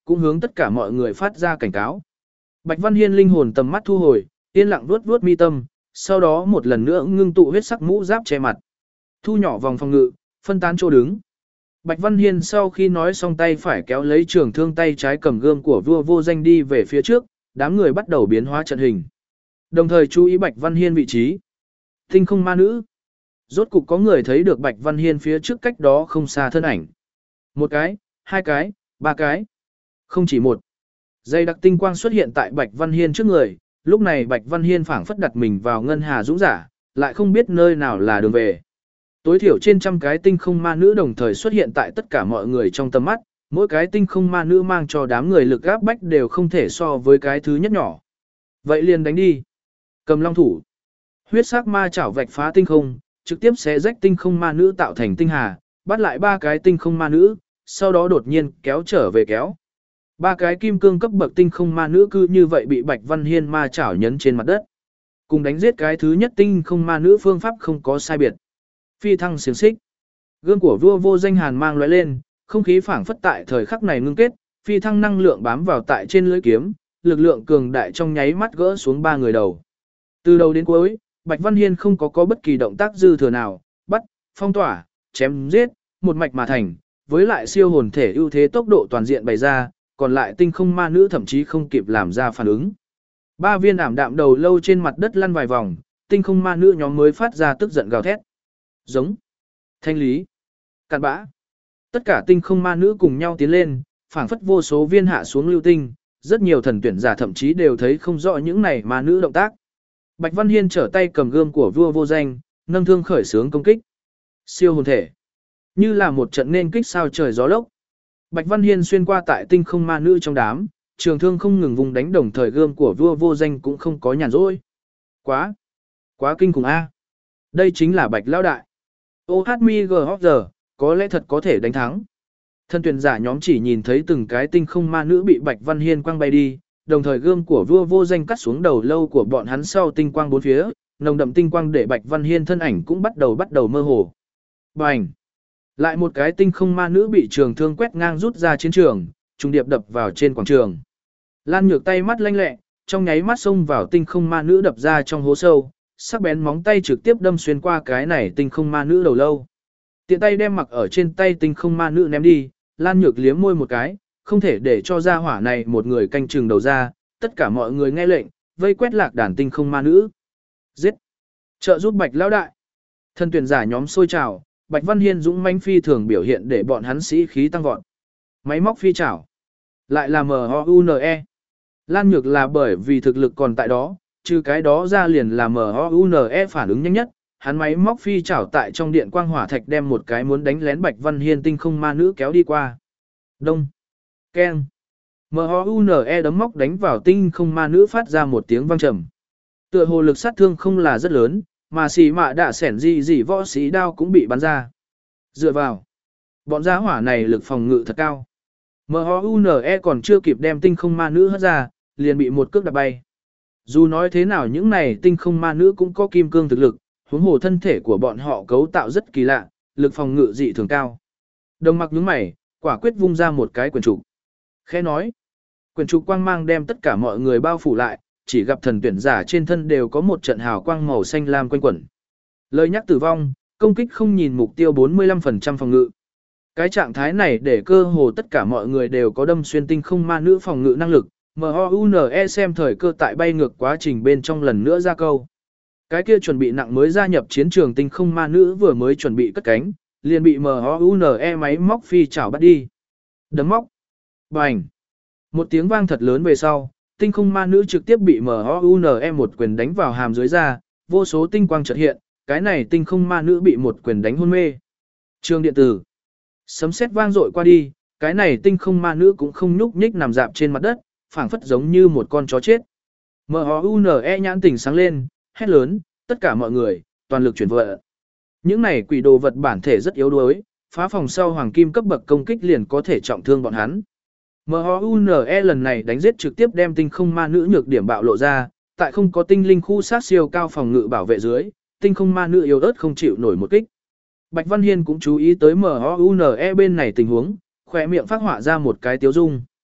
cũng hướng tất cả mọi người phát ra cảnh cáo. Bạch Văn Hiên linh hồn tầm mắt thu hồi, yên lặng vuốt vuốt mi tâm, sau đó một lần nữa ngưng tụ huyết sắc mũ giáp che mặt. Thu nhỏ vòng phòng ngự, phân tán chỗ đứng. Bạch Văn Hiên sau khi nói xong tay phải kéo lấy trường thương, tay trái cầm gươm của vua vô danh đi về phía trước, đám người bắt đầu biến hóa trận hình. Đồng thời chú ý Bạch Văn Hiên vị trí. Tinh không ma nữ. Rốt cục có người thấy được Bạch Văn Hiên phía trước cách đó không xa thân ảnh. Một cái, hai cái, ba cái. Không chỉ một. Dây đặc tinh quang xuất hiện tại Bạch Văn Hiên trước người, lúc này Bạch Văn Hiên phảng phất đặt mình vào ngân hà dũng giả, lại không biết nơi nào là đường về. Tối thiểu trên trăm cái tinh không ma nữ đồng thời xuất hiện tại tất cả mọi người trong tầm mắt, mỗi cái tinh không ma nữ mang cho đám người lực áp bách đều không thể so với cái thứ nhất nhỏ. Vậy liền đánh đi. Cầm long thủ. Huyết sắc ma chảo vạch phá tinh không, trực tiếp xé rách tinh không ma nữ tạo thành tinh hà, bắt lại ba cái tinh không ma nữ, sau đó đột nhiên kéo trở về kéo. Ba cái kim cương cấp bậc tinh không ma nữ cứ như vậy bị Bạch Văn Hiên ma chảo nhấn trên mặt đất. Cùng đánh giết cái thứ nhất tinh không ma nữ phương pháp không có sai biệt. Phi thăng xiềng xích. Gương của vua vô danh hàn mang lóe lên, không khí phảng phất tại thời khắc này ngưng kết, phi thăng năng lượng bám vào tại trên lưỡi kiếm, lực lượng cường đại trong nháy mắt gỡ xuống ba người đầu. Từ đầu đến cuối, Bạch Văn Hiên không có có bất kỳ động tác dư thừa nào, bắt, phong tỏa, chém giết, một mạch mà thành, với lại siêu hồn thể ưu thế tốc độ toàn diện bày ra, còn lại tinh không ma nữ thậm chí không kịp làm ra phản ứng. Ba viên ảm đạm đầu lâu trên mặt đất lăn vài vòng, tinh không ma nữ nhóm mới phát ra tức giận gào thét. Giống, thanh lý, cặn bã. Tất cả tinh không ma nữ cùng nhau tiến lên, phảng phất vô số viên hạ xuống lưu tinh, rất nhiều thần tuyển giả thậm chí đều thấy không rõ những này ma nữ động tác. Bạch Văn Hiên trở tay cầm gươm của vua vô danh, nâng thương khởi xướng công kích. Siêu hồn thể, như là một trận nên kích sao trời gió lốc. Bạch Văn Hiên xuyên qua tại tinh không ma nữ trong đám, trường thương không ngừng vùng đánh, đồng thời gươm của vua vô danh cũng không có nhàn rỗi. Quá, quá kinh khủng a. Đây chính là Bạch lão đại. ô hát em giê giờ, có lẽ thật có thể đánh thắng. Thân tuyển giả nhóm chỉ nhìn thấy từng cái tinh không ma nữ bị Bạch Văn Hiên quăng bay đi, đồng thời gươm của vua vô danh cắt xuống đầu lâu của bọn hắn, sau tinh quang bốn phía, nồng đậm tinh quang để Bạch Văn Hiên thân ảnh cũng bắt đầu bắt đầu mơ hồ. Bành! Lại một cái tinh không ma nữ bị trường thương quét ngang rút ra chiến trường, trùng điệp đập vào trên quảng trường. Lan Nhược tay mắt lanh lẹ, trong nháy mắt xông vào tinh không ma nữ đập ra trong hố sâu, sắc bén móng tay trực tiếp đâm xuyên qua cái này tinh không ma nữ đầu lâu. Tiện tay đem mặc ở trên tay tinh không ma nữ ném đi, Lan Nhược liếm môi một cái, không thể để cho ra hỏa này một người canh chừng đầu ra, tất cả mọi người nghe lệnh, vây quét lạc đàn tinh không ma nữ. Giết! Trợ giúp Bạch lão đại. Thân tuyển giả nhóm sôi trào, Bạch Văn Hiên dũng mãnh phi thường biểu hiện để bọn hắn sĩ khí tăng vọt. Máy móc phi trảo. Lại là em o u en e. Lan Nhược là bởi vì thực lực còn tại đó, trừ cái đó ra liền là em o u en e phản ứng nhanh nhất. Hắn máy móc phi trảo tại trong điện quang hỏa thạch đem một cái muốn đánh lén Bạch Văn Hiên tinh không ma nữ kéo đi qua. Đông. Keng. em o u en e đấm móc đánh vào tinh không ma nữ phát ra một tiếng vang trầm. Tựa hồ lực sát thương không là rất lớn, mà xì mạ đạ sẻn gì gì võ sĩ đao cũng bị bắn ra. Dựa vào. Bọn gia hỏa này lực phòng ngự thật cao. em o u en e còn chưa kịp đem tinh không ma nữ hất ra, liền bị một cước đạp bay. Dù nói thế nào những này tinh không ma nữ cũng có kim cương thực lực, huống hồ thân thể của bọn họ cấu tạo rất kỳ lạ, lực phòng ngự dị thường cao. Đồng mặc nhướng mày, quả quyết vung ra một cái quyền trục. Khẽ nói, quyền trục quang mang đem tất cả mọi người bao phủ lại, chỉ gặp thần tuyển giả trên thân đều có một trận hào quang màu xanh lam quanh quẩn. Lời nhắc tử vong, công kích không nhìn mục tiêu bốn mươi lăm phần trăm phòng ngự. Cái trạng thái này để cơ hồ tất cả mọi người đều có đâm xuyên tinh không ma nữ phòng ngự năng lực, em o u en e xem thời cơ tại bay ngược quá trình bên trong lần nữa ra câu. Cái kia chuẩn bị nặng mới gia nhập chiến trường tinh không ma nữ vừa mới chuẩn bị cất cánh, liền bị em o u en e máy móc phi chảo bắt đi. Đấm móc. Bành. Một tiếng vang thật lớn về sau, tinh không ma nữ trực tiếp bị em o u en e một quyền đánh vào hàm dưới da, vô số tinh quang chợt hiện, cái này tinh không ma nữ bị một quyền đánh hôn mê. Trường điện tử. Sấm sét vang dội qua đi, cái này tinh không ma nữ cũng không nhúc nhích nằm dạp trên mặt đất, phảng phất giống như một con chó chết. em o u en e nhãn tỉnh sáng lên, hét lớn, tất cả mọi người, toàn lực chuyển vận. Những này quỷ đồ vật bản thể rất yếu đuối, phá phòng sau hoàng kim cấp bậc công kích liền có thể trọng thương bọn hắn. em o u en e lần này đánh giết trực tiếp đem tinh không ma nữ nhược điểm bạo lộ ra, tại không có tinh linh khu sát siêu cao phòng ngự bảo vệ dưới, tinh không ma nữ yếu ớt không chịu nổi một kích. Bạch Văn Hiên cũng chú ý tới em o u en e bên này tình huống, khỏe miệng phát họa ra một cái tiếu dung.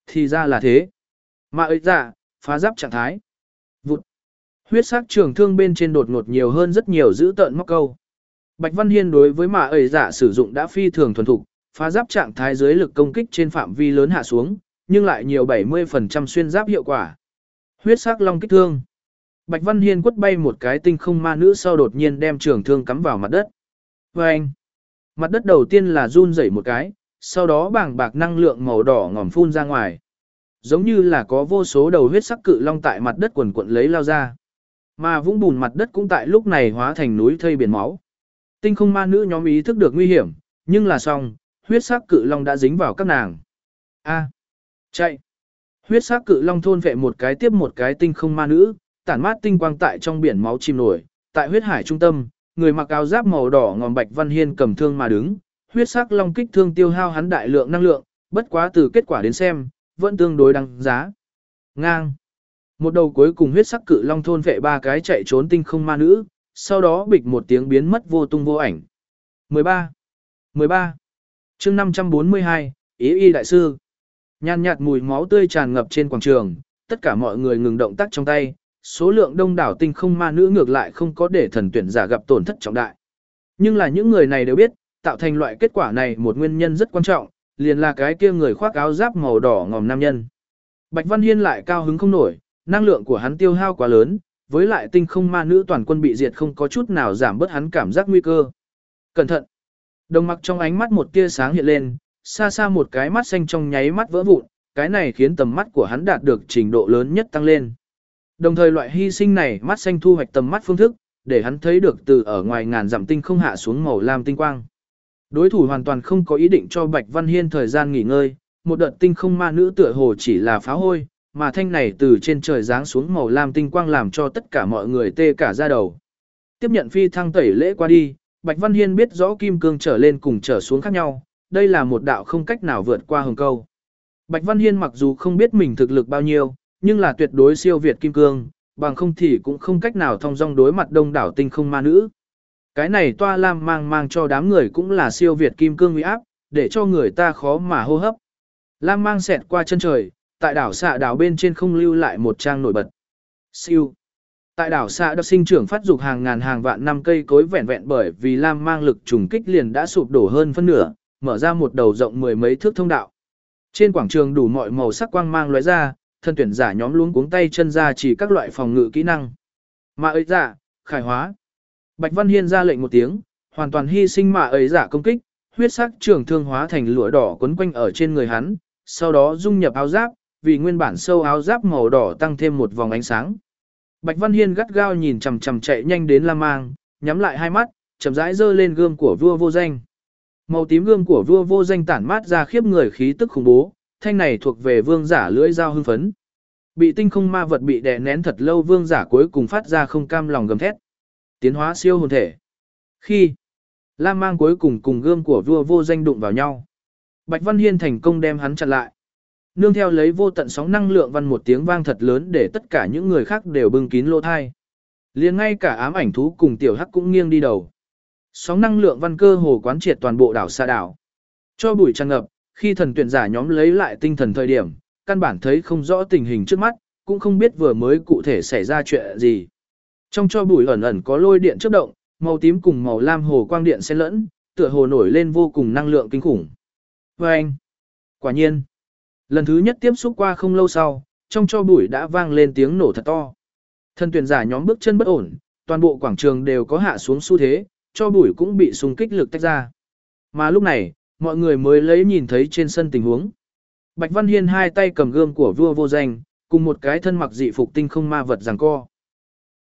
Thì ra là thế. Mà ấy dạ, phá giáp trạng thái. Vụt. Huyết sắc trường thương bên trên đột ngột nhiều hơn rất nhiều dữ tợn móc câu. Bạch Văn Hiên đối với mà ấy dạ sử dụng đã phi thường thuần thục, phá giáp trạng thái dưới lực công kích trên phạm vi lớn hạ xuống, nhưng lại nhiều bảy mươi phần trăm xuyên giáp hiệu quả. Huyết sắc long kích thương. Bạch Văn Hiên quất bay một cái tinh không ma nữ sau đột nhiên đem trường thương cắm vào mặt đất. Vâng! Mặt đất đầu tiên là run rẩy một cái, sau đó bàng bạc năng lượng màu đỏ ngòm phun ra ngoài. Giống như là có vô số đầu huyết sắc cự long tại mặt đất quần quận lấy lao ra. Mà vũng bùn mặt đất cũng tại lúc này hóa thành núi thây biển máu. Tinh không ma nữ nhóm ý thức được nguy hiểm, nhưng là xong, huyết sắc cự long đã dính vào các nàng. A, chạy! Huyết sắc cự long thôn vệ một cái tiếp một cái tinh không ma nữ, tản mát tinh quang tại trong biển máu chìm nổi. Tại huyết hải trung tâm, người mặc áo giáp màu đỏ ngòm Bạch Văn Hiên cầm thương mà đứng. Huyết sắc long kích thương tiêu hao hắn đại lượng năng lượng, bất quá từ kết quả đến xem, vẫn tương đối đáng giá. Ngang! Một đầu cuối cùng huyết sắc cự long thôn vệ ba cái chạy trốn tinh không ma nữ, sau đó bịch một tiếng biến mất vô tung vô ảnh. mười ba. mười ba. Chương năm trăm bốn mươi hai, Ý Y đại sư. Nhàn nhạt mùi máu tươi tràn ngập trên quảng trường, tất cả mọi người ngừng động tác trong tay, số lượng đông đảo tinh không ma nữ ngược lại không có để thần tuyển giả gặp tổn thất trọng đại. Nhưng là những người này đều biết, tạo thành loại kết quả này một nguyên nhân rất quan trọng, liền là cái kia người khoác áo giáp màu đỏ ngòm nam nhân. Bạch Văn Hiên lại cao hứng không nổi, năng lượng của hắn tiêu hao quá lớn, với lại tinh không ma nữ toàn quân bị diệt không có chút nào giảm bớt hắn cảm giác nguy cơ. Cẩn thận! Đồng mặc trong ánh mắt một tia sáng hiện lên, xa xa một cái mắt xanh trong nháy mắt vỡ vụn, cái này khiến tầm mắt của hắn đạt được trình độ lớn nhất tăng lên. Đồng thời loại hy sinh này mắt xanh thu hoạch tầm mắt phương thức, để hắn thấy được từ ở ngoài ngàn dặm tinh không hạ xuống màu lam tinh quang. Đối thủ hoàn toàn không có ý định cho Bạch Văn Hiên thời gian nghỉ ngơi, một đợt tinh không ma nữ tựa hồ chỉ là phá hôi, mà thanh này từ trên trời giáng xuống màu lam tinh quang làm cho tất cả mọi người tê cả da đầu. Tiếp nhận phi thăng tẩy lễ qua đi, Bạch Văn Hiên biết rõ kim cương trở lên cùng trở xuống khác nhau, đây là một đạo không cách nào vượt qua hồng câu. Bạch Văn Hiên mặc dù không biết mình thực lực bao nhiêu, nhưng là tuyệt đối siêu việt kim cương, bằng không thì cũng không cách nào thông dong đối mặt đông đảo tinh không ma nữ. Cái này toa lam mang mang cho đám người cũng là siêu việt kim cương uy áp, để cho người ta khó mà hô hấp. Lam mang xẹt qua chân trời, tại đảo xạ đảo bên trên không lưu lại một trang nổi bật. Siêu. Tại đảo xạ đã sinh trưởng phát dục hàng ngàn hàng vạn năm cây cối vẹn vẹn bởi vì lam mang lực trùng kích liền đã sụp đổ hơn phân nửa, mở ra một đầu rộng mười mấy thước thông đạo. Trên quảng trường đủ mọi màu sắc quang mang lóe ra, thân tuyển giả nhóm luống cuống tay chân ra chỉ các loại phòng ngự kỹ năng. Mà ấy giả, khải hóa. Bạch Văn Hiên ra lệnh một tiếng, hoàn toàn hy sinh mà ấy giả công kích, huyết sắc trường thương hóa thành lụa đỏ quấn quanh ở trên người hắn, sau đó dung nhập áo giáp, vì nguyên bản sâu áo giáp màu đỏ tăng thêm một vòng ánh sáng. Bạch Văn Hiên gắt gao nhìn chằm chằm chạy nhanh đến Lam Mang, nhắm lại hai mắt, chậm rãi giơ lên gươm của vua vô danh. Màu tím gươm của vua vô danh tản mát ra khiếp người khí tức khủng bố, thanh này thuộc về vương giả lưỡi dao hưng phấn. Bị tinh không ma vật bị đè nén thật lâu vương giả cuối cùng phát ra không cam lòng gầm thét. Tiến hóa siêu hồn thể. Khi Lam Mang cuối cùng cùng gươm của vua vô danh đụng vào nhau, Bạch Văn Hiên thành công đem hắn chặn lại. Nương theo lấy vô tận sóng năng lượng văn một tiếng vang thật lớn để tất cả những người khác đều bưng kín lỗ thai. Liền ngay cả ám ảnh thú cùng tiểu hắc cũng nghiêng đi đầu. Sóng năng lượng văn cơ hồ quán triệt toàn bộ đảo xa đảo. Cho bụi tràn ngập, khi thần tuyển giả nhóm lấy lại tinh thần thời điểm, căn bản thấy không rõ tình hình trước mắt, cũng không biết vừa mới cụ thể xảy ra chuyện gì. Trong cho bụi ẩn ẩn có lôi điện chớp động, màu tím cùng màu lam hồ quang điện xen lẫn, tựa hồ nổi lên vô cùng năng lượng kinh khủng. Và anh, quả nhiên, lần thứ nhất tiếp xúc qua không lâu sau, trong cho bụi đã vang lên tiếng nổ thật to. Thần tuyển giả nhóm bước chân bất ổn, toàn bộ quảng trường đều có hạ xuống xu thế, cho bụi cũng bị xung kích lực tách ra. Mà lúc này, mọi người mới lấy nhìn thấy trên sân tình huống. Bạch Văn Hiên hai tay cầm gươm của vua vô danh, cùng một cái thân mặc dị phục tinh không ma vật giằng co.